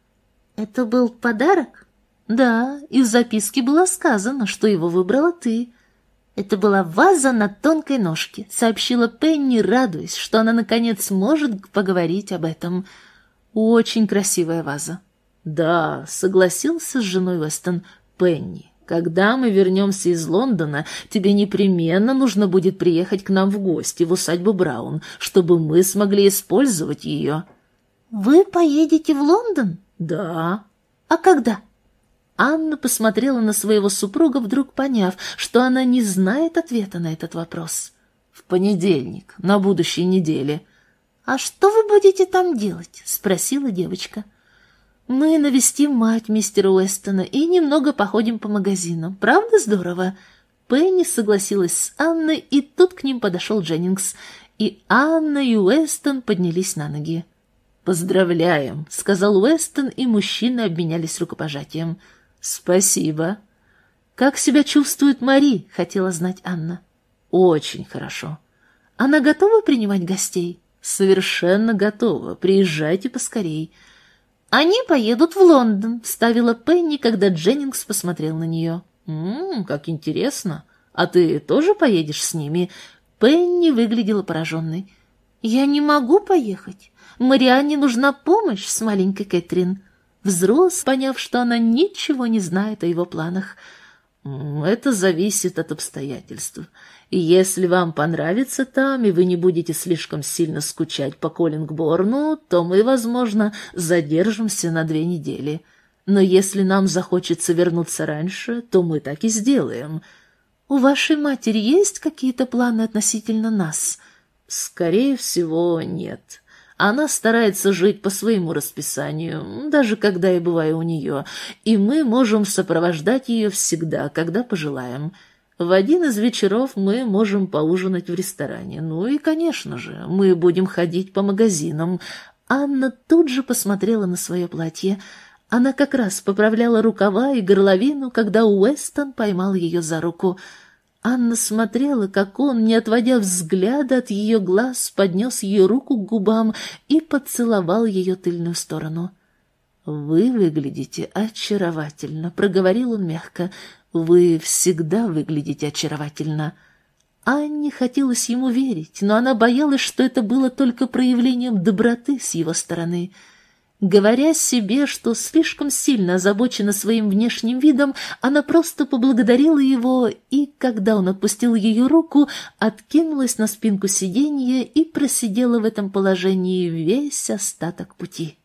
«Это был подарок?» «Да, и в записке было сказано, что его выбрала ты». «Это была ваза на тонкой ножке», — сообщила Пенни, радуясь, что она наконец может поговорить об этом. «Очень красивая ваза». «Да», — согласился с женой Уэстон. «Пенни, когда мы вернемся из Лондона, тебе непременно нужно будет приехать к нам в гости в усадьбу Браун, чтобы мы смогли использовать ее». «Вы поедете в Лондон?» «Да». «А когда?» Анна посмотрела на своего супруга, вдруг поняв, что она не знает ответа на этот вопрос. «В понедельник, на будущей неделе». «А что вы будете там делать?» — спросила девочка. «Мы навестим мать мистера Уэстона и немного походим по магазинам. Правда здорово?» Пенни согласилась с Анной, и тут к ним подошел Дженнингс, и Анна и Уэстон поднялись на ноги. «Поздравляем», — сказал Уэстон, и мужчины обменялись рукопожатием. «Спасибо». «Как себя чувствует Мари?» — хотела знать Анна. «Очень хорошо». «Она готова принимать гостей?» «Совершенно готова. Приезжайте поскорей». «Они поедут в Лондон», — вставила Пенни, когда Дженнингс посмотрел на нее. «М-м, как интересно. А ты тоже поедешь с ними?» Пенни выглядела пораженной. «Я не могу поехать. Марианне нужна помощь с маленькой Кэтрин». Взрос, поняв, что она ничего не знает о его планах. «Это зависит от обстоятельств. И если вам понравится там, и вы не будете слишком сильно скучать по Коллингборну, то мы, возможно, задержимся на две недели. Но если нам захочется вернуться раньше, то мы так и сделаем. У вашей матери есть какие-то планы относительно нас?» «Скорее всего, нет». Она старается жить по своему расписанию, даже когда я бываю у нее, и мы можем сопровождать ее всегда, когда пожелаем. В один из вечеров мы можем поужинать в ресторане. Ну и, конечно же, мы будем ходить по магазинам». Анна тут же посмотрела на свое платье. Она как раз поправляла рукава и горловину, когда Уэстон поймал ее за руку. Анна смотрела, как он, не отводя взгляда от ее глаз, поднес ее руку к губам и поцеловал ее тыльную сторону. «Вы выглядите очаровательно», — проговорил он мягко. «Вы всегда выглядите очаровательно». Анне хотелось ему верить, но она боялась, что это было только проявлением доброты с его стороны. Говоря себе, что слишком сильно озабочена своим внешним видом, она просто поблагодарила его и, когда он отпустил ее руку, откинулась на спинку сиденья и просидела в этом положении весь остаток пути.